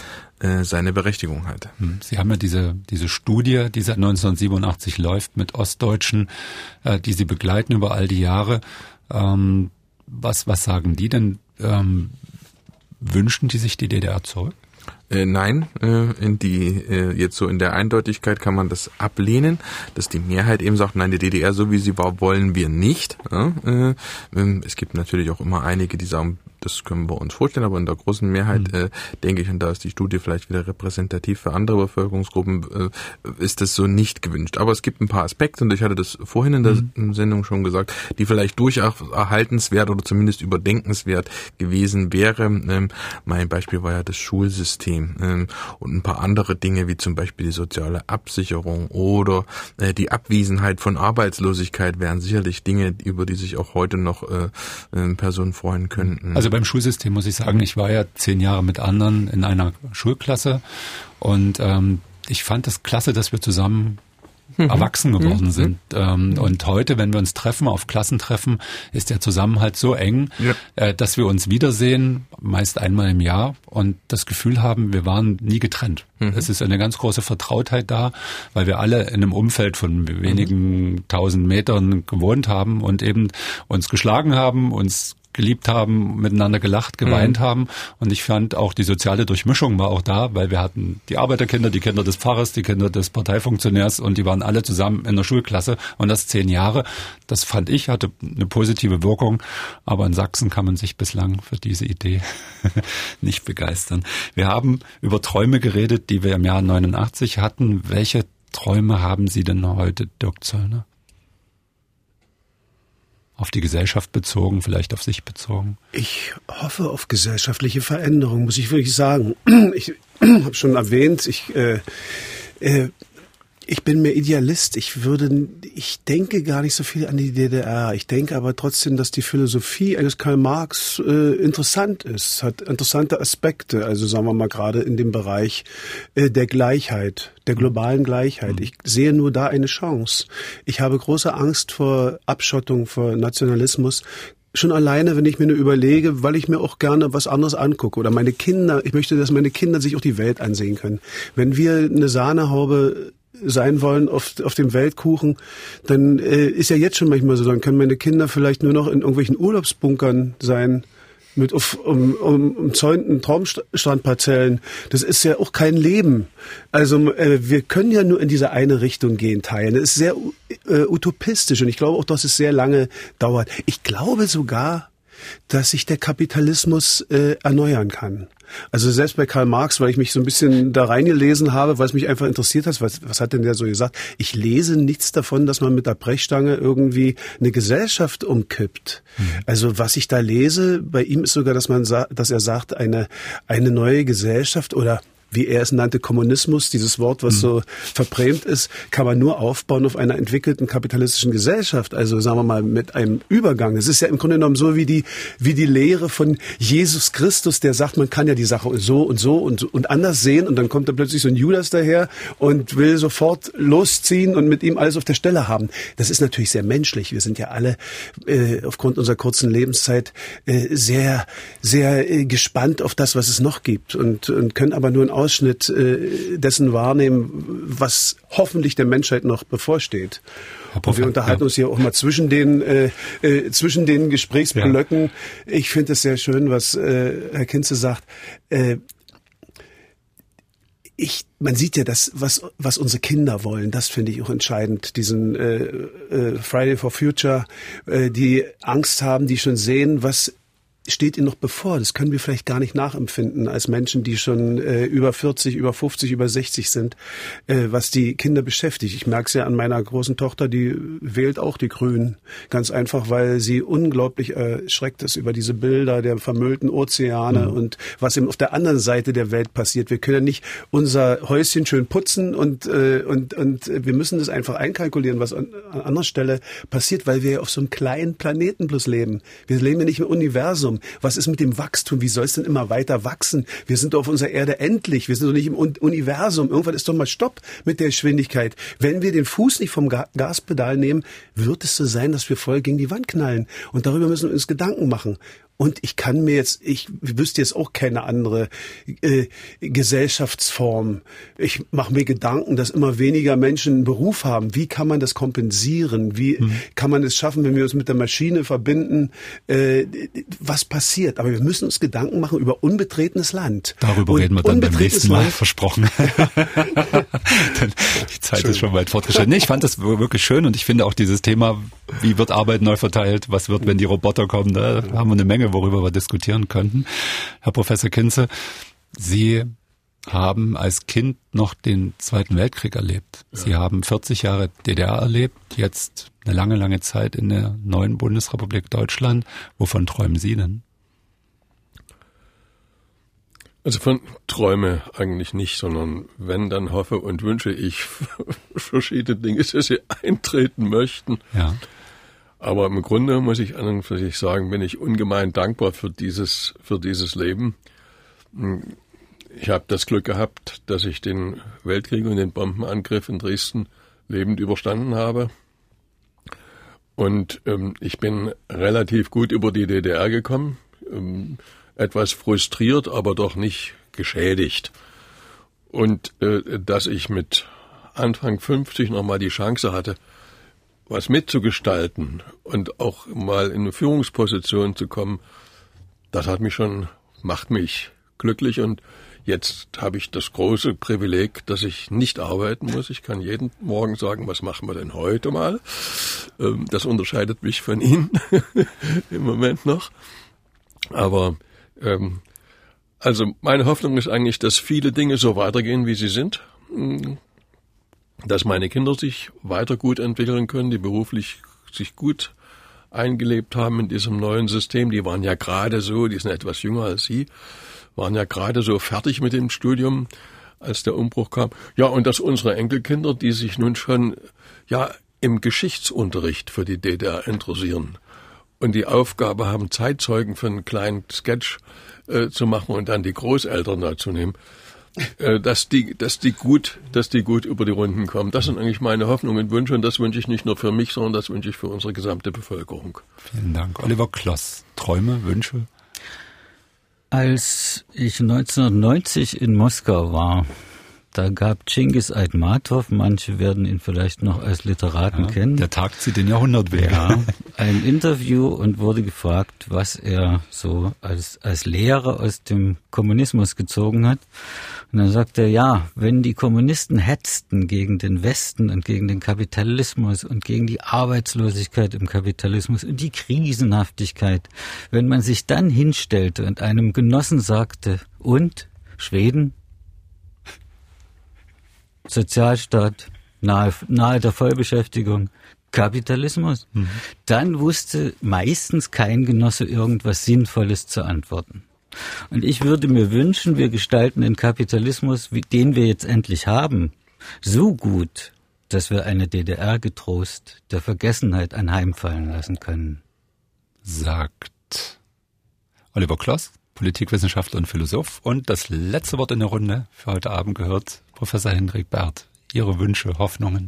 seine Berechtigung hat. Sie haben ja diese Studie, die seit 1987 läuft mit Ostdeutschen, die Sie begleiten über all die Jahre. Was sagen die denn? Wünschen die sich die DDR zurück? Nein, jetzt so in der Eindeutigkeit kann man das ablehnen, dass die Mehrheit eben sagt, nein, die DDR, so wie sie war, wollen wir nicht. Es gibt natürlich auch immer einige, die sagen, das können wir uns vorstellen, aber in der großen Mehrheit, denke ich, und da ist die Studie vielleicht wieder repräsentativ für andere Bevölkerungsgruppen, ist das so nicht gewünscht. Aber es gibt ein paar Aspekte, und ich hatte das vorhin in der Sendung schon gesagt, die vielleicht durchaus erhaltenswert oder zumindest überdenkenswert gewesen wäre. Mein Beispiel war ja das Schulsystem und ein paar andere Dinge, wie zum Beispiel die soziale Absicherung oder die Abwesenheit von Arbeitslosigkeit wären sicherlich Dinge, über die sich auch heute noch Personen freuen könnten. Also beim Schulsystem muss ich sagen, ich war ja 10 Jahre mit anderen in einer Schulklasse und ich fand es klasse, dass wir zusammen erwachsen geworden sind. Und heute, wenn wir uns treffen, auf Klassentreffen, ist der Zusammenhalt so eng, dass wir uns wiedersehen, meist einmal im Jahr, und das Gefühl haben, wir waren nie getrennt. Es ist eine ganz große Vertrautheit da, weil wir alle in einem Umfeld von wenigen 1000 Metern gewohnt haben und eben uns geschlagen haben, uns geliebt haben, miteinander gelacht, geweint haben. Und ich fand auch, die soziale Durchmischung war auch da, weil wir hatten die Arbeiterkinder, die Kinder des Pfarrers, die Kinder des Parteifunktionärs, und die waren alle zusammen in der Schulklasse, und das 10 Jahre. Das fand ich, hatte eine positive Wirkung, aber in Sachsen kann man sich bislang für diese Idee nicht begeistern. Wir haben über Träume geredet, die wir im Jahr 89 hatten. Welche Träume haben Sie denn heute, Dirk Zöllner? Auf die Gesellschaft bezogen, vielleicht auf sich bezogen? Ich hoffe auf gesellschaftliche Veränderung, muss ich wirklich sagen. Ich habe schon erwähnt, ich bin mehr Idealist. Ich denke gar nicht so viel an die DDR. Ich denke aber trotzdem, dass die Philosophie eines Karl Marx interessant ist, hat interessante Aspekte. Also sagen wir mal gerade in dem Bereich der Gleichheit, der globalen Gleichheit. Ich sehe nur da eine Chance. Ich habe große Angst vor Abschottung, vor Nationalismus. Schon alleine, wenn ich mir nur überlege, weil ich mir auch gerne was anderes angucke. Oder meine Kinder, ich möchte, dass meine Kinder sich auch die Welt ansehen können. Wenn wir eine Sahnehaube sein wollen auf dem Weltkuchen, dann ist ja jetzt schon manchmal so, dann können meine Kinder vielleicht nur noch in irgendwelchen Urlaubsbunkern sein, mit umzäunten Traumstrandparzellen. Das ist ja auch kein Leben. Also wir können ja nur in diese eine Richtung gehen, teilen. Das ist sehr utopistisch, und ich glaube auch, dass es sehr lange dauert. Ich glaube sogar, dass sich der Kapitalismus erneuern kann. Also selbst bei Karl Marx, weil ich mich so ein bisschen da reingelesen habe, weil es mich einfach interessiert hat, was hat denn der so gesagt? Ich lese nichts davon, dass man mit der Brechstange irgendwie eine Gesellschaft umkippt. Also was ich da lese, bei ihm ist sogar, dass er sagt, eine neue Gesellschaft, oder wie er es nannte, Kommunismus, dieses Wort, was so verbrämt ist, kann man nur aufbauen auf einer entwickelten kapitalistischen Gesellschaft. Also sagen wir mal mit einem Übergang. Es ist ja im Grunde genommen so wie die Lehre von Jesus Christus, der sagt, man kann ja die Sache so und anders sehen, und dann kommt da plötzlich so ein Judas daher und will sofort losziehen und mit ihm alles auf der Stelle haben. Das ist natürlich sehr menschlich. Wir sind ja alle aufgrund unserer kurzen Lebenszeit sehr gespannt auf das, was es noch gibt, und können aber nur einen Ausschnitt dessen wahrnehmen, was hoffentlich der Menschheit noch bevorsteht. Und wir unterhalten uns hier auch mal zwischen den Gesprächsblöcken. Ja. Ich finde es sehr schön, was Herr Kinze sagt. Man sieht ja das, was unsere Kinder wollen, das finde ich auch entscheidend. Diesen Friday for Future, die Angst haben, die schon sehen, was steht ihnen noch bevor. Das können wir vielleicht gar nicht nachempfinden als Menschen, die schon über 40, über 50, über 60 sind, was die Kinder beschäftigt. Ich merke es ja an meiner großen Tochter, die wählt auch die Grünen. Ganz einfach, weil sie unglaublich erschreckt ist über diese Bilder der vermüllten Ozeane und was eben auf der anderen Seite der Welt passiert. Wir können ja nicht unser Häuschen schön putzen und wir müssen das einfach einkalkulieren, was an anderer Stelle passiert, weil wir ja auf so einem kleinen Planeten bloß leben. Wir leben ja nicht im Universum. Was ist mit dem Wachstum? Wie soll es denn immer weiter wachsen? Wir sind doch auf unserer Erde endlich. Wir sind doch nicht im Universum. Irgendwann ist doch mal Stopp mit der Geschwindigkeit. Wenn wir den Fuß nicht vom Gaspedal nehmen, wird es so sein, dass wir voll gegen die Wand knallen. Und darüber müssen wir uns Gedanken machen. Und ich wüsste jetzt auch keine andere Gesellschaftsform. Ich mache mir Gedanken, dass immer weniger Menschen einen Beruf haben. Wie kann man das kompensieren? Wie kann man es schaffen, wenn wir uns mit der Maschine verbinden? Was passiert? Aber wir müssen uns Gedanken machen über unbetretenes Land. Darüber reden wir dann beim nächsten Mal, versprochen. Die Zeit ist schon weit fortgeschritten. Nee, ich fand das wirklich schön und ich finde auch dieses Thema, wie wird Arbeit neu verteilt? Was wird, wenn die Roboter kommen? Da haben wir eine Menge, worüber wir diskutieren könnten. Herr Professor Kinze, Sie haben als Kind noch den Zweiten Weltkrieg erlebt. Sie haben 40 Jahre DDR erlebt, jetzt eine lange, lange Zeit in der neuen Bundesrepublik Deutschland. Wovon träumen Sie denn? Also von Träume eigentlich nicht, sondern wenn, dann hoffe und wünsche ich verschiedene Dinge, dass sie eintreten möchten. Ja. Aber im Grunde muss ich an und für sich sagen, bin ich ungemein dankbar für dieses Leben. Ich habe das Glück gehabt, dass ich den Weltkrieg und den Bombenangriff in Dresden lebend überstanden habe. Und ich bin relativ gut über die DDR gekommen, etwas frustriert, aber doch nicht geschädigt. Und dass ich mit Anfang 50 nochmal die Chance hatte, was mitzugestalten und auch mal in eine Führungsposition zu kommen, das macht mich glücklich. Und jetzt habe ich das große Privileg, dass ich nicht arbeiten muss. Ich kann jeden Morgen sagen, was machen wir denn heute mal? Das unterscheidet mich von Ihnen im Moment noch. Aber also meine Hoffnung ist eigentlich, dass viele Dinge so weitergehen, wie sie sind. Dass meine Kinder sich weiter gut entwickeln können, die beruflich sich gut eingelebt haben in diesem neuen System. Die waren ja gerade so, die sind etwas jünger als Sie, waren ja gerade so fertig mit dem Studium, als der Umbruch kam. Ja, und dass unsere Enkelkinder, die sich nun schon im Geschichtsunterricht für die DDR interessieren und die Aufgabe haben, Zeitzeugen für einen kleinen Sketch zu machen und dann die Großeltern dazu nehmen, dass die gut über die Runden kommen. Das sind eigentlich meine Hoffnungen und Wünsche und das wünsche ich nicht nur für mich, sondern das wünsche ich für unsere gesamte Bevölkerung. Vielen Dank. Oliver Kloss, Träume, Wünsche? Als ich 1990 in Moskau war, da gab Cengiz Aitmatov, manche werden ihn vielleicht noch als Literaten kennen. Der Tag zieht den Jahrhundertweg. Ja, ein Interview und wurde gefragt, was er so als Lehre aus dem Kommunismus gezogen hat. Und dann sagte er, wenn die Kommunisten hetzten gegen den Westen und gegen den Kapitalismus und gegen die Arbeitslosigkeit im Kapitalismus und die Krisenhaftigkeit, wenn man sich dann hinstellte und einem Genossen sagte, und Schweden? Sozialstaat, nahe der Vollbeschäftigung, Kapitalismus. Dann wusste meistens kein Genosse irgendwas Sinnvolles zu antworten. Und ich würde mir wünschen, wir gestalten den Kapitalismus, den wir jetzt endlich haben, so gut, dass wir eine DDR getrost der Vergessenheit anheimfallen lassen können. Sagt Oliver Kloss, Politikwissenschaftler und Philosoph. Und das letzte Wort in der Runde für heute Abend gehört Professor Hendrik Bert. Ihre Wünsche, Hoffnungen?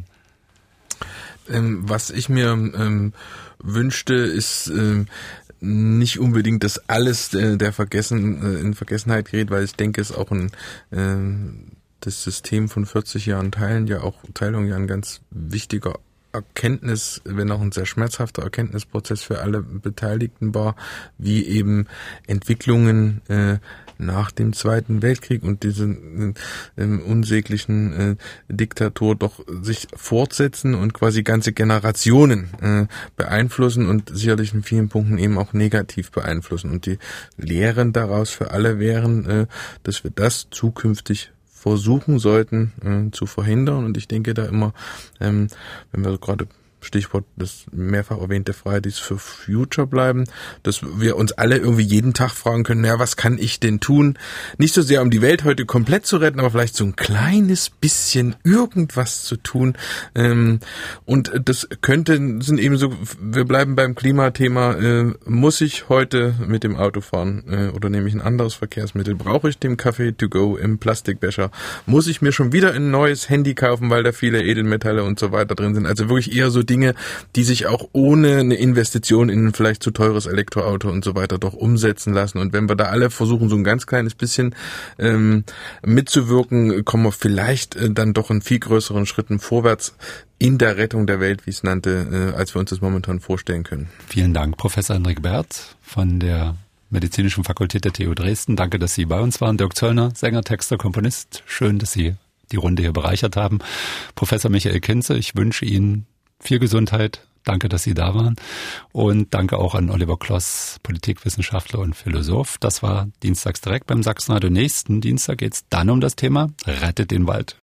Was ich mir wünschte, ist nicht unbedingt, dass alles in Vergessenheit gerät, weil ich denke, es ist auch das System von 40 Jahren Teilung ja ein ganz wichtiger Erkenntnis, wenn auch ein sehr schmerzhafter Erkenntnisprozess für alle Beteiligten war, wie eben Entwicklungen nach dem Zweiten Weltkrieg und diesen unsäglichen Diktatur doch sich fortsetzen und quasi ganze Generationen beeinflussen und sicherlich in vielen Punkten eben auch negativ beeinflussen. Und die Lehren daraus für alle wären, dass wir das zukünftig versuchen sollten zu verhindern. Und ich denke da immer, wenn wir gerade Stichwort das mehrfach erwähnte Fridays for Future bleiben, dass wir uns alle irgendwie jeden Tag fragen können, was kann ich denn tun? Nicht so sehr, um die Welt heute komplett zu retten, aber vielleicht so ein kleines bisschen irgendwas zu tun. Und das sind eben so, wir bleiben beim Klimathema, muss ich heute mit dem Auto fahren oder nehme ich ein anderes Verkehrsmittel? Brauche ich den Kaffee to go im Plastikbecher? Muss ich mir schon wieder ein neues Handy kaufen, weil da viele Edelmetalle und so weiter drin sind? Also wirklich eher so Dinge, Dinge, die sich auch ohne eine Investition in ein vielleicht zu teures Elektroauto und so weiter doch umsetzen lassen. Und wenn wir da alle versuchen, so ein ganz kleines bisschen mitzuwirken, kommen wir vielleicht dann doch in viel größeren Schritten vorwärts in der Rettung der Welt, wie es nannte, als wir uns das momentan vorstellen können. Vielen Dank, Professor Hendrik Bert von der Medizinischen Fakultät der TU Dresden. Danke, dass Sie bei uns waren. Dirk Zöllner, Sänger, Texter, Komponist. Schön, dass Sie die Runde hier bereichert haben. Professor Michael Kinze, ich wünsche Ihnen viel Gesundheit. Danke, dass Sie da waren. Und danke auch an Oliver Kloss, Politikwissenschaftler und Philosoph. Das war Dienstags direkt beim Sachsenradio. Nächsten Dienstag geht es dann um das Thema Rettet den Wald.